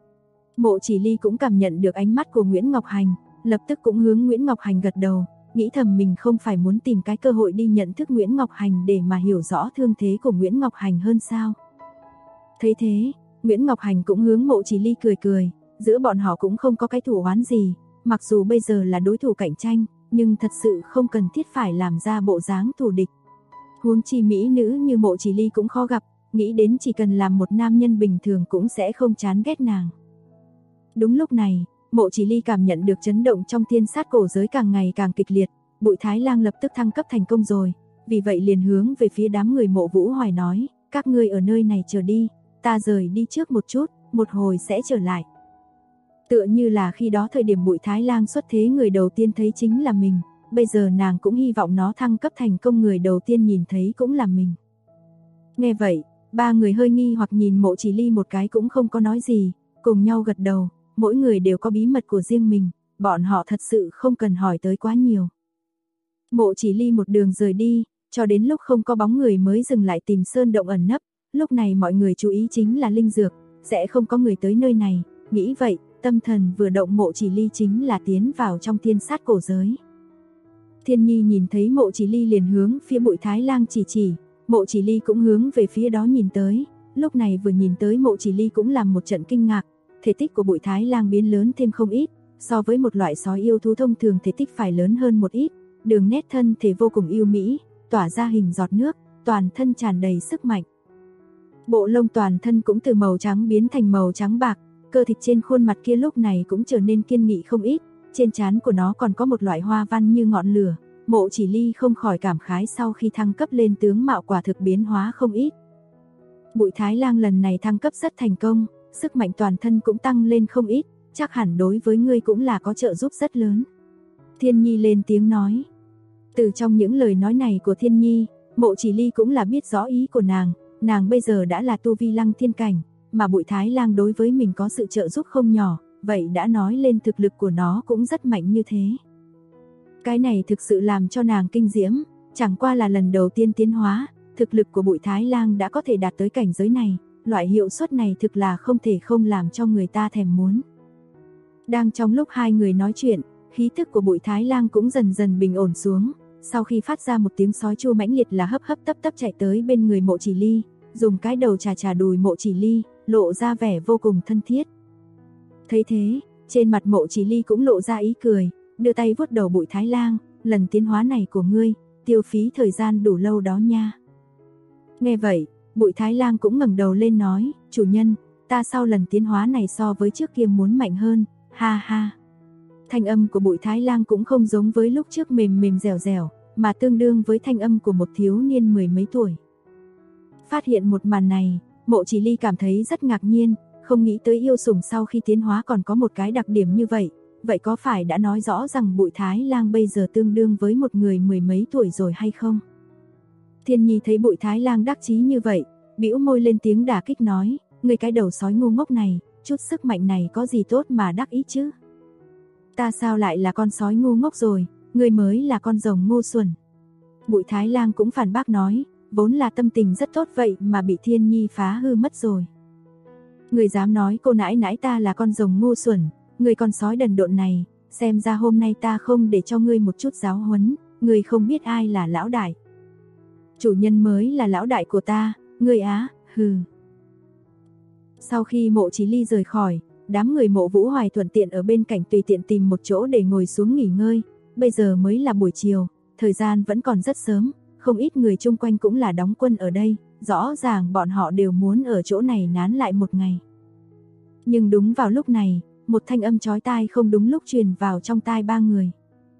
Mộ Chỉ Ly cũng cảm nhận được ánh mắt của Nguyễn Ngọc Hành, lập tức cũng hướng Nguyễn Ngọc Hành gật đầu, nghĩ thầm mình không phải muốn tìm cái cơ hội đi nhận thức Nguyễn Ngọc Hành để mà hiểu rõ thương thế của Nguyễn Ngọc Hành hơn sao? Thấy thế, Nguyễn Ngọc Hành cũng hướng Mộ Chỉ Ly cười cười, giữa bọn họ cũng không có cái thù oán gì, mặc dù bây giờ là đối thủ cạnh tranh, nhưng thật sự không cần thiết phải làm ra bộ dáng thù địch. Huống chi mỹ nữ như Mộ Chỉ Ly cũng khó gặp, nghĩ đến chỉ cần làm một nam nhân bình thường cũng sẽ không chán ghét nàng. Đúng lúc này, Mộ Chỉ Ly cảm nhận được chấn động trong thiên sát cổ giới càng ngày càng kịch liệt, Bụi Thái Lang lập tức thăng cấp thành công rồi, vì vậy liền hướng về phía đám người Mộ Vũ Hoài nói, các ngươi ở nơi này chờ đi, ta rời đi trước một chút, một hồi sẽ trở lại. Tựa như là khi đó thời điểm Bụi Thái Lang xuất thế người đầu tiên thấy chính là mình, bây giờ nàng cũng hy vọng nó thăng cấp thành công người đầu tiên nhìn thấy cũng là mình. Nghe vậy, ba người hơi nghi hoặc nhìn Mộ Chỉ Ly một cái cũng không có nói gì, cùng nhau gật đầu, mỗi người đều có bí mật của riêng mình, bọn họ thật sự không cần hỏi tới quá nhiều. Mộ Chỉ Ly một đường rời đi, cho đến lúc không có bóng người mới dừng lại tìm sơn động ẩn nấp, lúc này mọi người chú ý chính là linh dược, sẽ không có người tới nơi này, nghĩ vậy, tâm thần vừa động Mộ Chỉ Ly chính là tiến vào trong thiên sát cổ giới. Thiên Nhi nhìn thấy Mộ Chỉ Ly liền hướng phía Bụi Thái Lang chỉ, Mộ Chỉ Ly cũng hướng về phía đó nhìn tới, lúc này vừa nhìn tới Mộ Chỉ Ly cũng làm một trận kinh ngạc, thể tích của Bụi Thái Lang biến lớn thêm không ít, so với một loại sói yêu thú thông thường thể tích phải lớn hơn một ít, đường nét thân thể vô cùng yêu mỹ, tỏa ra hình giọt nước, toàn thân tràn đầy sức mạnh. Bộ lông toàn thân cũng từ màu trắng biến thành màu trắng bạc, cơ thịt trên khuôn mặt kia lúc này cũng trở nên kiên nghị không ít, trên trán của nó còn có một loại hoa văn như ngọn lửa, Mộ Chỉ Ly không khỏi cảm khái sau khi thăng cấp lên tướng mạo quả thực biến hóa không ít. Bụi Thái Lang lần này thăng cấp rất thành công, sức mạnh toàn thân cũng tăng lên không ít, chắc hẳn đối với ngươi cũng là có trợ giúp rất lớn. Thiên Nhi lên tiếng nói. Từ trong những lời nói này của Thiên Nhi, Mộ Chỉ Ly cũng là biết rõ ý của nàng bây giờ đã là tu vi lăng thiên cảnh, mà Bụi Thái Lang đối với mình có sự trợ giúp không nhỏ, vậy đã nói lên thực lực của nó cũng rất mạnh như thế. Cái này thực sự làm cho nàng kinh diễm, chẳng qua là lần đầu tiên tiến hóa, thực lực của Bụi Thái Lang đã có thể đạt tới cảnh giới này, loại hiệu suất này thực là không thể không làm cho người ta thèm muốn. Đang trong lúc hai người nói chuyện, khí tức của Bụi Thái Lang cũng dần dần bình ổn xuống, sau khi phát ra một tiếng sói chu mãnh liệt là hấp hấp tấp tấp chạy tới bên người Mộ Chỉ Ly, dùng cái đầu chà đùi Mộ Chỉ Ly, lộ ra vẻ vô cùng thân thiết. Thấy thế, trên mặt Mộ Chỉ Ly cũng lộ ra ý cười, đưa tay vuốt đầu Bụi Thái Lang, lần tiến hóa này của ngươi, tiêu phí thời gian đủ lâu đó nha. Nghe vậy, Bụi Thái Lang cũng ngẩng đầu lên nói, chủ nhân, ta sau lần tiến hóa này so với trước kia muốn mạnh hơn, ha ha. Thanh âm của Bụi Thái Lang cũng không giống với lúc trước mềm mềm dẻo dẻo, mà tương đương với thanh âm của một thiếu niên mười mấy tuổi. Phát hiện một màn này, Mộ Chỉ Ly cảm thấy rất ngạc nhiên, không nghĩ tới yêu sủng sau khi tiến hóa còn có một cái đặc điểm như vậy, vậy có phải đã nói rõ rằng Bụi Thái Lang bây giờ tương đương với một người mười mấy tuổi rồi hay không? Thiên Nhi thấy Bụi Thái Lang đắc chí như vậy, bĩu môi lên tiếng đả kích nói, người cái đầu sói ngu ngốc này, chút sức mạnh này có gì tốt mà đắc ý chứ? Ta sao lại là con sói ngu ngốc rồi, người mới là con rồng ngu xuẩn. Bụi Thái Lang cũng phản bác nói, vốn là tâm tình rất tốt vậy mà bị Thiên Nhi phá hư mất rồi. Người dám nói cô nãi nãi ta là con rồng ngu xuẩn, người con sói đần độn này, xem ra hôm nay ta không để cho ngươi một chút giáo huấn, ngươi không biết ai là lão đại. Chủ nhân mới là lão đại của ta, ngươi á, hừ. Sau khi Mộ Chí Ly rời khỏi, đám người Mộ Vũ Hoài thuận tiện ở bên cạnh tùy tiện tìm một chỗ để ngồi xuống nghỉ ngơi, bây giờ mới là buổi chiều, thời gian vẫn còn rất sớm, không ít người chung quanh cũng là đóng quân ở đây, rõ ràng bọn họ đều muốn ở chỗ này nán lại một ngày. Nhưng đúng vào lúc này, một thanh âm chói tai không đúng lúc truyền vào trong tai ba người.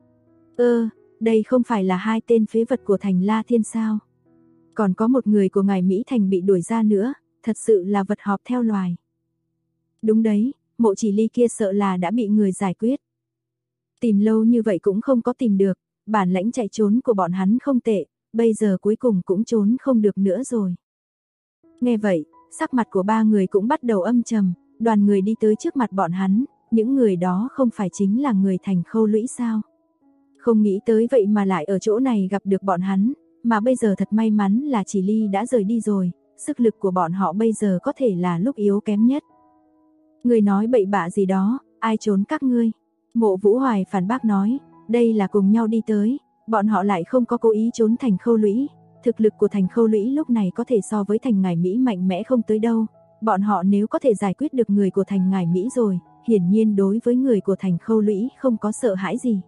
Đây không phải là hai tên phế vật của thành La Thiên sao? Còn có một người của ngài Mỹ Thành bị đuổi ra nữa, thật sự là vật họp theo loài. Đúng đấy, Mộ Chỉ Ly kia sợ là đã bị người giải quyết. Tìm lâu như vậy cũng không có tìm được, bản lãnh chạy trốn của bọn hắn không tệ, bây giờ cuối cùng cũng trốn không được nữa rồi. Nghe vậy, sắc mặt của ba người cũng bắt đầu âm trầm, đoàn người đi tới trước mặt bọn hắn, những người đó không phải chính là người thành Khâu Lũy sao? Không nghĩ tới vậy mà lại ở chỗ này gặp được bọn hắn, mà bây giờ thật may mắn là Chỉ Ly đã rời đi rồi, sức lực của bọn họ bây giờ có thể là lúc yếu kém nhất. Người nói bậy bạ gì đó, ai trốn các ngươi? Mộ Vũ Hoài phản bác nói, đây là cùng nhau đi tới, bọn họ lại không có cố ý trốn thành Khâu Lũy, thực lực của thành Khâu Lũy lúc này có thể so với thành Ngải Mỹ mạnh mẽ không tới đâu, bọn họ nếu có thể giải quyết được người của thành Ngải Mỹ rồi, hiển nhiên đối với người của thành Khâu Lũy không có sợ hãi gì.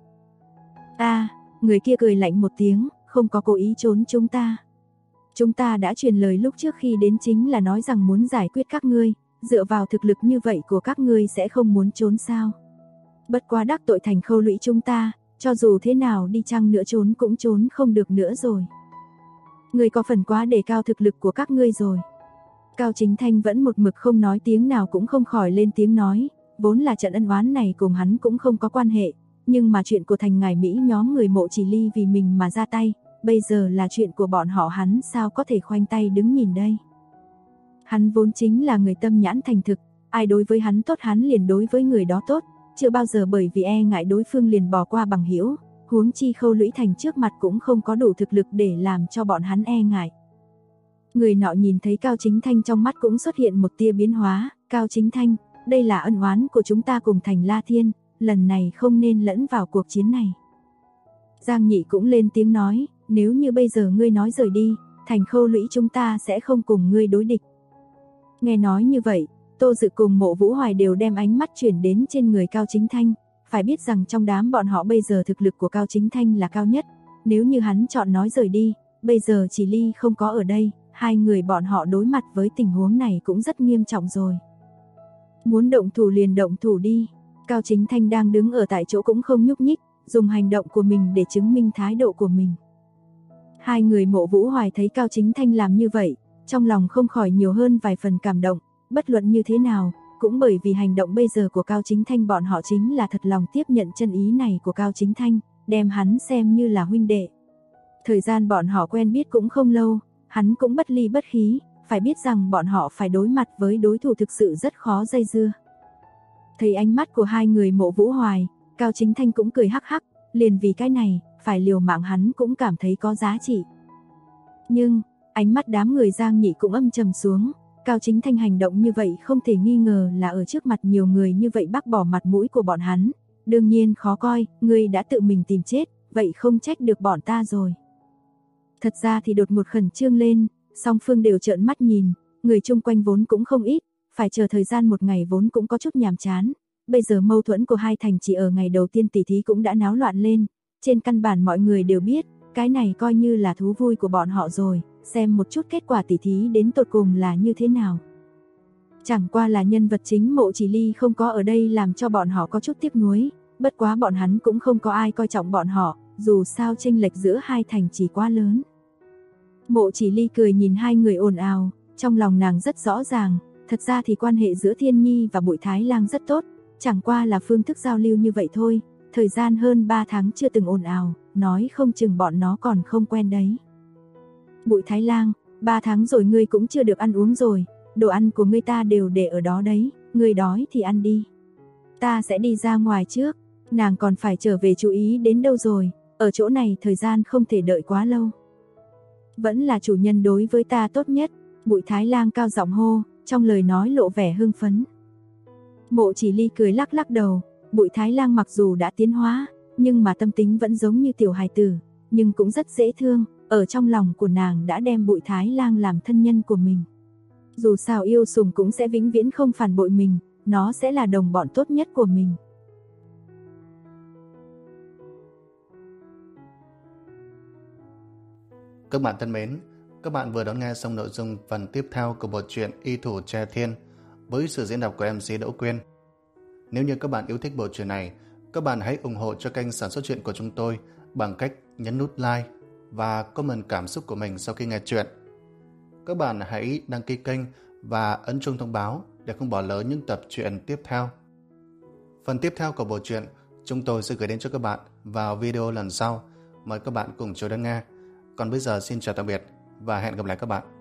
Người kia cười lạnh một tiếng, không có cố ý trốn chúng ta. Chúng ta đã truyền lời lúc trước khi đến chính là nói rằng muốn giải quyết các ngươi, dựa vào thực lực như vậy của các ngươi sẽ không muốn trốn sao. Bất quá đắc tội thành Khâu Lũy chúng ta, cho dù thế nào đi chăng nữa trốn cũng trốn không được nữa rồi. Ngươi có phần quá đề cao thực lực của các ngươi rồi. Cao Chính Thanh vẫn một mực không nói tiếng nào cũng không khỏi lên tiếng nói, vốn là trận ân oán này cùng hắn cũng không có quan hệ, nhưng mà chuyện của thành Ngải Mỹ nhóm người Mộ Chỉ Ly vì mình mà ra tay, bây giờ là chuyện của bọn họ hắn sao có thể khoanh tay đứng nhìn đây. Hắn vốn chính là người tâm nhãn thành thực, ai đối với hắn tốt hắn liền đối với người đó tốt, chưa bao giờ bởi vì e ngại đối phương liền bỏ qua bằng hữu, huống chi Khâu Lũy Thành trước mặt cũng không có đủ thực lực để làm cho bọn hắn e ngại. Người nọ nhìn thấy Cao Chính Thanh trong mắt cũng xuất hiện một tia biến hóa, Cao Chính Thanh, đây là ân oán của chúng ta cùng thành La Thiên, lần này không nên lẫn vào cuộc chiến này. Giang Nhị cũng lên tiếng nói, nếu như bây giờ ngươi nói rời đi, thành Khâu Lũy chúng ta sẽ không cùng ngươi đối địch. Nghe nói như vậy, Tô Dự cùng Mộ Vũ Hoài đều đem ánh mắt chuyển đến trên người Cao Chính Thanh, phải biết rằng trong đám bọn họ bây giờ thực lực của Cao Chính Thanh là cao nhất, nếu như hắn chọn nói rời đi, bây giờ Chỉ Ly không có ở đây, hai người bọn họ đối mặt với tình huống này cũng rất nghiêm trọng rồi. Muốn động thủ liền động thủ đi. Cao Chính Thanh đang đứng ở tại chỗ cũng không nhúc nhích, dùng hành động của mình để chứng minh thái độ của mình. Hai người Mộ Vũ Hoài thấy Cao Chính Thanh làm như vậy, trong lòng không khỏi nhiều hơn vài phần cảm động, bất luận như thế nào, cũng bởi vì hành động bây giờ của Cao Chính Thanh bọn họ chính là thật lòng tiếp nhận chân ý này của Cao Chính Thanh, đem hắn xem như là huynh đệ. Thời gian bọn họ quen biết cũng không lâu, hắn cũng bất ly bất khí, phải biết rằng bọn họ phải đối mặt với đối thủ thực sự rất khó dây dưa. Thấy ánh mắt của hai người Mộ Vũ Hoài, Cao Chính Thanh cũng cười hắc hắc, liền vì cái này, phải liều mạng hắn cũng cảm thấy có giá trị. Nhưng, ánh mắt đám người Giang Nhị cũng âm trầm xuống, Cao Chính Thanh hành động như vậy không thể nghi ngờ là ở trước mặt nhiều người như vậy bác bỏ mặt mũi của bọn hắn, đương nhiên khó coi, ngươi đã tự mình tìm chết, vậy không trách được bọn ta rồi. Thật ra thì đột ngột khẩn trương lên, song phương đều trợn mắt nhìn, người chung quanh vốn cũng không ít, phải chờ thời gian một ngày vốn cũng có chút nhàm chán, bây giờ mâu thuẫn của hai thành chỉ ở ngày đầu tiên tỉ thí cũng đã náo loạn lên, trên căn bản mọi người đều biết, cái này coi như là thú vui của bọn họ rồi, xem một chút kết quả tỉ thí đến tột cùng là như thế nào. Chẳng qua là nhân vật chính Mộ Chỉ Ly không có ở đây làm cho bọn họ có chút tiếc nuối, bất quá bọn hắn cũng không có ai coi trọng bọn họ, dù sao chênh lệch giữa hai thành chỉ quá lớn. Mộ Chỉ Ly cười nhìn hai người ồn ào, trong lòng nàng rất rõ ràng, thật ra thì quan hệ giữa Thiên Nhi và Bụi Thái Lang rất tốt, chẳng qua là phương thức giao lưu như vậy thôi, thời gian hơn 3 tháng chưa từng ồn ào, nói không chừng bọn nó còn không quen đấy. Bụi Thái Lang, 3 tháng rồi ngươi cũng chưa được ăn uống rồi, đồ ăn của ngươi ta đều để ở đó đấy, ngươi đói thì ăn đi. Ta sẽ đi ra ngoài trước, nàng còn phải trở về chú ý đến đâu rồi, ở chỗ này thời gian không thể đợi quá lâu. Vẫn là chủ nhân đối với ta tốt nhất, Bụi Thái Lang cao giọng hô, trong lời nói lộ vẻ hưng phấn. Mộ Chỉ Ly cười lắc lắc đầu, Bụi Thái Lang mặc dù đã tiến hóa, nhưng mà tâm tính vẫn giống như tiểu hài tử, nhưng cũng rất dễ thương, ở trong lòng của nàng đã đem Bụi Thái Lang làm thân nhân của mình. Dù sao yêu sủng cũng sẽ vĩnh viễn không phản bội mình, nó sẽ là đồng bọn tốt nhất của mình. Các bạn thân mến, các bạn vừa đón nghe xong nội dung phần tiếp theo của bộ truyện Y Thủ Tre Thiên với sự diễn đọc của MC Đỗ Quyên. Nếu như các bạn yêu thích bộ truyện này, các bạn hãy ủng hộ cho kênh sản xuất truyện của chúng tôi bằng cách nhấn nút like và comment cảm xúc của mình sau khi nghe truyện. Các bạn hãy đăng ký kênh và ấn chuông thông báo để không bỏ lỡ những tập truyện tiếp theo. Phần tiếp theo của bộ truyện chúng tôi sẽ gửi đến cho các bạn vào video lần sau. Mời các bạn cùng chờ đón nghe. Còn bây giờ xin chào tạm biệt và hẹn gặp lại các bạn.